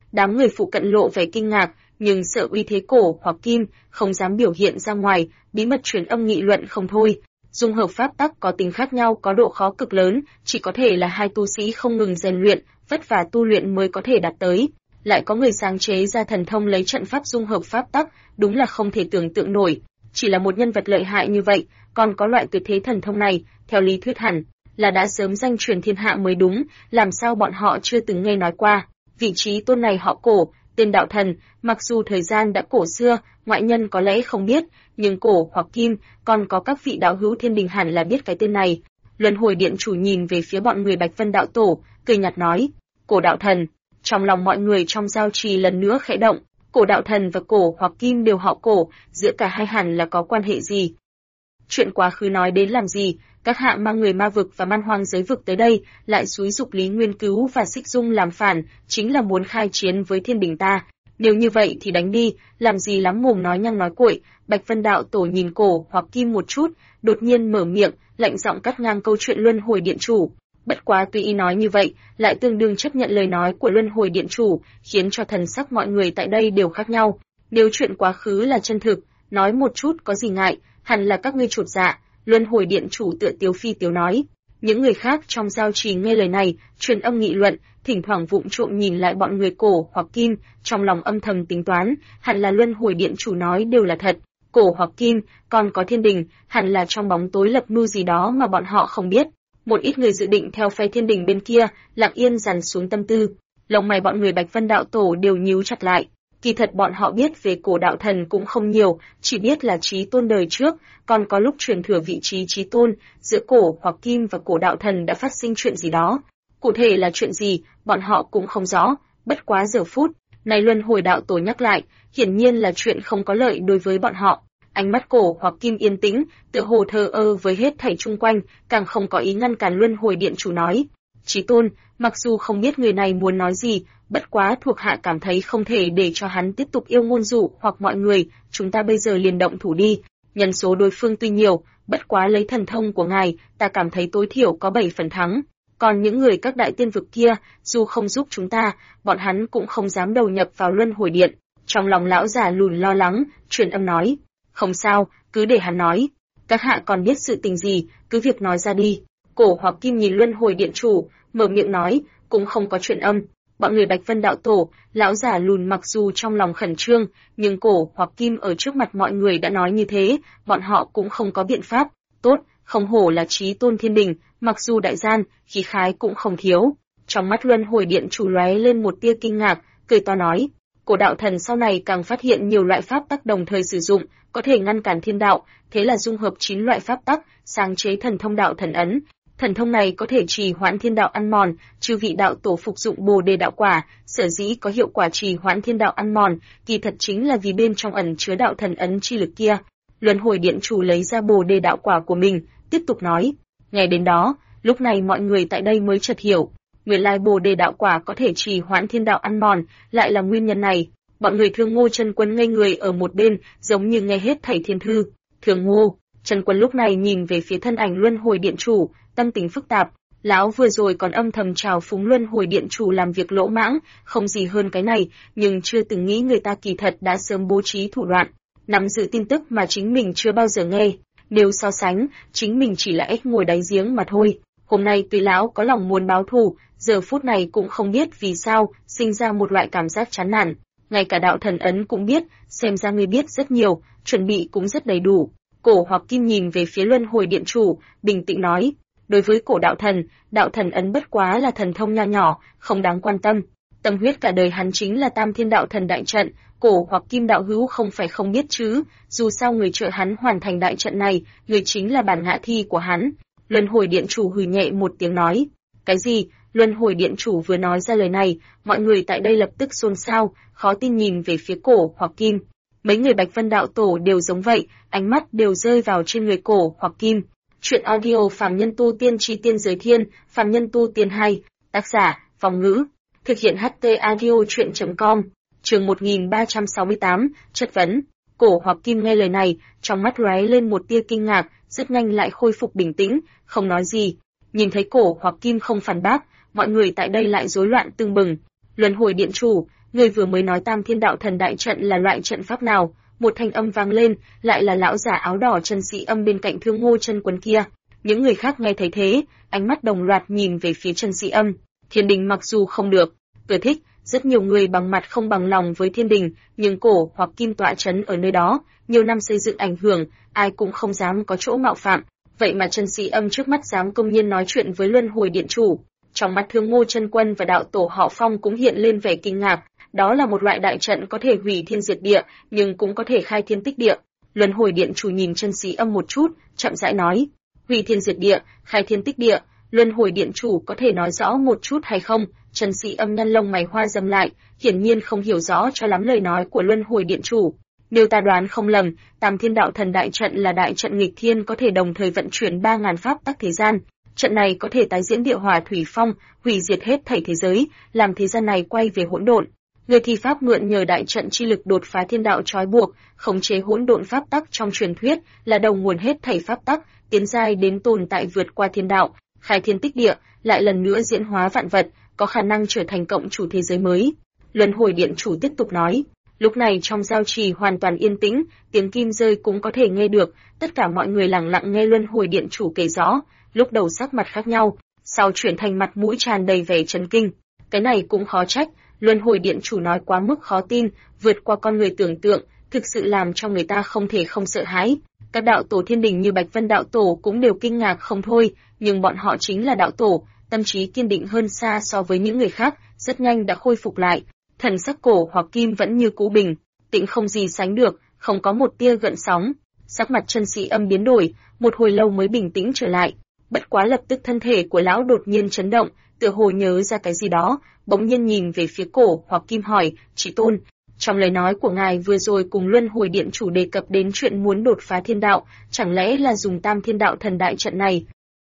Đám người phụ cận lộ vẻ kinh ngạc, nhưng sợ uy thế Cổ hoặc Kim, không dám biểu hiện ra ngoài, bí mật truyền âm nghị luận không thôi. Dung hợp pháp tắc có tính khác nhau, có độ khó cực lớn, chỉ có thể là hai tu sĩ không ngừng rèn luyện, vất vả tu luyện mới có thể đạt tới. Lại có người sáng chế ra thần thông lấy trận pháp dung hợp pháp tắc, đúng là không thể tưởng tượng nổi. Chỉ là một nhân vật lợi hại như vậy, còn có loại tuyệt thế thần thông này, theo lý thuyết hẳn là đã sớm danh truyền thiên hạ mới đúng, làm sao bọn họ chưa từng nghe nói qua. Vị trí tôn này họ Cổ, tên đạo thần, mặc dù thời gian đã cổ xưa, ngoại nhân có lẽ không biết, nhưng Cổ hoặc Kim, còn có các vị đạo hữu thiên đình hẳn là biết cái tên này. Luân Hồi Điện chủ nhìn về phía bọn người Bạch Vân đạo tổ, cười nhạt nói, Cổ đạo thần. Trong lòng mọi người trong giao trì lần nữa khẽ động, Cổ đạo thần và Cổ hoặc Kim đều họ Cổ, giữa cả hai hẳn là có quan hệ gì? Chuyện quá khứ nói đến làm gì, các hạ mang người ma vực và man hoang giới vực tới đây, lại xúi dục Lý Nguyên Cứu và Xích Dung làm phản, chính là muốn khai chiến với thiên đình ta. Nếu như vậy thì đánh đi, làm gì lắm mồm nói nhăng nói cuội. Bạch Vân đạo tổ nhìn Cổ hoặc Kim một chút, đột nhiên mở miệng, lạnh giọng cắt ngang câu chuyện Luân Hồi Điện chủ. Bất quá tuy y nói như vậy, lại tương đương chấp nhận lời nói của Luân Hồi Điện chủ, khiến cho thần sắc mọi người tại đây đều khác nhau. Nếu chuyện quá khứ là chân thực, nói một chút có gì ngại, hẳn là các ngươi chột dạ. Luân Hồi Điện chủ tựa tiếu phi tiếu nói. Những người khác trong giao trì nghe lời này, truyền âm nghị luận, thỉnh thoảng vụng trộm nhìn lại bọn người Cổ hoặc Kim, trong lòng âm thầm tính toán, hẳn là Luân Hồi Điện chủ nói đều là thật. Cổ hoặc Kim, còn có thiên đình, hẳn là trong bóng tối lập mưu gì đó mà bọn họ không biết. Một ít người dự định theo phe thiên đình bên kia, lặng yên dằn xuống tâm tư. Lông mày bọn người Bạch Vân đạo tổ đều nhíu chặt lại. Kỳ thật bọn họ biết về Cổ đạo thần cũng không nhiều, chỉ biết là chí tôn đời trước, còn có lúc truyền thừa vị trí chí tôn, giữa Cổ hoặc Kim và Cổ đạo thần đã phát sinh chuyện gì đó. Cụ thể là chuyện gì, bọn họ cũng không rõ, bất quá giờ phút này Luân Hồi đạo tổ nhắc lại, hiển nhiên là chuyện không có lợi đối với bọn họ. Ánh mắt Cổ hoặc Kim yên tĩnh, tựa hồ thờ ơ với hết thảy chung quanh, càng không có ý ngăn cản Luân Hồi Điện chủ nói. Chí tôn, mặc dù không biết người này muốn nói gì, bất quá thuộc hạ cảm thấy không thể để cho hắn tiếp tục yêu ngôn dụ hoặc mọi người, chúng ta bây giờ liền động thủ đi. Nhân số đối phương tuy nhiều, bất quá lấy thần thông của ngài, ta cảm thấy tối thiểu có 7 phần thắng. Còn những người các đại tiên vực kia, dù không giúp chúng ta, bọn hắn cũng không dám đầu nhập vào Luân Hồi Điện. Trong lòng lão già lùn lo lắng, truyền âm nói. Không sao, cứ để hắn nói. Các hạ còn biết sự tình gì, cứ việc nói ra đi. Cổ hoặc Kim nhìn Luân Hồi Điện chủ, mở miệng nói, cũng không có chuyện âm. Bọn người Bạch Vân đạo tổ, lão già lùn mặc dù trong lòng khẩn trương, nhưng Cổ hoặc Kim ở trước mặt mọi người đã nói như thế, bọn họ cũng không có biện pháp. Tốt, không hổ là chí tôn thiên đình, mặc dù đại gian, khí khái cũng không thiếu. Trong mắt Luân Hồi Điện chủ lóe lên một tia kinh ngạc, cười to nói. Cổ đạo thần sau này càng phát hiện nhiều loại pháp tắc đồng thời sử dụng, có thể ngăn cản thiên đạo, thế là dung hợp 9 loại pháp tắc, sáng chế thần thông đạo thần ấn. Thần thông này có thể trì hoãn thiên đạo ăn mòn, chư vị đạo tổ phục dụng Bồ Đề đạo quả, sở dĩ có hiệu quả trì hoãn thiên đạo ăn mòn, kỳ thật chính là vì bên trong ẩn chứa đạo thần ấn chi lực kia. Luân Hồi Điện chủ lấy ra Bồ Đề đạo quả của mình, tiếp tục nói. Ngày đến đó, lúc này mọi người tại đây mới chợt hiểu, nguyên lai Bồ Đề đạo quả có thể trì hoãn thiên đạo ăn mòn, lại là nguyên nhân này. Bọn người Thương Ngô Chân Quân ngây người ở một bên, giống như nghe hết thảy thiên thư. Thương Ngô Chân Quân lúc này nhìn về phía thân ảnh Luân Hồi Điện chủ, tâm tình phức tạp. Lão vừa rồi còn âm thầm trào phúng Luân Hồi Điện chủ làm việc lỗ mãng, không gì hơn cái này, nhưng chưa từng nghĩ người ta kỳ thật đã sớm bố trí thủ đoạn, nắm giữ tin tức mà chính mình chưa bao giờ nghe. Nếu so sánh, chính mình chỉ là ếch ngồi đáy giếng mà thôi. Hôm nay tuy lão có lòng muốn báo thù, giờ phút này cũng không biết vì sao, sinh ra một loại cảm giác chán nản. Ngay cả đạo thần ấn cũng biết, xem ra ngươi biết rất nhiều, chuẩn bị cũng rất đầy đủ. Cổ hoặc Kim nhìn về phía Luân Hồi Điện chủ, bình tĩnh nói. Đối với Cổ đạo thần ấn bất quá là thần thông nho nhỏ, không đáng quan tâm. Tâm huyết cả đời hắn chính là Tam Thiên Đạo Thần đại trận, Cổ hoặc Kim đạo hữu không phải không biết chứ, dù sao người trợ hắn hoàn thành đại trận này, người chính là bản ngã thi của hắn. Luân Hồi Điện chủ hừ nhẹ một tiếng nói. Cái gì? Luân Hồi Điện chủ vừa nói ra lời này, mọi người tại đây lập tức xôn xao, khó tin nhìn về phía Cổ hoặc Kim. Mấy người Bạch Vân đạo tổ đều giống vậy, ánh mắt đều rơi vào trên người Cổ hoặc Kim. Chuyện audio Phàm Nhân Tu Tiên Chi Tiên Giới Thiên, Phàm Nhân Tu Tiên 2, tác giả, Vong Ngữ, thực hiện HT Audio Chuyện.com, chương 1368, chất vấn. Cổ hoặc Kim nghe lời này, trong mắt lóe lên một tia kinh ngạc, rất nhanh lại khôi phục bình tĩnh, không nói gì. Nhìn thấy Cổ hoặc Kim không phản bác, mọi người tại đây lại rối loạn tưng bừng. Luân hồi điện chủ, người vừa mới nói Tam Thiên Đạo Thần đại trận là loại trận pháp nào? Một thanh âm vang lên, lại là lão giả áo đỏ Trần Sĩ Âm bên cạnh Thương Ngô Chân Quân kia. Những người khác nghe thấy thế, ánh mắt đồng loạt nhìn về phía Trần Sĩ Âm. Thiên đình mặc dù không được ưa thích, rất nhiều người bằng mặt không bằng lòng với thiên đình, nhưng cổ hoặc kim tọa trấn ở nơi đó, nhiều năm xây dựng ảnh hưởng, ai cũng không dám có chỗ mạo phạm. Vậy mà Trần Sĩ Âm trước mắt dám công nhiên nói chuyện với Luân Hồi Điện chủ. Trong mắt Thương Ngô Chân Quân và đạo tổ họ Phong cũng hiện lên vẻ kinh ngạc, đó là một loại đại trận có thể hủy thiên diệt địa, nhưng cũng có thể khai thiên tích địa. Luân Hồi Điện chủ nhìn Trần Sĩ Âm một chút, chậm rãi nói: "Hủy thiên diệt địa, khai thiên tích địa, Luân Hồi Điện chủ có thể nói rõ một chút hay không?" Trần Sĩ Âm nhăn lông mày hoa râm lại, hiển nhiên không hiểu rõ cho lắm lời nói của Luân Hồi Điện chủ. Nếu ta đoán không lầm, Tam Thiên Đạo Thần đại trận là đại trận nghịch thiên có thể đồng thời vận chuyển 3000 pháp tắc thế gian. Trận này có thể tái diễn địa hỏa thủy phong, hủy diệt hết thảy thế giới, làm thế gian này quay về hỗn độn. Người thi pháp mượn nhờ đại trận chi lực đột phá thiên đạo trói buộc, khống chế hỗn độn pháp tắc trong truyền thuyết, là đầu nguồn hết thảy pháp tắc, tiến giai đến tồn tại vượt qua thiên đạo, khai thiên tích địa, lại lần nữa diễn hóa vạn vật, có khả năng trở thành cộng chủ thế giới mới. Luân Hồi Điện chủ tiếp tục nói. Lúc này trong giao trì hoàn toàn yên tĩnh, tiếng kim rơi cũng có thể nghe được, tất cả mọi người lặng lặng nghe Luân Hồi Điện chủ kể rõ, lúc đầu sắc mặt khác nhau, sau chuyển thành mặt mũi tràn đầy vẻ chấn kinh. Cái này cũng khó trách, Luân Hồi Điện chủ nói quá mức khó tin, vượt qua con người tưởng tượng, thực sự làm cho người ta không thể không sợ hãi. Các đạo tổ thiên đình như Bạch Vân đạo tổ cũng đều kinh ngạc không thôi, nhưng bọn họ chính là đạo tổ, tâm trí kiên định hơn xa so với những người khác, rất nhanh đã khôi phục lại. Thần sắc cổ hoặc kim vẫn như cũ bình tĩnh không gì sánh được, không có một tia gợn sóng. Sắc mặt Trần Sĩ Âm biến đổi, một hồi lâu mới bình tĩnh trở lại. Bất quá lập tức thân thể của lão đột nhiên chấn động, tựa hồ nhớ ra cái gì đó, bỗng nhiên nhìn về phía cổ hoặc kim hỏi: "Chí tôn, trong lời nói của ngài vừa rồi cùng Luân Hồi Điện chủ đề cập đến chuyện muốn đột phá thiên đạo, chẳng lẽ là dùng Tam Thiên Đạo Thần đại trận này?"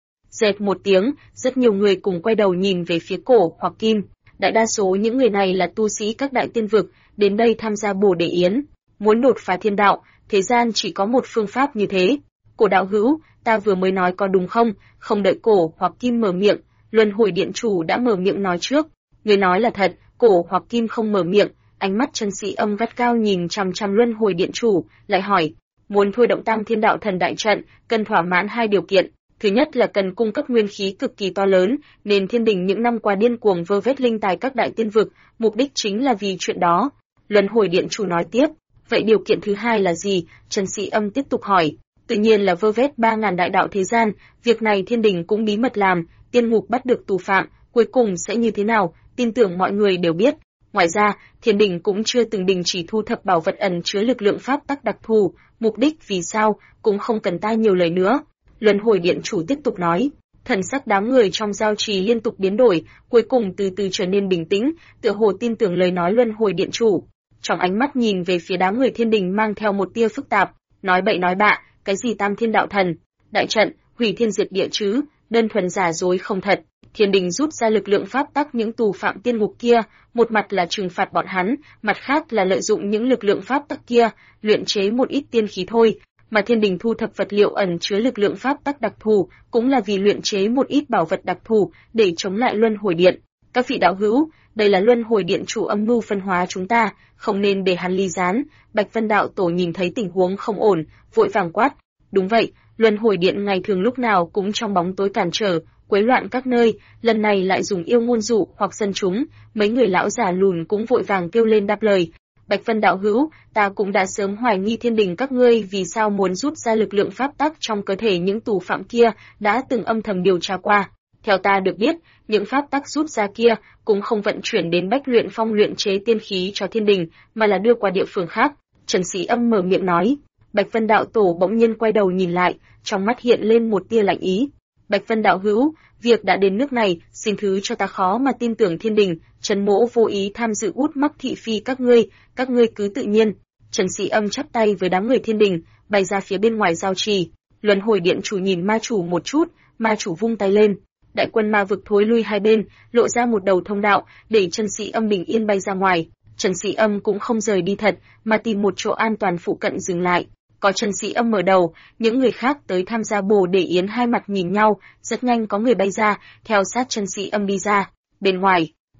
Dẹt một tiếng, rất nhiều người cùng quay đầu nhìn về phía cổ hoặc kim. Đại đa số những người này là tu sĩ các đại tiên vực, đến đây tham gia bồ đề yến. Muốn đột phá thiên đạo, thế gian chỉ có một phương pháp như thế. Cổ đạo hữu, ta vừa mới nói có đúng không? Không đợi cổ hoặc kim mở miệng, Luân Hồi Điện chủ đã mở miệng nói trước. Người nói là thật, cổ hoặc kim không mở miệng, ánh mắt Trần Sĩ Âm gắt cao nhìn chằm chằm Luân Hồi Điện chủ, lại hỏi: muốn thôi động Tam Thiên Đạo Thần đại trận, cần thỏa mãn hai điều kiện. Thứ nhất là cần cung cấp nguyên khí cực kỳ to lớn, nên thiên đình những năm qua điên cuồng vơ vét linh tài các đại tiên vực, mục đích chính là vì chuyện đó. Luân Hồi Điện chủ nói tiếp. Vậy điều kiện thứ hai là gì? Trần Sĩ Âm tiếp tục hỏi. Tự nhiên là vơ vét 3000 đại đạo thế gian, việc này thiên đình cũng bí mật làm, tiên ngục bắt được tù phạm, cuối cùng sẽ như thế nào, tin tưởng mọi người đều biết. Ngoài ra, thiên đình cũng chưa từng đình chỉ thu thập bảo vật ẩn chứa lực lượng pháp tắc đặc thù, mục đích vì sao, cũng không cần ta nhiều lời nữa. Luân Hồi Điện chủ tiếp tục nói. Thần sắc đám người trong giao trì liên tục biến đổi, cuối cùng từ từ trở nên bình tĩnh, tựa hồ tin tưởng lời nói Luân Hồi Điện chủ. Trong ánh mắt nhìn về phía đám người thiên đình mang theo một tia phức tạp, nói bậy nói bạ, cái gì Tam Thiên Đạo Thần, đại trận, hủy thiên diệt địa chứ, đơn thuần giả dối không thật. Thiên đình rút ra lực lượng pháp tắc những tù phạm tiên ngục kia, một mặt là trừng phạt bọn hắn, mặt khác là lợi dụng những lực lượng pháp tắc kia, luyện chế một ít tiên khí thôi. Mà thiên đình thu thập vật liệu ẩn chứa lực lượng pháp tắc đặc thù, cũng là vì luyện chế một ít bảo vật đặc thù để chống lại Luân Hồi Điện. Các vị đạo hữu, đây là Luân Hồi Điện chủ âm mưu phân hóa chúng ta, không nên để hắn ly gián. Bạch Vân đạo tổ nhìn thấy tình huống không ổn, vội vàng quát. Đúng vậy, Luân Hồi Điện ngày thường lúc nào cũng trong bóng tối cản trở, quấy loạn các nơi, lần này lại dùng yêu ngôn dụ hoặc dân chúng, mấy người lão già lùn cũng vội vàng kêu lên đáp lời. Bạch Vân đạo hữu, ta cũng đã sớm hoài nghi thiên đình các ngươi vì sao muốn rút ra lực lượng pháp tắc trong cơ thể những tù phạm kia, đã từng âm thầm điều tra qua. Theo ta được biết, những pháp tắc rút ra kia cũng không vận chuyển đến Bách Luyện Phong luyện chế tiên khí cho thiên đình, mà là đưa qua địa phương khác. Trần Sĩ Âm mở miệng nói. Bạch Vân đạo tổ bỗng nhiên quay đầu nhìn lại, trong mắt hiện lên một tia lạnh ý. Bạch Vân đạo hữu, việc đã đến nước này, xin thứ cho ta khó mà tin tưởng thiên đình, Trần mỗ vô ý tham dự út mắc thị phi các ngươi cứ tự nhiên. Trần Sĩ Âm chắp tay với đám người thiên đình, bay ra phía bên ngoài giao trì. Luân Hồi Điện chủ nhìn ma chủ một chút, ma chủ vung tay lên. Đại quân ma vực thối lui hai bên, lộ ra một đầu thông đạo, để Trần Sĩ Âm bình yên bay ra ngoài. Trần Sĩ Âm cũng không rời đi thật, mà tìm một chỗ an toàn phụ cận dừng lại. Có Trần Sĩ Âm mở đầu, những người khác tới tham gia bồ đề yến hai mặt nhìn nhau, rất nhanh có người bay ra, theo sát Trần Sĩ Âm đi ra. Bên ngoài,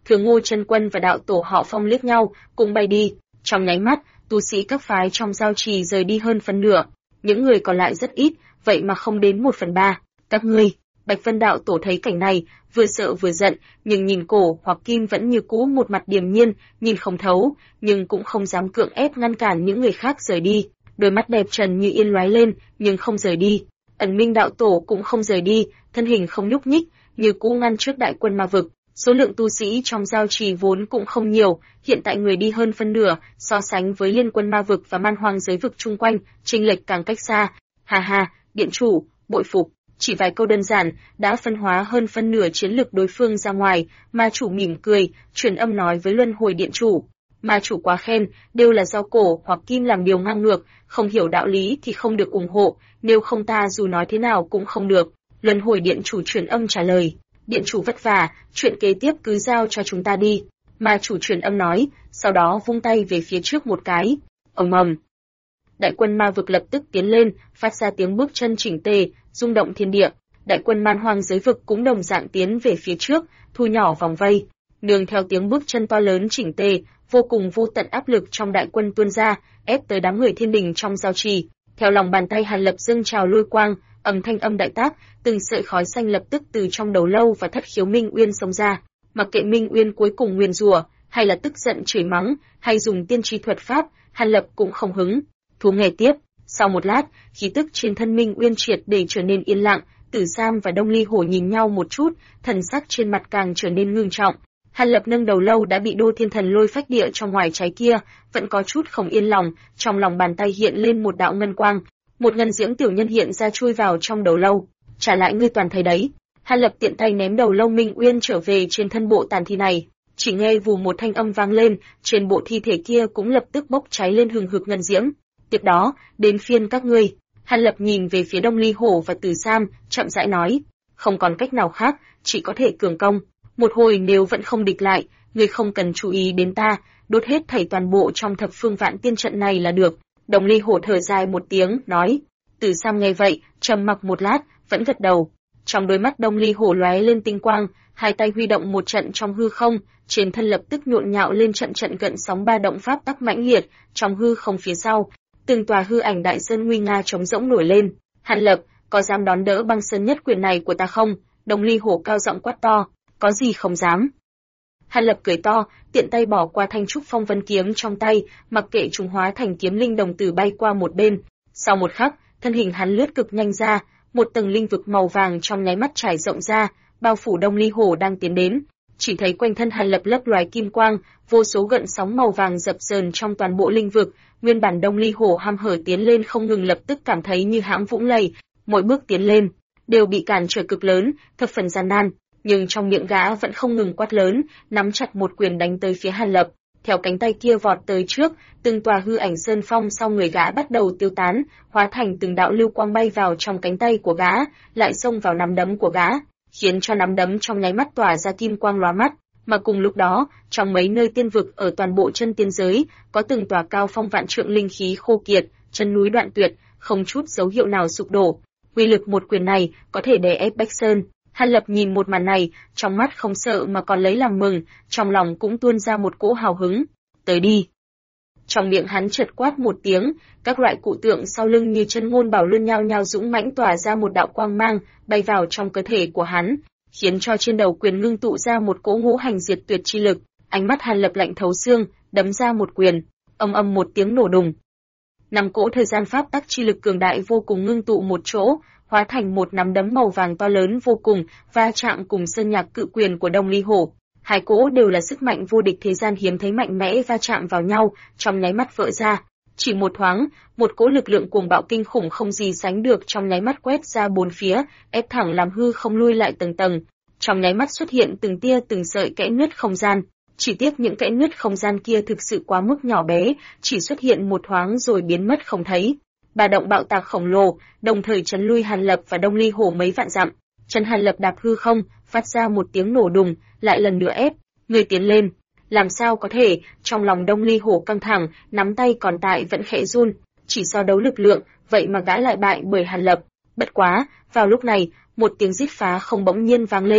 Thường Ngô Chân Quân và đạo tổ họ Phong liếc nhau, cùng bay đi. Trong nháy mắt, tu sĩ các phái trong giao trì rời đi hơn phân nửa. Những người còn lại rất ít, vậy mà không đến 1/3. Các ngươi, Bạch Vân đạo tổ thấy cảnh này, vừa sợ vừa giận, nhưng nhìn Cổ Hoặc Kim vẫn như cũ một mặt điềm nhiên, nhìn không thấu, nhưng cũng không dám cưỡng ép ngăn cản những người khác rời đi. Đôi mắt đẹp trần như yên lóe lên, nhưng không rời đi. Ẩn Minh đạo tổ cũng không rời đi, thân hình không nhúc nhích, như cũ ngăn trước đại quân ma vực. Số lượng tu sĩ trong giao trì vốn cũng không nhiều, hiện tại người đi hơn phân nửa, so sánh với liên quân ma vực và man hoang giới vực chung quanh, chênh lệch càng cách xa. Hà hà, điện chủ, bội phục. Chỉ vài câu đơn giản đã phân hóa hơn phân nửa chiến lực đối phương ra ngoài, ma chủ mỉm cười, truyền âm nói với Luân Hồi điện chủ. Ma chủ quá khen, đều là do Cổ Hoặc Kim làm điều ngang ngược, không hiểu đạo lý thì không được ủng hộ, nếu không ta dù nói thế nào cũng không được. Luân Hồi điện chủ truyền âm trả lời. Điện chủ vất vả, chuyện kế tiếp cứ giao cho chúng ta đi. Ma chủ truyền âm nói, sau đó vung tay về phía trước một cái. Ầm ầm. Đại quân ma vực lập tức tiến lên, phát ra tiếng bước chân chỉnh tề, rung động thiên địa. Đại quân man hoang giới vực cũng đồng dạng tiến về phía trước, thu nhỏ vòng vây. Nương theo tiếng bước chân to lớn chỉnh tề, vô cùng vô tận áp lực trong đại quân tuôn ra, ép tới đám người thiên đình trong giao trì. Theo lòng bàn tay Hàn Lập dâng trào lôi quang, thanh âm đại tác, từng sợi khói xanh lập tức từ trong đầu lâu và thất khiếu Minh Uyên xông ra. Mặc kệ Minh Uyên cuối cùng nguyền rủa, hay là tức giận chửi mắng, hay dùng tiên tri thuật pháp, Hàn Lập cũng không hứng. Thú nghe tiếp. Sau một lát, khí tức trên thân Minh Uyên triệt để trở nên yên lặng. Tử Sam và Đông Ly Hổ nhìn nhau một chút, thần sắc trên mặt càng trở nên ngưng trọng. Hàn Lập nâng đầu lâu đã bị Đô Thiên Thần Lôi phách địa trong ngoài trái kia, vẫn có chút không yên lòng, trong lòng bàn tay hiện lên một đạo ngân quang, một ngân diễm tiểu nhân hiện ra chui vào trong đầu lâu. Trả lại ngươi toàn thấy đấy. Hàn Lập tiện tay ném đầu lâu Minh Uyên trở về trên thân bộ tàn thi này. Chỉ nghe vù một thanh âm vang lên, trên bộ thi thể kia cũng lập tức bốc cháy lên hừng hực ngân diễm. Tiếp đó, đến phiên các ngươi. Hàn Lập nhìn về phía Đông Ly Hổ và Từ Sam, chậm rãi nói, không còn cách nào khác, chỉ có thể cường công. Một hồi nếu vẫn không địch lại, ngươi không cần chú ý đến ta, đốt hết thảy toàn bộ trong thập phương vạn tiên trận này là được. Đông Ly Hổ thở dài một tiếng, nói. Từ Sam nghe vậy, trầm mặc một lát, vẫn gật đầu. Trong đôi mắt Đông Ly Hổ lóe lên tinh quang, hai tay huy động một trận trong hư không, trên thân lập tức nhộn nhạo lên trận trận gợn sóng ba động pháp tắc mãnh liệt, trong hư không phía sau, từng tòa hư ảnh đại sơn nguy nga trống rỗng nổi lên. Hàn Lập, có dám đón đỡ băng sơn nhất quyền này của ta không? Đông Ly Hổ cao giọng quát to. Có gì không dám? Hàn Lập cười to, tiện tay bỏ qua thanh trúc phong vân kiếm trong tay, mặc kệ chúng hóa thành kiếm linh đồng tử bay qua một bên. Sau một khắc, thân hình hắn lướt cực nhanh ra, một tầng linh vực màu vàng trong nháy mắt trải rộng ra, bao phủ Đông Ly Hổ đang tiến đến. Chỉ thấy quanh thân Hàn Lập lấp loài kim quang, vô số gợn sóng màu vàng dập dờn trong toàn bộ linh vực. Nguyên bản Đông Ly Hổ ham hở tiến lên không ngừng lập tức cảm thấy như hãm vũng lầy, mỗi bước tiến lên đều bị cản trở cực lớn, thập phần gian nan. Nhưng trong miệng gã vẫn không ngừng quát lớn, nắm chặt một quyền đánh tới phía Hàn Lập. Theo cánh tay kia vọt tới trước, từng tòa hư ảnh sơn phong sau người gã bắt đầu tiêu tán, hóa thành từng đạo lưu quang bay vào trong cánh tay của gã, lại xông vào nắm đấm của gã, khiến cho nắm đấm trong nháy mắt tỏa ra kim quang lóa mắt. Mà cùng lúc đó, trong mấy nơi tiên vực ở toàn bộ chân tiên giới, có từng tòa cao phong vạn trượng linh khí khô kiệt, chân núi đoạn tuyệt, không chút dấu hiệu nào sụp đổ. Uy lực một quyền này có thể đè ép Bách Sơn. Hàn Lập nhìn một màn này, trong mắt không sợ mà còn lấy làm mừng, trong lòng cũng tuôn ra một cỗ hào hứng. Tới đi. Trong miệng hắn chợt quát một tiếng, các loại cụ tượng sau lưng như chân ngôn bảo luân nhao nhao dũng mãnh tỏa ra một đạo quang mang, bay vào trong cơ thể của hắn, khiến cho trên đầu quyền ngưng tụ ra một cỗ ngũ hành diệt tuyệt chi lực. Ánh mắt Hàn Lập lạnh thấu xương, đấm ra một quyền, ầm ầm một tiếng nổ đùng. Năm cỗ thời gian pháp tắc chi lực cường đại vô cùng ngưng tụ một chỗ, hóa thành một nắm đấm màu vàng to lớn vô cùng, va chạm cùng sơn nhạc cự quyền của Đông Ly Hổ. Hai cỗ đều là sức mạnh vô địch thế gian hiếm thấy mạnh mẽ va chạm vào nhau, trong nháy mắt vỡ ra. Chỉ một thoáng, một cỗ lực lượng cuồng bạo kinh khủng không gì sánh được trong nháy mắt quét ra bốn phía, ép thẳng làm hư không lui lại tầng tầng. Trong nháy mắt xuất hiện từng tia từng sợi kẽ nứt không gian. Chỉ tiếc những kẽ nứt không gian kia thực sự quá mức nhỏ bé, chỉ xuất hiện một thoáng rồi biến mất không thấy. Bà động bạo tạc khổng lồ, đồng thời chấn lui Hàn Lập và Đông Ly Hổ mấy vạn dặm. Chân Hàn Lập đạp hư không, phát ra một tiếng nổ đùng, lại lần nữa ép, người tiến lên. Làm sao có thể? Trong lòng Đông Ly Hổ căng thẳng, nắm tay còn tại vẫn khẽ run, chỉ so đấu lực lượng, vậy mà gã lại bại bởi Hàn Lập. Bất quá, vào lúc này, một tiếng rít phá không bỗng nhiên vang lên.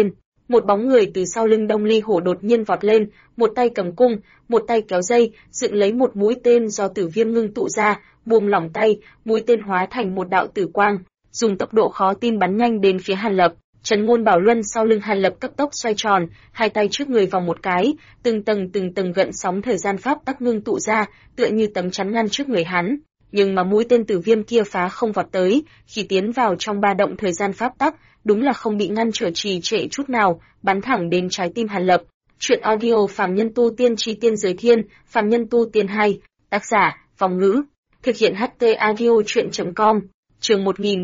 Một bóng người từ sau lưng Đông Ly Hổ đột nhiên vọt lên, một tay cầm cung, một tay kéo dây, dựng lấy một mũi tên do Tử Viêm ngưng tụ ra, buông lỏng tay, mũi tên hóa thành một đạo tử quang, dùng tốc độ khó tin bắn nhanh đến phía Hàn Lập. Trấn Ngôn Bảo Luân sau lưng Hàn Lập cấp tốc xoay tròn, hai tay trước người vòng một cái, từng tầng gợn sóng thời gian pháp tắc ngưng tụ ra, tựa như tấm chắn ngăn trước người hắn. Nhưng mà mũi tên Tử Viêm kia phá không vọt tới, khi tiến vào trong ba động thời gian pháp tắc, đúng là không bị ngăn trở trì trệ chút nào, bắn thẳng đến trái tim Hàn Lập. Truyện audio Phàm Nhân Tu Tiên Chi Tiên Giới Thiên, Phàm Nhân Tu Tiên 2, tác giả, Vong Ngữ, thực hiện HT audio truyện.com, chương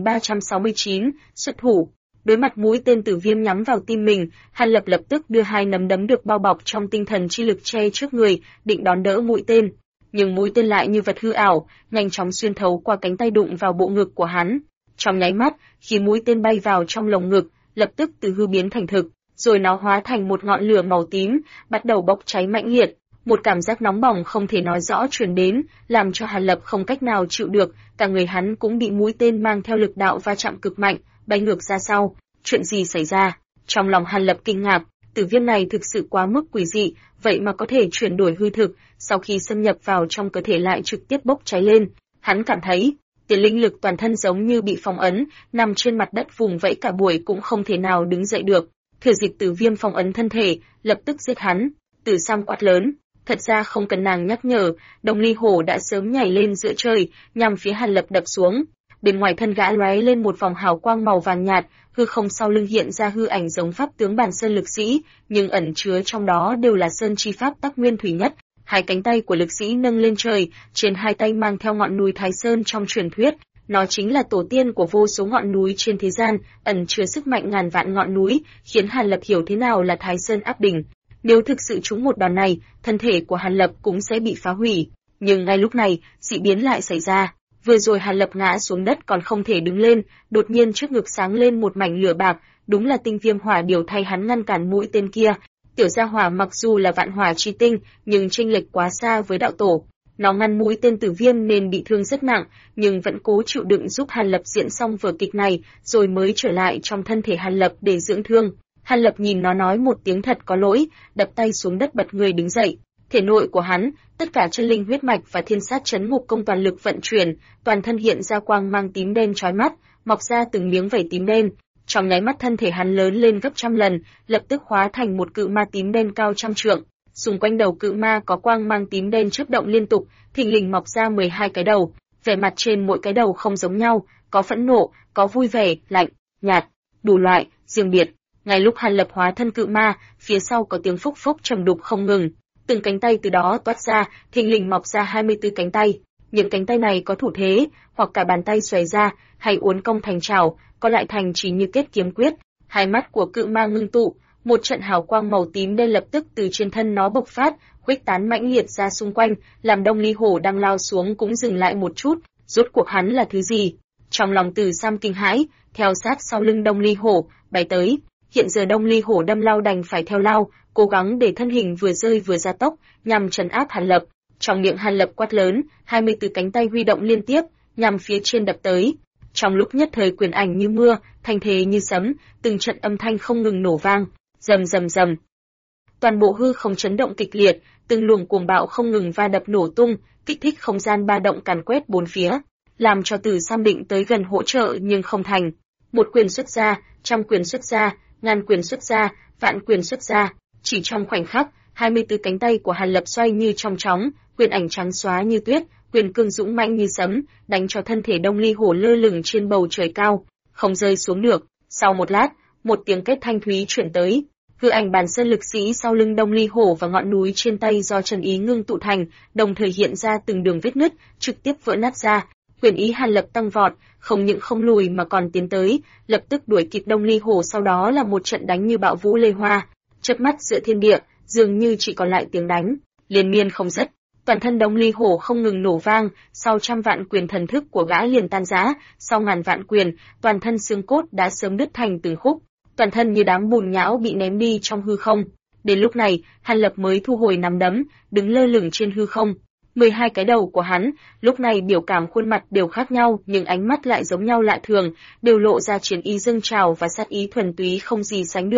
1369, xuất thủ. Đối mặt mũi tên Tử Viêm nhắm vào tim mình, Hàn Lập lập tức đưa hai nắm đấm được bao bọc trong tinh thần chi lực che trước người, định đón đỡ mũi tên. Nhưng mũi tên lại như vật hư ảo, nhanh chóng xuyên thấu qua cánh tay đụng vào bộ ngực của hắn. Trong nháy mắt, khi mũi tên bay vào trong lồng ngực, lập tức từ hư biến thành thực, rồi nó hóa thành một ngọn lửa màu tím, bắt đầu bốc cháy mãnh liệt. Một cảm giác nóng bỏng không thể nói rõ truyền đến, làm cho Hàn Lập không cách nào chịu được, cả người hắn cũng bị mũi tên mang theo lực đạo va chạm cực mạnh, bay ngược ra sau. Chuyện gì xảy ra? Trong lòng Hàn Lập kinh ngạc, Tử Viêm này thực sự quá mức quỷ dị, vậy mà có thể chuyển đổi hư thực, sau khi xâm nhập vào trong cơ thể lại trực tiếp bốc cháy lên. Hắn cảm thấy, tiền linh lực toàn thân giống như bị phong ấn, nằm trên mặt đất vùng vẫy cả buổi cũng không thể nào đứng dậy được. Thừa dịp Tử Viêm phong ấn thân thể, lập tức giết hắn. Tử Sam quát lớn. Thật ra không cần nàng nhắc nhở, Đông Ly Hổ đã sớm nhảy lên giữa trời, nhằm phía Hàn Lập đập xuống. Bên ngoài thân gã lóe lên một vòng hào quang màu vàng nhạt, hư không sau lưng hiện ra hư ảnh giống pháp tướng bản sơn lực sĩ, nhưng ẩn chứa trong đó đều là sơn chi pháp tắc nguyên thủy nhất. Hai cánh tay của lực sĩ nâng lên trời, trên hai tay mang theo ngọn núi Thái Sơn trong truyền thuyết, nó chính là tổ tiên của vô số ngọn núi trên thế gian, ẩn chứa sức mạnh ngàn vạn ngọn núi, khiến Hàn Lập hiểu thế nào là Thái Sơn áp đỉnh. Nếu thực sự trúng một đòn này, thân thể của Hàn Lập cũng sẽ bị phá hủy. Nhưng ngay lúc này, dị biến lại xảy ra. Vừa rồi Hàn Lập ngã xuống đất còn không thể đứng lên, đột nhiên trước ngực sáng lên một mảnh lửa bạc, đúng là tinh viêm hỏa điều thay hắn ngăn cản mũi tên kia. Tiểu gia hỏa mặc dù là vạn hỏa chi tinh, nhưng chênh lệch quá xa với đạo tổ. Nó ngăn mũi tên Tử Viêm nên bị thương rất nặng, nhưng vẫn cố chịu đựng giúp Hàn Lập diễn xong vở kịch này, rồi mới trở lại trong thân thể Hàn Lập để dưỡng thương. Hàn Lập nhìn nó nói một tiếng thật có lỗi, đập tay xuống đất bật người đứng dậy. Thể nội của hắn, tất cả chân linh huyết mạch và thiên sát chấn ngục công toàn lực vận chuyển, toàn thân hiện ra quang mang tím đen chói mắt, mọc ra từng miếng vảy tím đen. Trong nháy mắt thân thể hắn lớn lên gấp trăm lần, lập tức hóa thành một cự ma tím đen cao trăm trượng. Xung quanh đầu cự ma có quang mang tím đen chớp động liên tục, thình lình mọc ra 12 cái đầu, vẻ mặt trên mỗi cái đầu không giống nhau, có phẫn nộ, có vui vẻ, lạnh, nhạt, đủ loại, riêng biệt. Ngay lúc Hàn Lập hóa thân cự ma, phía sau có tiếng phúc phúc trầm đục không ngừng. Từng cánh tay từ đó toát ra, thình lình mọc ra 24 cánh tay. Những cánh tay này có thủ thế, hoặc cả bàn tay xòe ra, hay uốn cong thành trảo, còn lại thành chỉ như kết kiếm quyết. Hai mắt của cự ma ngưng tụ, một trận hào quang màu tím đen lập tức từ trên thân nó bộc phát, khuếch tán mãnh liệt ra xung quanh, làm Đông Ly Hổ đang lao xuống cũng dừng lại một chút. Rốt cuộc hắn là thứ gì? Trong lòng Từ Sam kinh hãi, theo sát sau lưng Đông Ly Hổ bay tới. Hiện giờ Đông Ly Hổ đâm lao đành phải theo lao, cố gắng để thân hình vừa rơi vừa gia tốc, nhằm trấn áp Hàn Lập. Trong miệng Hàn Lập quát lớn, 24 cánh tay huy động liên tiếp, nhằm phía trên đập tới. Trong lúc nhất thời quyền ảnh như mưa, thanh thế như sấm, từng trận âm thanh không ngừng nổ vang, rầm rầm rầm. Toàn bộ hư không chấn động kịch liệt, từng luồng cuồng bạo không ngừng va đập nổ tung, kích thích không gian ba động càn quét bốn phía, làm cho Từ Sam định tới gần hỗ trợ nhưng không thành. Một quyền xuất ra, trăm quyền xuất ra, ngàn quyền xuất ra, vạn quyền xuất ra, chỉ trong khoảnh khắc, 24 cánh tay của Hàn Lập xoay như trong chóng, quyền ảnh trắng xóa như tuyết, quyền cương dũng mãnh như sấm, đánh cho thân thể Đông Ly Hổ lơ lửng trên bầu trời cao, không rơi xuống được. Sau một lát, một tiếng kết thanh thúy chuyển tới. Hư ảnh bản sơn lực sĩ sau lưng Đông Ly Hổ và ngọn núi trên tay do Trần Ý ngưng tụ thành, đồng thời hiện ra từng đường vết nứt, trực tiếp vỡ nát ra. Quyền ý Hàn Lập tăng vọt, không những không lùi mà còn tiến tới, lập tức đuổi kịp Đông Ly Hổ, sau đó là một trận đánh như bạo vũ lê hoa, chớp mắt giữa thiên địa, dường như chỉ còn lại tiếng đánh liên miên không dứt. Toàn thân Đông Ly Hổ không ngừng nổ vang, sau trăm vạn quyền thần thức của gã liền tan rã, sau ngàn vạn quyền, toàn thân xương cốt đã sớm đứt thành từng khúc, toàn thân như đám bùn nhão bị ném đi trong hư không. Đến lúc này, Hàn Lập mới thu hồi nắm đấm, đứng lơ lửng trên hư không. 12 cái đầu của hắn, lúc này biểu cảm khuôn mặt đều khác nhau, nhưng ánh mắt lại giống nhau lạ thường, đều lộ ra chiến ý dâng trào và sát ý thuần túy không gì sánh được.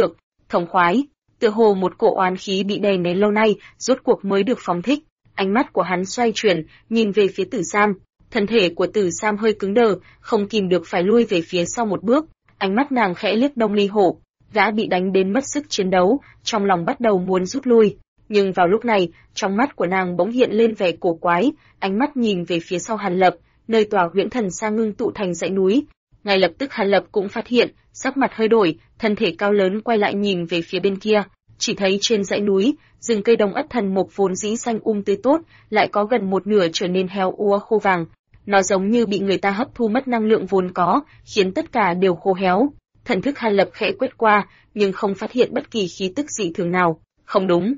thống khoái. Tựa hồ một cỗ oán khí bị đè nén lâu nay, rốt cuộc mới được phóng thích. Ánh mắt của hắn xoay chuyển, nhìn về phía Tử Sam. Thân thể của Tử Sam hơi cứng đờ, không kìm được phải lui về phía sau một bước. Ánh mắt nàng khẽ liếc Đông Ly Hổ. Gã bị đánh đến mất sức chiến đấu, trong lòng bắt đầu muốn rút lui. Nhưng vào lúc này, trong mắt của nàng bỗng hiện lên vẻ cổ quái, ánh mắt nhìn về phía sau Hàn Lập, nơi tòa huyễn thần sa ngưng tụ thành dãy núi. Ngay lập tức Hàn Lập cũng phát hiện, sắc mặt hơi đổi, thân thể cao lớn quay lại nhìn về phía bên kia, chỉ thấy trên dãy núi, rừng cây Đông Ất Thần Mộc vốn dĩ xanh tươi tốt, lại có gần một nửa trở nên héo úa khô vàng. Nó giống như bị người ta hấp thu mất năng lượng vốn có, khiến tất cả đều khô héo. Thần thức Hàn Lập khẽ quét qua, nhưng không phát hiện bất kỳ khí tức dị thường nào. Không đúng.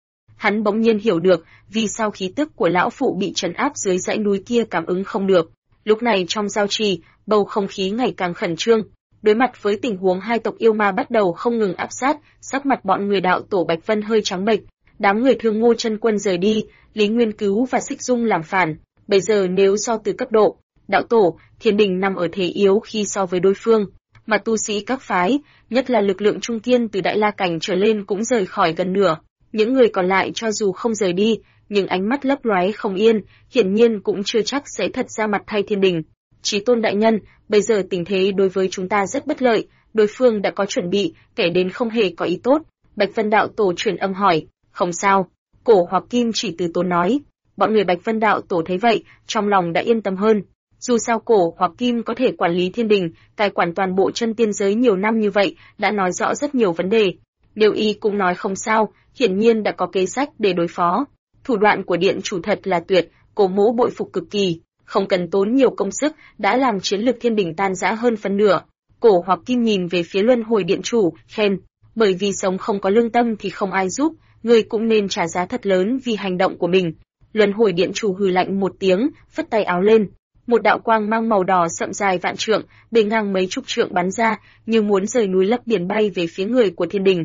Hắn bỗng nhiên hiểu được, vì sao khí tức của lão phụ bị trấn áp dưới dãy núi kia cảm ứng không được. Lúc này trong giao trì, bầu không khí ngày càng khẩn trương. Đối mặt với tình huống hai tộc yêu ma bắt đầu không ngừng áp sát, sắc mặt bọn người đạo tổ Bạch Vân hơi trắng bệch. Đám người Thương Ngô Chân Quân rời đi, Lý Nguyên Cứu và Xích Dung làm phản. Bây giờ nếu so từ cấp độ, đạo tổ, Thiên Đình nằm ở thế yếu khi so với đối phương, mà tu sĩ các phái, nhất là lực lượng trung kiên từ Đại La cảnh trở lên cũng rời khỏi gần nửa. Những người còn lại cho dù không rời đi, nhưng ánh mắt lấp lóe không yên, hiển nhiên cũng chưa chắc sẽ thật ra mặt thay Thiên Đình. Chí Tôn đại nhân, bây giờ tình thế đối với chúng ta rất bất lợi, đối phương đã có chuẩn bị, kẻ đến không hề có ý tốt. Bạch Vân đạo tổ truyền âm hỏi, không sao. Cổ Hoặc Kim chỉ từ tốn nói. Bọn người Bạch Vân đạo tổ thấy vậy, trong lòng đã yên tâm hơn. Dù sao Cổ Hoặc Kim có thể quản lý Thiên Đình, cai quản toàn bộ chân tiên giới nhiều năm như vậy, đã nói rõ rất nhiều vấn đề. Điều y cũng nói không sao, hiển nhiên đã có kế sách để đối phó. Thủ đoạn của điện chủ thật là tuyệt, Cổ Mỗ bội phục cực kỳ, không cần tốn nhiều công sức, đã làm chiến lược Thiên Đình tan rã hơn phân nửa. Cổ Hoặc Kim nhìn về phía Luân Hồi điện chủ, khen, bởi vì sống không có lương tâm thì không ai giúp, người cũng nên trả giá thật lớn vì hành động của mình. Luân Hồi điện chủ hừ lạnh một tiếng, phất tay áo lên. Một đạo quang mang màu đỏ sậm dài vạn trượng, bề ngang mấy chục trượng bắn ra, như muốn rời núi lấp biển bay về phía người của Thiên Đình.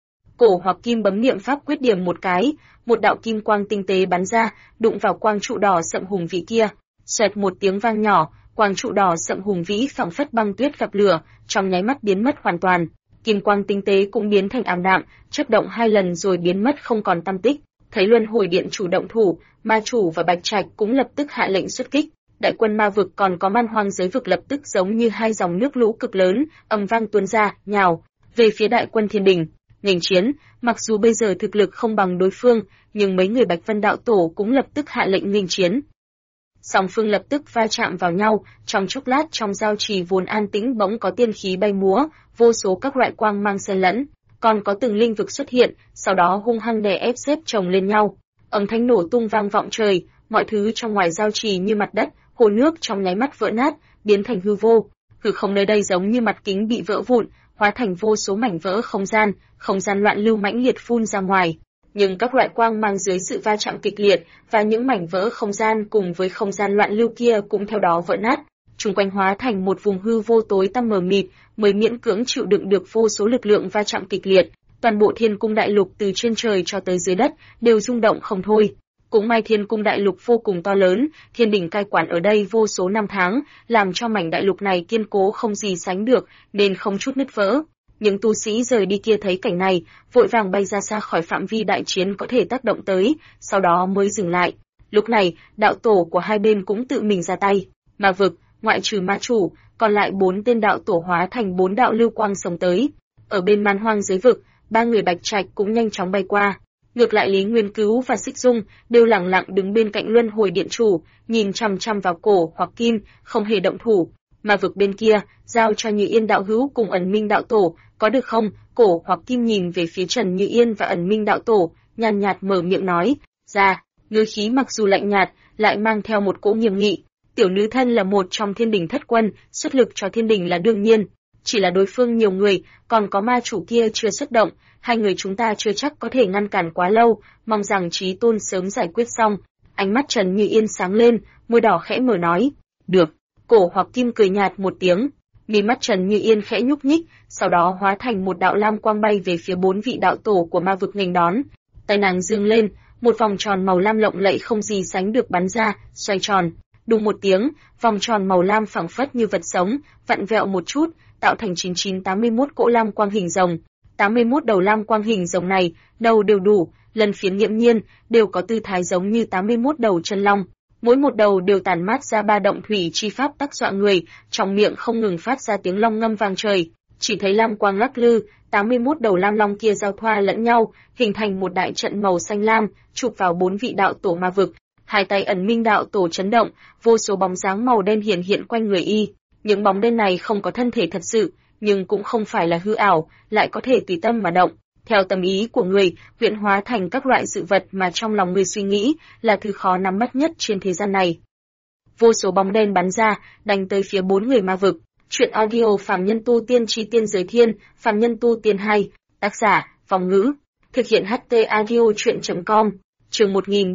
Cổ Hoặc Kim bấm niệm pháp quyết điểm một cái, một đạo kim quang tinh tế bắn ra, đụng vào quang trụ đỏ sậm hùng vĩ kia. Xoẹt một tiếng vang nhỏ, quang trụ đỏ sậm hùng vĩ phảng phất băng tuyết gặp lửa, trong nháy mắt biến mất hoàn toàn. Kim quang tinh tế cũng biến thành ảm đạm, chớp động 2 lần rồi biến mất không còn tăm tích. Thấy Luân Hồi điện chủ động thủ, ma chủ và Bạch Trạch cũng lập tức hạ lệnh xuất kích. Đại quân ma vực còn có Man Hoang giới vực lập tức giống như hai dòng nước lũ cực lớn, ầm vang tuôn ra, nhào về phía đại quân Thiên Đình. Nghênh chiến, mặc dù bây giờ thực lực không bằng đối phương, nhưng mấy người Bạch Vân đạo tổ cũng lập tức hạ lệnh nghênh chiến. Song phương lập tức va chạm vào nhau, trong chốc lát trong giao trì vốn an tĩnh bỗng có tiên khí bay múa, vô số các loại quang mang xen lẫn, còn có từng linh vực xuất hiện, sau đó hung hăng đè ép xếp chồng lên nhau. Âm thanh nổ tung vang vọng trời, mọi thứ trong ngoài giao trì như mặt đất, hồ nước trong nháy mắt vỡ nát, biến thành hư vô. Hư không nơi đây giống như mặt kính bị vỡ vụn, hóa thành vô số mảnh vỡ không gian loạn lưu mãnh liệt phun ra ngoài. Nhưng các loại quang mang dưới sự va chạm kịch liệt và những mảnh vỡ không gian cùng với không gian loạn lưu kia cũng theo đó vỡ nát, chung quanh hóa thành một vùng hư vô tối tăm mờ mịt, mới miễn cưỡng chịu đựng được vô số lực lượng va chạm kịch liệt. Toàn bộ Thiên Cung đại lục từ trên trời cho tới dưới đất đều rung động không thôi. Cũng may Thiên Cung đại lục vô cùng to lớn, Thiên Đình cai quản ở đây vô số năm tháng, làm cho mảnh đại lục này kiên cố không gì sánh được, nên không chút nứt vỡ. Những tu sĩ rời đi kia thấy cảnh này, vội vàng bay ra xa khỏi phạm vi đại chiến có thể tác động tới, sau đó mới dừng lại. Lúc này, đạo tổ của hai bên cũng tự mình ra tay. Ma vực, ngoại trừ ma chủ, còn lại 4 tên đạo tổ hóa thành 4 đạo lưu quang sống tới. Ở bên Man Hoang giới vực, 3 người Bạch Trạch cũng nhanh chóng bay qua. Ngược lại Lý Nguyên Cứu và Xích Dung đều lặng lặng đứng bên cạnh Luân Hồi điện chủ, nhìn chằm chằm vào Cổ Hoặc Kim, không hề động thủ. Ma vực bên kia, giao cho Như Yên đạo hữu cùng Ẩn Minh đạo tổ, có được không? Cổ Hoặc Kim nhìn về phía Trần Như Yên và Ẩn Minh đạo tổ, nhàn nhạt mở miệng nói, ra, ngữ khí mặc dù lạnh nhạt, lại mang theo một cỗ nghiêm nghị. Tiểu nữ thân là một trong Thiên Đình thất quân, xuất lực cho Thiên Đình là đương nhiên. Chỉ là đối phương nhiều người, còn có ma chủ kia chưa xuất động, hai người chúng ta chưa chắc có thể ngăn cản quá lâu, mong rằng Chí Tôn sớm giải quyết xong. Ánh mắt Trần Như Yên sáng lên, môi đỏ khẽ mở nói, được. Cổ Hoặc Kim cười nhạt một tiếng, mí mắt Trần Như Yên khẽ nhúc nhích, sau đó hóa thành một đạo lam quang bay về phía 4 vị đạo tổ của ma vực nghênh đón. Tay nàng dương lên, một vòng tròn màu lam lộng lẫy không gì sánh được bắn ra, xoay tròn. Đùng một tiếng, vòng tròn màu lam phẳng phất như vật sống, vặn vẹo một chút, tạo thành 9981 cỗ lam quang hình rồng. 81 đầu lam quang hình rồng này, đầu đều đủ, lân phiến nghiễm nhiên, đều có tư thái giống như 81 đầu chân long. Mỗi một đầu đều tản mát ra ba động thủy chi pháp tác dọa người, trong miệng không ngừng phát ra tiếng long ngâm vang trời. Chỉ thấy lam quang lắc lư, 81 đầu lam long kia giao thoa lẫn nhau, hình thành một đại trận màu xanh lam, chụp vào 4 vị đạo tổ ma vực. Hai tay ẩn minh đạo tổ chấn động, vô số bóng dáng màu đen hiện hiện quanh người y. Những bóng đen này không có thân thể thật sự, nhưng cũng không phải là hư ảo, lại có thể tùy tâm mà động. Theo tâm ý của người, huyễn hóa thành các loại sự vật mà trong lòng người suy nghĩ, là thứ khó nắm bắt nhất trên thế gian này. Vô số bóng đen bắn ra, đánh tới phía 4 người ma vực. Truyện audio Phàm Nhân Tu Tiên Chi Tiên Giới Thiên, Phàm Nhân Tu Tiên 2, tác giả, Vong Ngữ. Thực hiện HT audio truyện.com, chương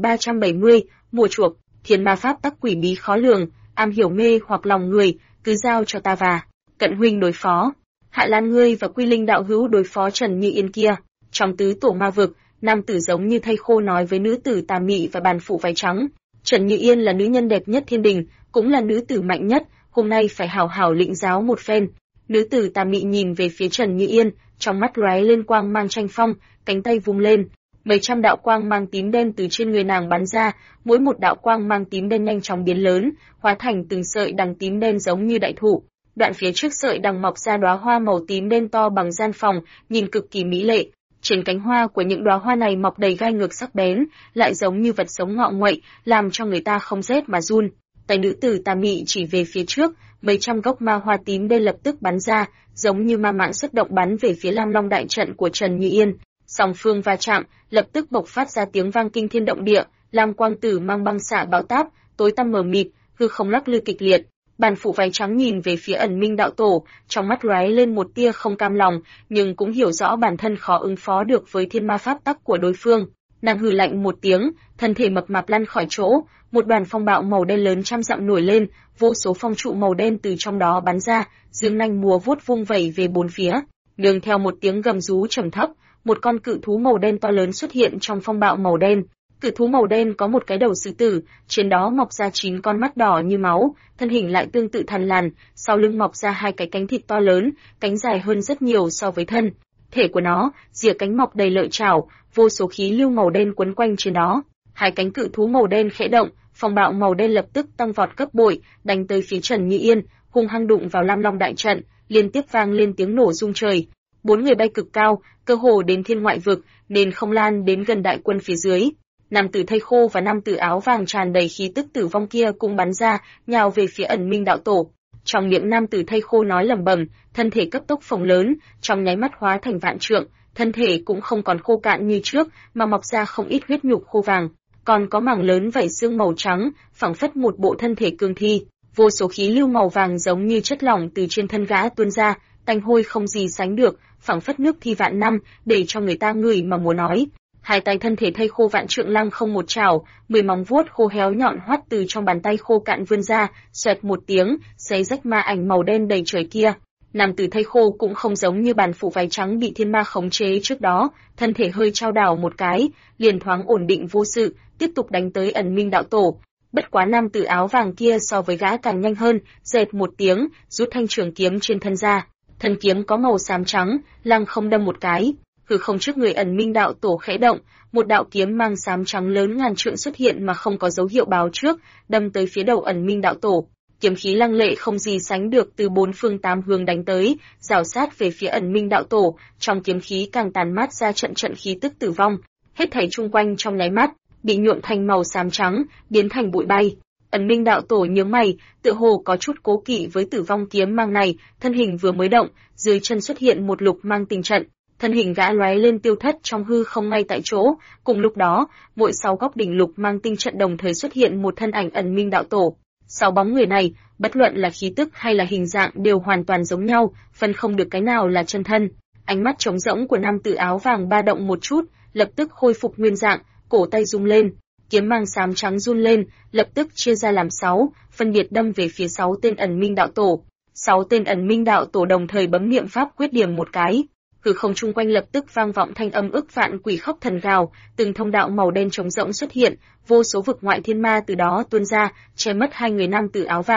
1370, mùa chuộc, thiên ma pháp tắc quỷ bí khó lường, am hiểu mê hoặc lòng người, cứ giao cho ta và Cận huynh đối phó. Hạ Lan ngươi và Quy Linh đạo hữu đối phó Trần Như Yên kia. Trong tứ tổ ma vực, nam tử giống như thây khô nói với nữ tử tà mị và bàn phụ váy trắng. Trần Như Yên là nữ nhân đẹp nhất thiên đình, cũng là nữ tử mạnh nhất, hôm nay phải hảo hảo lĩnh giáo một phen. Nữ tử tà mị nhìn về phía Trần Như Yên, trong mắt lóe lên quang mang tranh phong, cánh tay vung lên. Mấy trăm đạo quang mang tím đen từ trên người nàng bắn ra, mỗi một đạo quang mang tím đen nhanh chóng biến lớn, hóa thành từng sợi đằng tím đen giống như đại thụ. Đoạn phía trước sợi đằng mọc ra đóa hoa màu tím đen to bằng gian phòng, nhìn cực kỳ mỹ lệ. Trên cánh hoa của những đóa hoa này mọc đầy gai ngược sắc bén, lại giống như vật sống ngọ nguậy, làm cho người ta không rét mà run. Tay nữ tử tà mị chỉ về phía trước, mấy trăm gốc ma hoa tím đen lập tức bắn ra, giống như ma mạng xuất động bắn về phía Lam Long đại trận của Trần Như Yên. Song phương va chạm, lập tức bộc phát ra tiếng vang kinh thiên động địa, lam quang tử mang băng xạ bão táp, tối tăm mờ mịt, hư không lắc lư kịch liệt. Bàn phụ váy trắng nhìn về phía ẩn minh đạo tổ, trong mắt lóe lên một tia không cam lòng, nhưng cũng hiểu rõ bản thân khó ứng phó được với thiên ma pháp tắc của đối phương. Nàng hừ lạnh một tiếng, thân thể mập mạp lăn khỏi chỗ, một đoàn phong bạo màu đen lớn trăm dặm nổi lên, vô số phong trụ màu đen từ trong đó bắn ra, dương nanh múa vuốt vung vẩy về bốn phía. Nương theo một tiếng gầm rú trầm thấp, một con cự thú màu đen to lớn xuất hiện trong phong bạo màu đen. Cự thú màu đen có một cái đầu sư tử, trên đó mọc ra 9 con mắt đỏ như máu, thân hình lại tương tự thằn lằn, sau lưng mọc ra 2 cái cánh thịt to lớn, cánh dài hơn rất nhiều so với thân thể của nó, rìa cánh mọc đầy lợi chảo, vô số khí lưu màu đen quấn quanh trên đó. 2 cánh cự thú màu đen khẽ động, phong bạo màu đen lập tức tăng vọt gấp bội, đánh tới phía Trần Như Yên, hung hăng đụng vào Lam Long đại trận, liên tiếp vang lên tiếng nổ rung trời. 4 người bay cực cao, cơ hồ đến thiên ngoại vực, nên không lan đến gần đại quân phía dưới. Nam tử thây khô và nam tử áo vàng tràn đầy khí tức tử vong kia cũng bắn ra, nhào về phía ẩn minh đạo tổ. Trong miệng nam tử thây khô nói lẩm bẩm, thân thể cấp tốc phồng lớn, trong nháy mắt hóa thành vạn trượng, thân thể cũng không còn khô cạn như trước, mà mọc ra không ít huyết nhục khô vàng, còn có mảng lớn vảy xương màu trắng, phảng phất một bộ thân thể cương thi. Vô số khí lưu màu vàng giống như chất lỏng từ trên thân gã tuôn ra, tanh hôi không gì sánh được, phảng phất nước thi vạn năm, để cho người ta ngửi mà muốn nói. 2 tay thân thể thây khô vạn trượng lăng không một chảo, 10 móng vuốt khô héo nhọn hoắt từ trong bàn tay khô cạn vươn ra, xoẹt một tiếng, xé rách ma ảnh màu đen đầy trời kia. Nam tử thây khô cũng không giống như bàn phụ váy trắng bị thiên ma khống chế trước đó, thân thể hơi chao đảo một cái, liền thoáng ổn định vô sự, tiếp tục đánh tới ẩn minh đạo tổ. Bất quá nam tử áo vàng kia so với gã càng nhanh hơn, dệt một tiếng, rút thanh trường kiếm trên thân ra. Thân kiếm có màu xám trắng, lăng không đâm một cái. Hư không trước người ẩn minh đạo tổ khẽ động, một đạo kiếm mang xám trắng lớn ngàn trượng xuất hiện mà không có dấu hiệu báo trước, đâm tới phía đầu ẩn minh đạo tổ. Kiếm khí lăng lệ không gì sánh được từ 4 phương 8 hướng đánh tới, rào sát về phía ẩn minh đạo tổ, trong kiếm khí càng tàn mát ra trận trận khí tức tử vong, hết thảy chung quanh trong nháy mắt bị nhuộm thành màu xám trắng, biến thành bụi bay. Ẩn minh đạo tổ nhướng mày, tựa hồ có chút cố kỵ với tử vong kiếm mang này, thân hình vừa mới động, dưới chân xuất hiện một lục mang tình trận. Thân hình gã lóe lên tiêu thất trong hư không ngay tại chỗ, cùng lúc đó, mỗi 6 góc đỉnh lục mang tinh trận đồng thời xuất hiện một thân ảnh ẩn minh đạo tổ. 6 bóng người này, bất luận là khí tức hay là hình dạng đều hoàn toàn giống nhau, phân không được cái nào là chân thân. Ánh mắt trống rỗng của nam tử áo vàng ba động một chút, lập tức khôi phục nguyên dạng, cổ tay rung lên, kiếm mang xám trắng run lên, lập tức chia ra làm 6, phân biệt đâm về phía 6 tên ẩn minh đạo tổ. 6 tên ẩn minh đạo tổ đồng thời bấm niệm pháp quyết điểm một cái. Hư không chung quanh lập tức vang vọng thanh âm ức vạn quỷ khóc thần gào, từng thông đạo màu đen trống rỗng xuất hiện, vô số vực ngoại thiên ma từ đó tuôn ra, che mất 2 người nam tử áo vàng.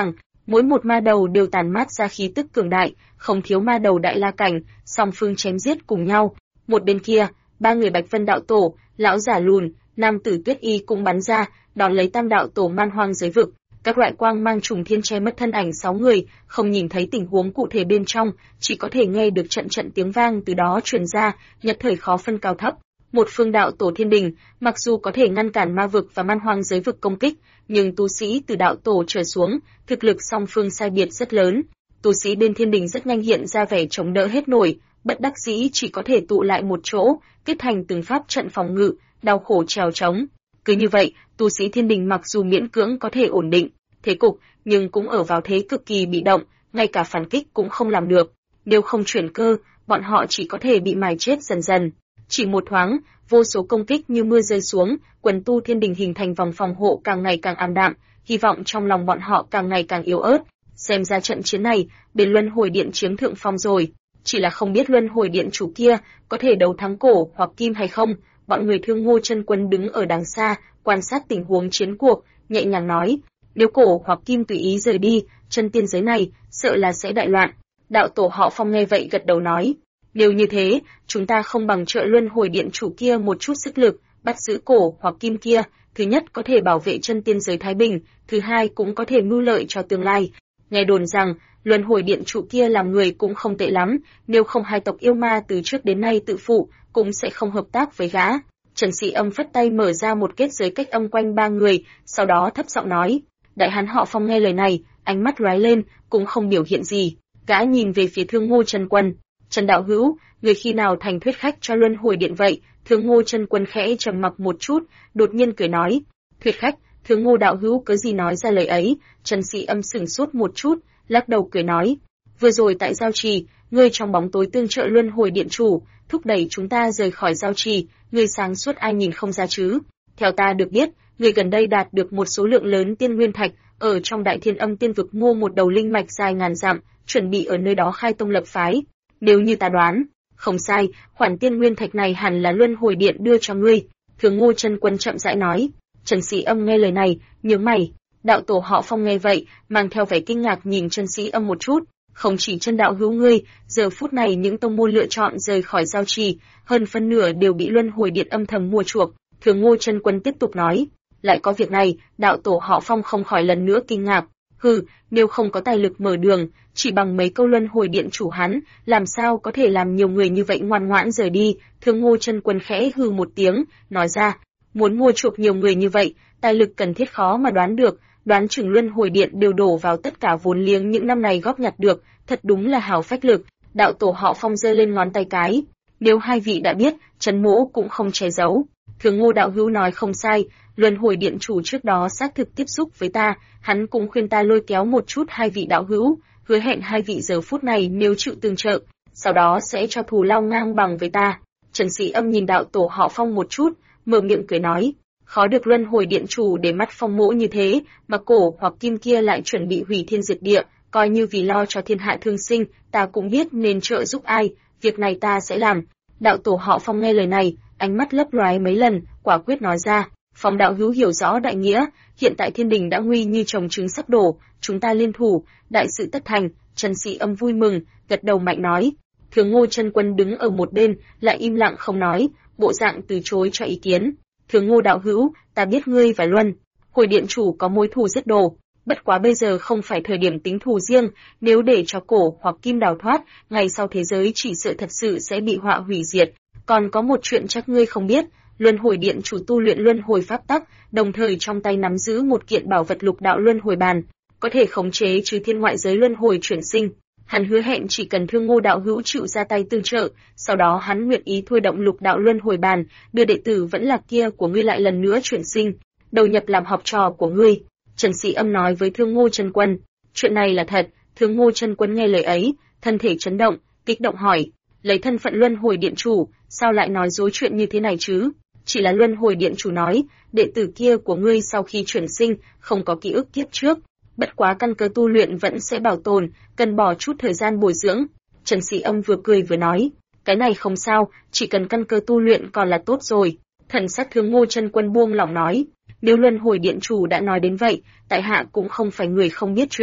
Mỗi một ma đầu đều tản mát ra khí tức cường đại, không thiếu ma đầu đại la cảnh, song phương chém giết cùng nhau. Một bên kia, ba người Bạch Vân đạo tổ, lão giả lùn, nam tử Tuyết Y cũng bắn ra, đón lấy Tam đạo tổ man hoang giới vực. Các loại quang mang trùng thiên che mất thân ảnh 6 người, không nhìn thấy tình huống cụ thể bên trong, chỉ có thể nghe được trận trận tiếng vang từ đó truyền ra, nhất thời khó phân cao thấp. Một phương đạo tổ thiên đình, mặc dù có thể ngăn cản ma vực và man hoang giới vực công kích, nhưng tu sĩ từ đạo tổ trở xuống, thực lực song phương sai biệt rất lớn. Tu sĩ bên thiên đình rất nhanh hiện ra vẻ chống đỡ hết nổi, bất đắc dĩ chỉ có thể tụ lại một chỗ, kết thành từng pháp trận phòng ngự, đau khổ trèo trống. Cứ như vậy, tu sĩ thiên đình mặc dù miễn cưỡng có thể ổn định thế cục, nhưng cũng ở vào thế cực kỳ bị động, ngay cả phản kích cũng không làm được. Nếu không chuyển cơ, bọn họ chỉ có thể bị mài chết dần dần. Chỉ một thoáng, vô số công kích như mưa rơi xuống, quần tu thiên đình hình thành vòng phòng hộ càng ngày càng ảm đạm, hy vọng trong lòng bọn họ càng ngày càng yếu ớt. Xem ra trận chiến này, bên Luân Hồi Điện chiếm thượng phong rồi. Chỉ là không biết Luân Hồi Điện chủ kia có thể đấu thắng Cổ hoặc Kim hay không. Bọn người Thương Ngô Chân Quân đứng ở đằng xa, quan sát tình huống chiến cuộc, nhẹ nhàng nói: nếu Cổ hoặc Kim tùy ý rời đi, chân tiên giới này sợ là sẽ đại loạn. Đạo tổ họ Phong nghe vậy gật đầu nói: nếu như thế, chúng ta không bằng trợ Luân Hồi Điện chủ kia một chút sức lực, bắt giữ Cổ hoặc Kim kia, thứ nhất có thể bảo vệ chân tiên giới thái bình, thứ hai cũng có thể mưu lợi cho tương lai. Nghe đồn rằng, Luân Hồi Điện chủ kia làm người cũng không tệ lắm, nếu không hai tộc yêu ma từ trước đến nay tự phụ, cũng sẽ không hợp tác với gã. Trần Sĩ Âm phất tay mở ra một kết giới cách âm quanh ba người, sau đó thấp giọng nói. Đại hán họ Phong nghe lời này, ánh mắt lóe lên, cũng không biểu hiện gì. Gã nhìn về phía Thương Ngô Chân Quân. Trần đạo hữu, người khi nào thành thuyết khách cho Luân Hồi Điện vậy? Thương Ngô Chân Quân khẽ trầm mặc một chút, đột nhiên cười nói. Thuyết khách? Thương Ngô đạo hữu cớ gì nói ra lời ấy? Trần Sĩ Âm sững sốt một chút, lắc đầu cười nói. Vừa rồi tại giao trì, ngươi trong bóng tối tương trợ Luân Hồi Điện chủ, thúc đẩy chúng ta rời khỏi giao trì, ngươi sáng suốt ai nhìn không ra chứ? Theo ta được biết, người gần đây đạt được một số lượng lớn tiên nguyên thạch, ở trong Đại Thiên Âm Tiên vực mua một đầu linh mạch dài ngàn dặm, chuẩn bị ở nơi đó khai tông lập phái. Nếu như ta đoán, không sai, khoản tiên nguyên thạch này hẳn là Luân Hồi Điện đưa cho ngươi. Thương Ngô Chân Quân chậm rãi nói. Trần Sĩ Âm nghe lời này, nhướng mày. Đạo tổ họ Phong nghe vậy, mang theo vẻ kinh ngạc nhìn Trần Sĩ Âm một chút. Không chỉ Chân đạo hữu ngươi, giờ phút này những tông môn lựa chọn rời khỏi giao trì, hơn phân nửa đều bị Luân Hồi Điện âm thầm mua chuộc. Thương Ngô Chân Quân tiếp tục nói. Lại có việc này, đạo tổ họ Phong không khỏi lần nữa kinh ngạc. Hừ, nếu không có tài lực mở đường, chỉ bằng mấy câu Luân Hồi Điện chủ hắn, làm sao có thể làm nhiều người như vậy ngoan ngoãn rời đi? Thương Ngô Chân Quân khẽ hừ một tiếng, nói ra, muốn mua chuộc nhiều người như vậy, tài lực cần thiết khó mà đoán được, đoán chừng Luân Hồi Điện đều đổ vào tất cả vốn liếng những năm này góp nhặt được, thật đúng là hào phách lực. Đạo tổ họ Phong giơ lên ngón tay cái, nếu hai vị đã biết, Trần Mỗ cũng không che giấu. Thương Ngô đạo hữu nói không sai, Luân Hồi Điện chủ trước đó xác thực tiếp xúc với ta, hắn cũng khuyên ta lôi kéo một chút hai vị đạo hữu, hứa hẹn hai vị giờ phút này nếu chịu tương trợ, sau đó sẽ cho thù lao ngang bằng với ta. Trần Sĩ Âm nhìn đạo tổ họ Phong một chút, mở miệng cười nói, khó được Luân Hồi Điện chủ để mắt Phong mỗ như thế, mà Cổ hoặc Kim kia lại chuẩn bị hủy thiên diệt địa, coi như vì lo cho thiên hạ thương sinh, ta cũng biết nên trợ giúp ai, việc này ta sẽ làm. Đạo tổ họ Phong nghe lời này, ánh mắt lấp lóe mấy lần, quả quyết nói ra. Phong đạo hữu hiểu rõ đại nghĩa, hiện tại thiên đình đã nguy như trồng trứng sắp đổ, chúng ta liên thủ, đại sự tất thành. Trần Sĩ Âm vui mừng, gật đầu mạnh nói. Thương Ngô Chân Quân đứng ở một bên, lại im lặng không nói, bộ dạng từ chối cho ý kiến. Thương Ngô đạo hữu, ta biết ngươi và Luân Hồi Điện chủ có mối thù giết đồ, bất quá bây giờ không phải thời điểm tính thù riêng, nếu để cho Cổ hoặc Kim đào thoát, ngày sau thế giới chỉ sợ thật sự sẽ bị họa hủy diệt. Còn có một chuyện chắc ngươi không biết, Luân Hồi Điện chủ tu luyện luân hồi pháp tắc, đồng thời trong tay nắm giữ một kiện bảo vật lục đạo luân hồi bàn, có thể khống chế trừ thiên ngoại giới luân hồi chuyển sinh. Hắn hứa hẹn chỉ cần Thương Ngô đạo hữu chịu ra tay tương trợ, sau đó hắn nguyện ý thôi động lục đạo luân hồi bàn, đưa đệ tử vẫn là kia của ngươi lại lần nữa chuyển sinh, đầu nhập làm học trò của ngươi. Trần Sĩ Âm nói với Thương Ngô Chân Quân, chuyện này là thật. Thương Ngô Chân Quân nghe lời ấy, thân thể chấn động, kích động hỏi, lấy thân phận Luân Hồi Điện chủ, sao lại nói dối chuyện như thế này chứ? Chỉ là Luân Hồi Điện chủ nói, đệ tử kia của ngươi sau khi chuyển sinh, không có ký ức kiếp trước, bất quá căn cơ tu luyện vẫn sẽ bảo tồn, cần bỏ chút thời gian bồi dưỡng. Trần Sĩ Âm vừa cười vừa nói, cái này không sao, chỉ cần căn cơ tu luyện còn là tốt rồi. Thần sắc Thương Ngô Chân Quân buông lỏng nói, nếu Luân Hồi Điện chủ đã nói đến vậy, tại hạ cũng không phải người không biết chuyện.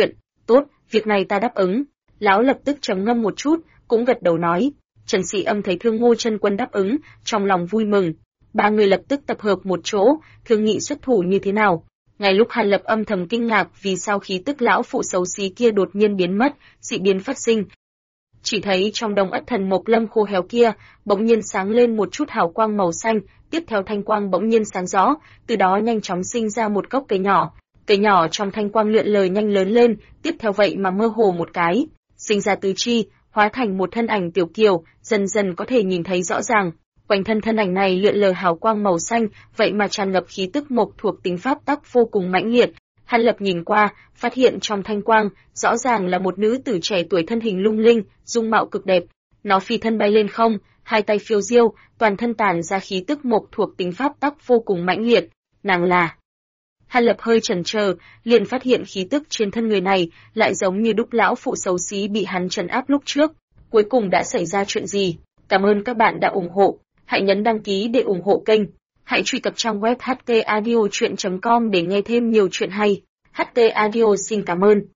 Tốt, việc này ta đáp ứng. Lão lập tức trầm ngâm một chút, cũng gật đầu nói. Trần Sĩ Âm thấy Thương Ngô Chân Quân đáp ứng, trong lòng vui mừng. Ba người lập tức tập hợp một chỗ, thương nghị xuất thủ như thế nào. Ngay lúc Hàn Lập âm thầm kinh ngạc vì sao khí tức lão phụ xấu xí kia đột nhiên biến mất, dị biến phát sinh. Chỉ thấy trong đồng ất thần mộc lâm khô héo kia, bỗng nhiên sáng lên một chút hào quang màu xanh, tiếp theo thanh quang bỗng nhiên sáng rõ, từ đó nhanh chóng sinh ra một gốc cây nhỏ. Cây nhỏ trong thanh quang lượn lờ nhanh lớn lên, tiếp theo vậy mà mơ hồ một cái, sinh ra tứ chi, hóa thành một thân ảnh tiểu kiều, dần dần có thể nhìn thấy rõ ràng. Quanh thân thân ảnh này lượn lờ hào quang màu xanh, vậy mà tràn ngập khí tức mộc thuộc tính pháp tắc vô cùng mãnh liệt. Hàn Lập nhìn qua, phát hiện trong thanh quang, rõ ràng là một nữ tử trẻ tuổi thân hình lung linh, dung mạo cực đẹp. Nó phi thân bay lên không, hai tay phiêu diêu, toàn thân tản ra khí tức mộc thuộc tính pháp tắc vô cùng mãnh liệt. Nàng là... Hàn Lập hơi chần chờ, liền phát hiện khí tức trên thân người này lại giống như đúc lão phụ xấu xí bị hắn trấn áp lúc trước. Cuối cùng đã xảy ra chuyện gì? Cảm ơn các bạn đã ủng hộ. Hãy nhấn đăng ký để ủng hộ kênh. Hãy truy cập trang web htaudiochuyen.com để nghe thêm nhiều chuyện hay. HT Audio xin cảm ơn.